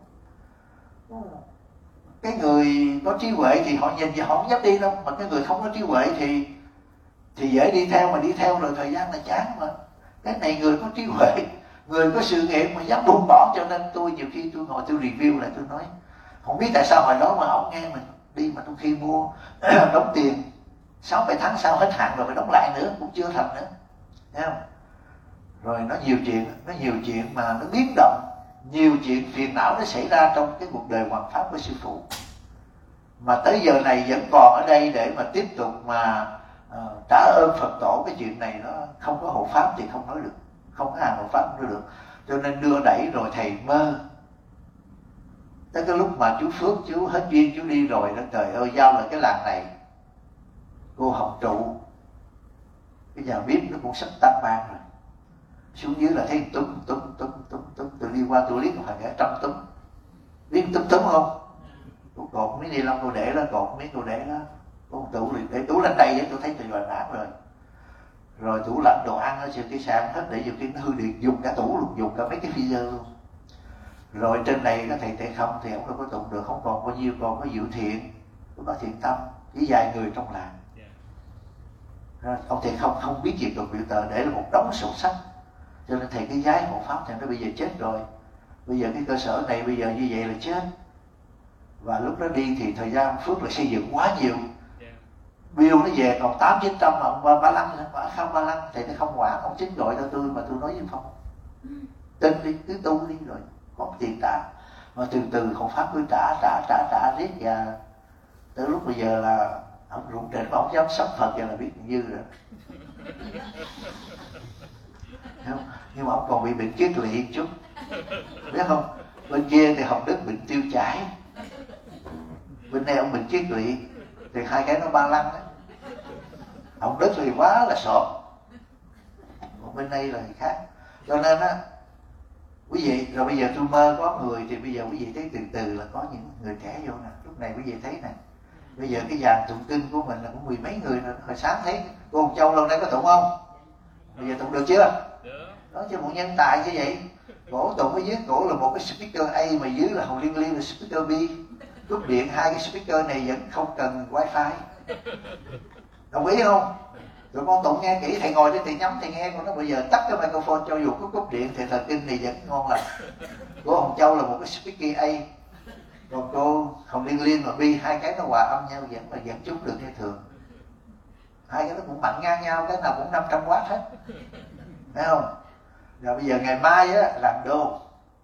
Cái người có trí huệ thì họ nhìn và họ không dám đi đâu, mà cái người không có trí huệ thì thì dễ đi theo, mà đi theo rồi thời gian là chán mà. Cái này người có trí huệ, người có sự nghiệp mà dám buông bỏ. Cho nên tôi nhiều khi tôi ngồi tôi review lại, tôi nói không biết tại sao hồi đó mà ông nghe mình đi mà trong khi mua đóng tiền sáu bảy tháng sau hết hạn rồi phải đóng lại nữa, cũng chưa thành nữa, thấy không? Rồi nó nhiều chuyện, nó nhiều chuyện mà nó biến động, nhiều chuyện phiền não nó xảy ra trong cái cuộc đời hoàn pháp của sư phụ. Mà tới giờ này vẫn còn ở đây để mà tiếp tục mà uh, trả ơn Phật tổ. Cái chuyện này nó không có hộ pháp thì không nói được, không có hàng hộ pháp không nói được. Cho nên đưa đẩy rồi thầy mơ. Tới cái lúc mà chú Phước chú hết duyên chú đi rồi đó, trời ơi, giao lại cái làng này cô Hồng Trụ, cái nhà bếp nó cũng sắp tan ban rồi. Xuống dưới là thấy túm túm túm túm túm, tôi đi qua tôi liếc một hàng cả trăm túm, biết túm túm không? Tôi cột miếng ni lông tôi để đó, cột miếng tôi để đó, con tủ để tủ lên đây để tôi thấy tôi rồi nản rồi. rồi tủ lạnh đồ ăn ở trên cái sàn hết, để vô cái hư điện, dùng cả tủ luôn, dùng cả mấy cái freezer luôn. Rồi trên này có thầy Tệ Không thì ông đâu có tụng được, không còn bao nhiêu, còn có Diệu Thiện, có Thiện Tâm với vài người trong làng. Rồi ông Thầy Không không biết gì tục biểu tờ, để là một đống sổ sách. Cho nên thầy cái giái hộ pháp thầy nói bây giờ chết rồi, bây giờ cái cơ sở này bây giờ như vậy là chết. Và lúc đó đi thì thời gian Phước là xây dựng quá nhiều, bill nó về còn tám chín trăm mà ông ba ba lăng nữa, không ba lăng thầy nó không quản, ông chính gọi cho tôi mà tôi nói với Phong tin đi, cứ tu đi rồi có tiền trả. Mà từ từ hộ pháp cứ trả trả trả trả riết, và tới lúc bây giờ là ông rụng trịnh mà ông dám sắp Phật giờ là biết dư rồi. Nhưng mà ông còn bị bệnh kiết lỵ chút, biết không? Bên kia thì Hồng Đức bệnh tiêu chảy, bên đây ông bệnh kiết lỵ, thì hai cái nó ba lăng đấy. Hồng Đức thì quá là sợ, còn bên đây là khác. Cho nên á quý vị, rồi bây giờ tôi mơ có người, thì bây giờ quý vị thấy từ từ là có những người trẻ vô nè. Lúc này quý vị thấy nè, bây giờ cái dàn tụng kinh của mình là cũng mười mấy người rồi. Hồi sáng thấy cô Hồng Châu lâu nay có tụng không? Bây giờ tụng được chưa? Đó chứ một nhân tài như vậy. Cổ tụng ở dưới cổ là một cái speaker A, mà dưới là Hồng Liên Liên là speaker B. Cúp điện hai cái speaker này vẫn không cần wifi. Đồng ý không? Tụi con tụng nghe kỹ, thầy ngồi đây thầy nhắm thầy nghe, còn nó bây giờ tắt cái microphone cho dù có cúp điện thì thần kinh này vẫn ngon lành. Cô Hồng Châu là một cái speaker A, còn cô Hồng Liên Liên và B, hai cái nó hòa âm nhau vẫn mà vẫn trúng được như thường. Hai cái nó cũng mạnh ngang nhau, cái nào cũng năm trăm watt hết, thấy không? Rồi bây giờ ngày mai á làm đô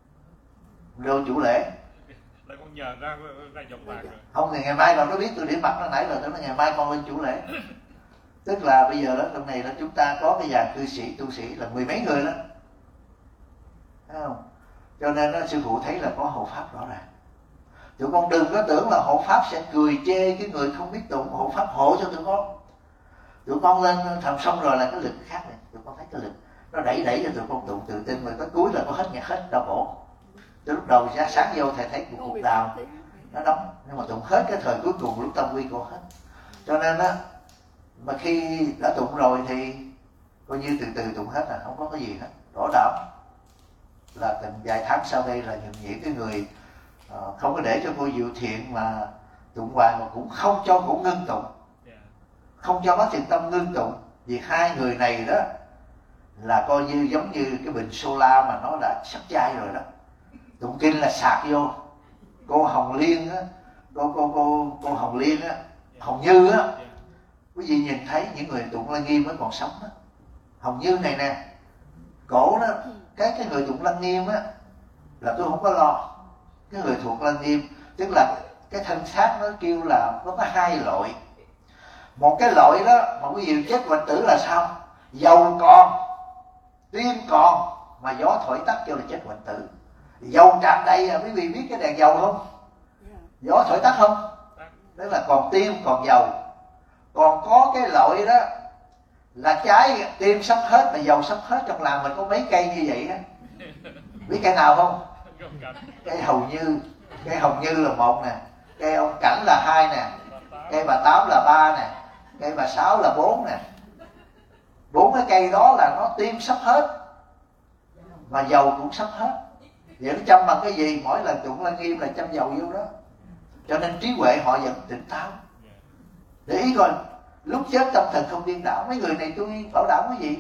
đô chủ lễ. Lại con nhờ ra ra dòng bạc rồi. Không thì ngày mai mà nó biết tôi điểm mặt nó nãy rồi, tôi nói ngày mai con lên chủ lễ. Tức là bây giờ đó trong này là chúng ta có cái dàn cư sĩ tu sĩ là mười mấy người đó, thấy không? Cho nên đó, sư phụ thấy là có hộ pháp rõ ràng. Tụi con đừng có tưởng là hộ pháp sẽ cười chê cái người không biết tụng, hộ pháp hộ cho tụi con. Tụi con lên thầm xong rồi là cái lực khác này, tụi con thấy cái lực nó đẩy đẩy cho tụi con tụng tự tin, mà tới cuối là có hết nhạc hết đau khổ. Từ lúc đầu ra sáng vô thầy thấy một cục đào nó đóng, nhưng mà tụng hết cái thời cuối cùng lúc tâm quy cô hết. Cho nên á, mà khi đã tụng rồi thì coi như từ từ tụng hết là không có cái gì hết. Rõ đảm là từng vài tháng sau đây là những cái người uh, không có để cho cô Diệu Thiện mà tụng hoài, mà cũng không cho cổ ngưng tụng, không cho bác Thiện Tâm ngưng tụng. Vì hai người này đó là coi như giống như cái bình sola mà nó đã sắp chai rồi đó. Tụng kinh là sạc vô. Cô Hồng Liên á, cô cô cô cô Hồng Liên á, Hồng Như á, quý vị nhìn thấy những người tụng Lăng Nghiêm mới còn sống á. Hồng Như này nè, cổ đó, cái cái người tụng Lăng Nghiêm á là tôi không có lo. Cái người thuộc Lăng Nghiêm, tức là cái thân xác nó kêu là nó có hai loại. Một cái loại đó mà quý vị chết hoạch tử là sao? Dầu còn, tim còn mà gió thổi tắt kêu là chết hoạch tử. Dầu tràn đầy à, quý vị biết cái đèn dầu không? Gió thổi tắt không? Đó là còn tim còn dầu. Còn có cái loại đó là trái tim sắp hết mà dầu sắp hết, trong làng mình có mấy cây như vậy á. Biết cây nào không? Cây Hầu Như, cây Hồng Như là một nè, cây ông Cảnh là hai nè, cây bà Tám là ba nè, cây bà Sáu là bốn nè. Bốn cái cây đó là nó tim sắp hết mà dầu cũng sắp hết. Vậy nó chăm bằng cái gì? Mỗi lần tụng Lăng Nghiêm là chăm dầu vô đó. Cho nên trí huệ họ vẫn tỉnh táo. Để ý coi, lúc chết tâm thần không điên đảo. Mấy người này tôi bảo đảm cái gì?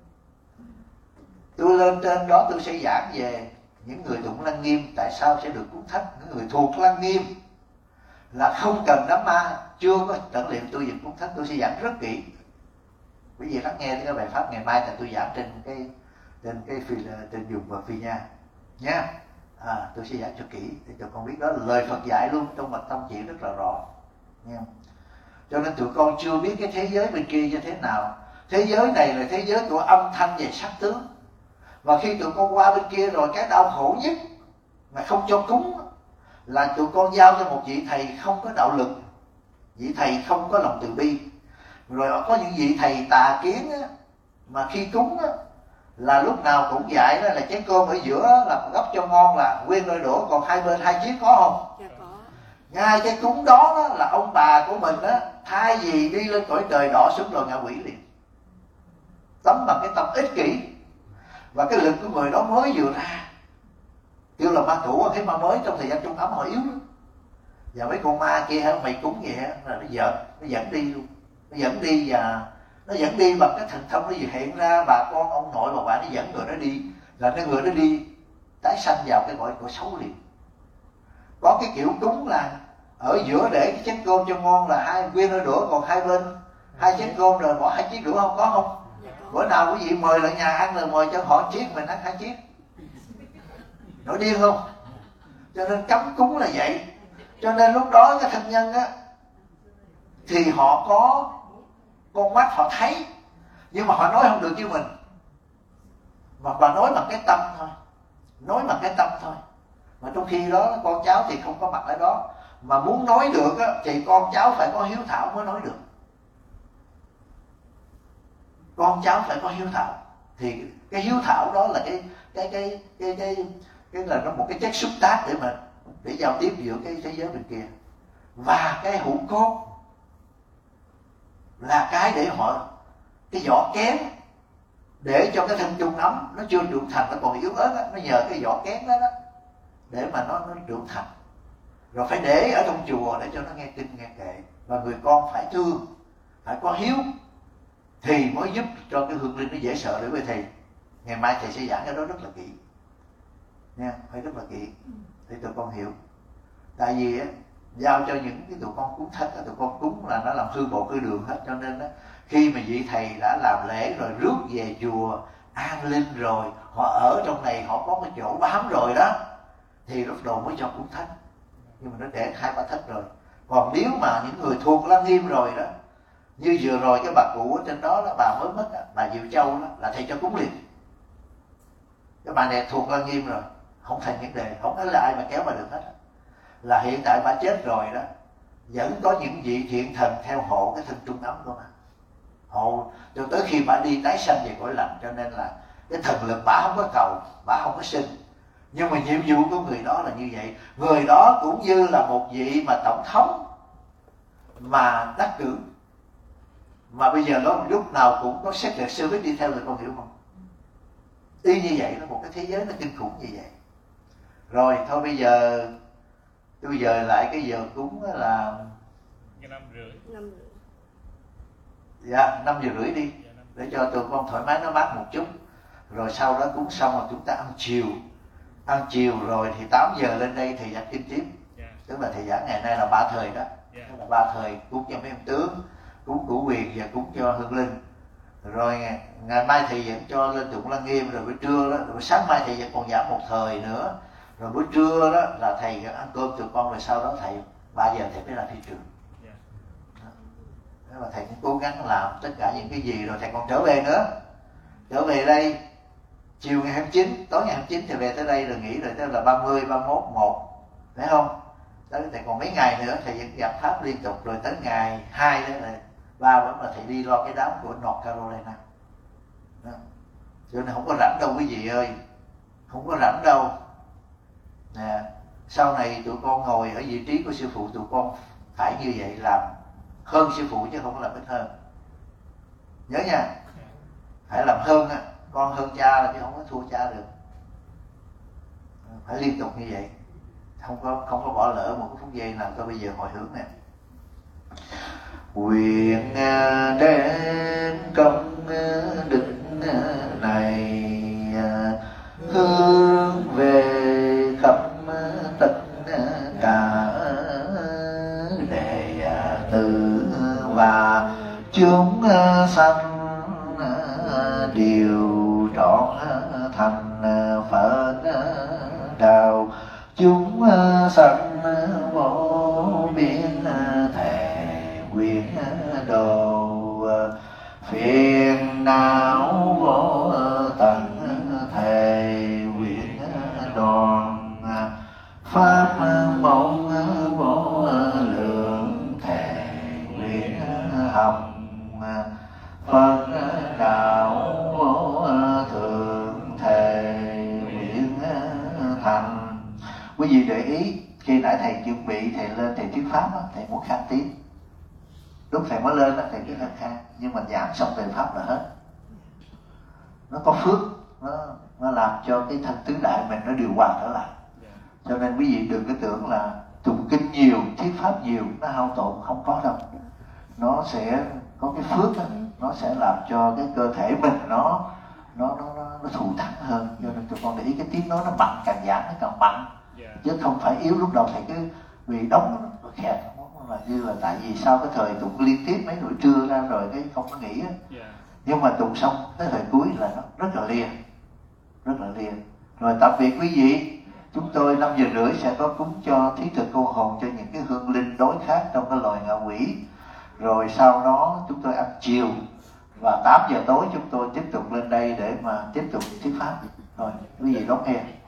Tôi lên trên đó tôi sẽ giảng về những người tụng Lăng Nghiêm tại sao sẽ được cuốn thách. Những người thuộc Lăng Nghiêm là không cần đám ma, chưa có tận liệm tôi dịch cuốn thách, tôi sẽ giảng rất kỹ. Quý vị lắng nghe cái bài pháp ngày mai là tôi giảng trên cái trên cái phi trên dùng và phi nha nha. À, tôi sẽ giảng cho kỹ để cho con biết đó là lời Phật dạy luôn, trong mật tâm chỉ rất là rõ nha. Cho nên tụi con chưa biết cái thế giới bên kia như thế nào. Thế giới này là thế giới của âm thanh và sắc tướng. Và khi tụi con qua bên kia rồi, cái đau khổ nhất mà không cho cúng là tụi con giao cho một vị thầy không có đạo lực, vị thầy không có lòng từ bi. Rồi có những vị thầy tà kiến á, mà khi cúng á, là lúc nào cũng dạy đó là chén cơm ở giữa là gấp cho ngon là nguyên đôi đũa, còn hai bên hai chiếc có không? Dạ có. Ngay cái cúng đó, đó là ông bà của mình á, thay vì đi lên cõi trời đỏ xuống rồi ngạ quỷ liền. tấm bằng cái tâm ích kỷ, và cái lực của người đó mới vừa ra, kêu là ma cũ. Thấy ma mới trong thời gian trung ấm họ yếu lắm, và mấy con ma kia hả, mày cúng vậy là nó giật, nó dẫn đi luôn, nó dẫn đi và nó dẫn đi bằng cái thần thông nó hiện ra. Bà con ông nội bà bà nó dẫn người nó đi, là cái người nó đi tái sanh vào cái cõi cõi xấu liền. Có cái kiểu cúng là ở giữa để cái chén cơm cho ngon là hai nguyên đôi đũa, còn hai bên hai chén cơm rồi bỏ hai chiếc đũa, không có không? Bữa nào quý vị mời lại nhà ăn là mời cho họ chiếc, mình ăn hai chiếc. Nổi điên không? Cho nên cấm cúng là vậy. Cho nên lúc đó cái thân nhân á thì họ có con mắt họ thấy, nhưng mà họ nói không được với mình, mà bà nói bằng cái tâm thôi, nói bằng cái tâm thôi. Mà trong khi đó con cháu thì không có mặt ở đó, mà muốn nói được á, thì con cháu phải có hiếu thảo mới nói được. Con cháu phải có hiếu thảo, thì cái hiếu thảo đó là cái cái cái cái cái cái là nó một cái chất xúc tác để mà để giao tiếp giữa cái thế giới bên kia. Và cái hữu cốt là cái để họ cái vỏ kén, để cho cái thân chung ấm nó chưa trưởng thành, nó còn yếu ớt á, nó nhờ cái vỏ kén đó đó để mà nó nó trưởng thành. Rồi phải để ở trong chùa để cho nó nghe kinh nghe kệ, và người con phải thương, phải có hiếu, thì mới giúp cho cái hương linh nó dễ sợ. Để với thầy ngày mai thầy sẽ giảng cái đó rất là kỹ nha, phải rất là kỹ để tụi con hiểu. Tại vì á, giao cho những cái tụi con cúng thất, tụi con cúng là nó làm hư bộ hư đường hết. Cho nên á, khi mà vị thầy đã làm lễ rồi rước về chùa an linh rồi, họ ở trong này họ có cái chỗ bám rồi đó, thì lúc đầu mới cho cúng thất. Nhưng mà nó để hai ba thất rồi. Còn nếu mà những người thuộc Lăng Nghiêm rồi đó, như vừa rồi cái bà cụ ở trên đó, đó bà mới mất đó, bà Diệu Châu đó, là thầy cho cúng liền. Cái bà này thuộc Lăng Nghiêm rồi, không thành vấn đề, không có là ai mà kéo bà được hết. Là hiện tại bà chết rồi đó, vẫn có những vị thiện thần theo hộ cái thân trung ấm của bà, hộ cho tới khi bà đi tái sanh về cõi lành. Cho nên là cái thần lực bà không có cầu, bà không có sinh, nhưng mà nhiệm vụ của người đó là như vậy. Người đó cũng như là một vị mà tổng thống mà đắc cử, mà bây giờ nó lúc nào cũng có xét liệt sư đi theo, rồi con hiểu không? Y như vậy, nó một cái thế giới nó kinh khủng như vậy. Rồi thôi bây giờ tôi giờ lại cái giờ cúng là năm rưỡi. Năm rưỡi. Dạ, năm giờ rưỡi đi, để cho tụi con thoải mái nó mát một chút. Rồi sau đó cúng xong rồi chúng ta ăn chiều. Ăn chiều rồi thì tám giờ lên đây thầy giảng kinh tiếp. Yeah. Tức là thầy giảng ngày nay là ba thời đó. Yeah. Tức là ba thời, cúng cho mấy ông tướng, cúng cửu quyền và cúng cho hương linh. Rồi ngày, ngày mai thầy vẫn cho lên tụng Lăng Nghiêm. Rồi buổi trưa đó, rồi sáng mai thầy vẫn còn giảng một thời nữa. Rồi buổi trưa đó là thầy ăn cơm tụi con, rồi sau đó thầy ba giờ thầy mới ra thị trường. Yeah. Đó là thầy cũng cố gắng làm tất cả những cái gì. Rồi thầy còn trở về nữa, trở về đây chiều ngày hai mươi chín, tối ngày hai mươi chín thì về tới đây rồi nghỉ, rồi tới là ba mươi, ba mươi mốt, một, phải không? Tới thầy còn mấy ngày nữa thầy vẫn giảng pháp liên tục, rồi tới ngày hai đó là ba vẫn là thầy đi lo cái đám của North Carolina. Đó. Cho nên không có rảnh đâu quý vị ơi, không có rảnh đâu. Nè, sau này tụi con ngồi ở vị trí của sư phụ, tụi con phải như vậy, làm hơn sư phụ chứ không có làm ít hơn. Nhớ nha, phải làm hơn á, con hơn cha là chứ không có thua cha được. Phải liên tục như vậy, không có không có bỏ lỡ một cái phút giây nào. Tôi bây giờ hồi hướng nè. Nguyện đến công đức này hướng về khắp tất cả đệ tử và chúng sanh đều trọn thành Phật đạo. Chúng sanh vô biên thể nguyện độ, phiền não vô tận thể nguyện đoàn, pháp môn vô lượng thể nguyện học, Phật đạo vô thượng thể nguyện thành. Quý vị để ý, khi nãy thầy chuẩn bị thầy lên thầy thuyết pháp đó, thầy muốn khang tiếng. Lúc thầy mới lên đó thầy cứ khang khang, nhưng mà giảng xong thầy pháp là hết. nó có phước, nó nó làm cho cái thân tứ đại mình nó điều hòa trở lại. Cho nên quý vị đừng có tưởng là tụng kinh nhiều, thuyết pháp nhiều nó hao tổn, không có đâu. Nó sẽ có cái phước đó, nó sẽ làm cho cái cơ thể mình nó nó nó nó, nó thù thắng hơn. Cho nên tụi con để ý cái tiếng nói nó mạnh, càng giảng nó càng mạnh, chứ không phải yếu. Lúc đầu thầy cứ vì đóng nó khẹt là như là tại vì sau cái thời tụng liên tiếp mấy buổi trưa ra rồi cái không có nghỉ á, nhưng mà tụng xong tới thời cuối là nó rất là liền, rất là liền. Rồi tạm biệt quý vị. Chúng tôi năm giờ rưỡi sẽ có cúng cho thí thực cô hồn cho những cái hương linh đối khác trong cái loài ngạ quỷ. Rồi sau đó chúng tôi ăn chiều và tám giờ tối chúng tôi tiếp tục lên đây để mà tiếp tục thuyết pháp. Rồi quý vị đón nghe.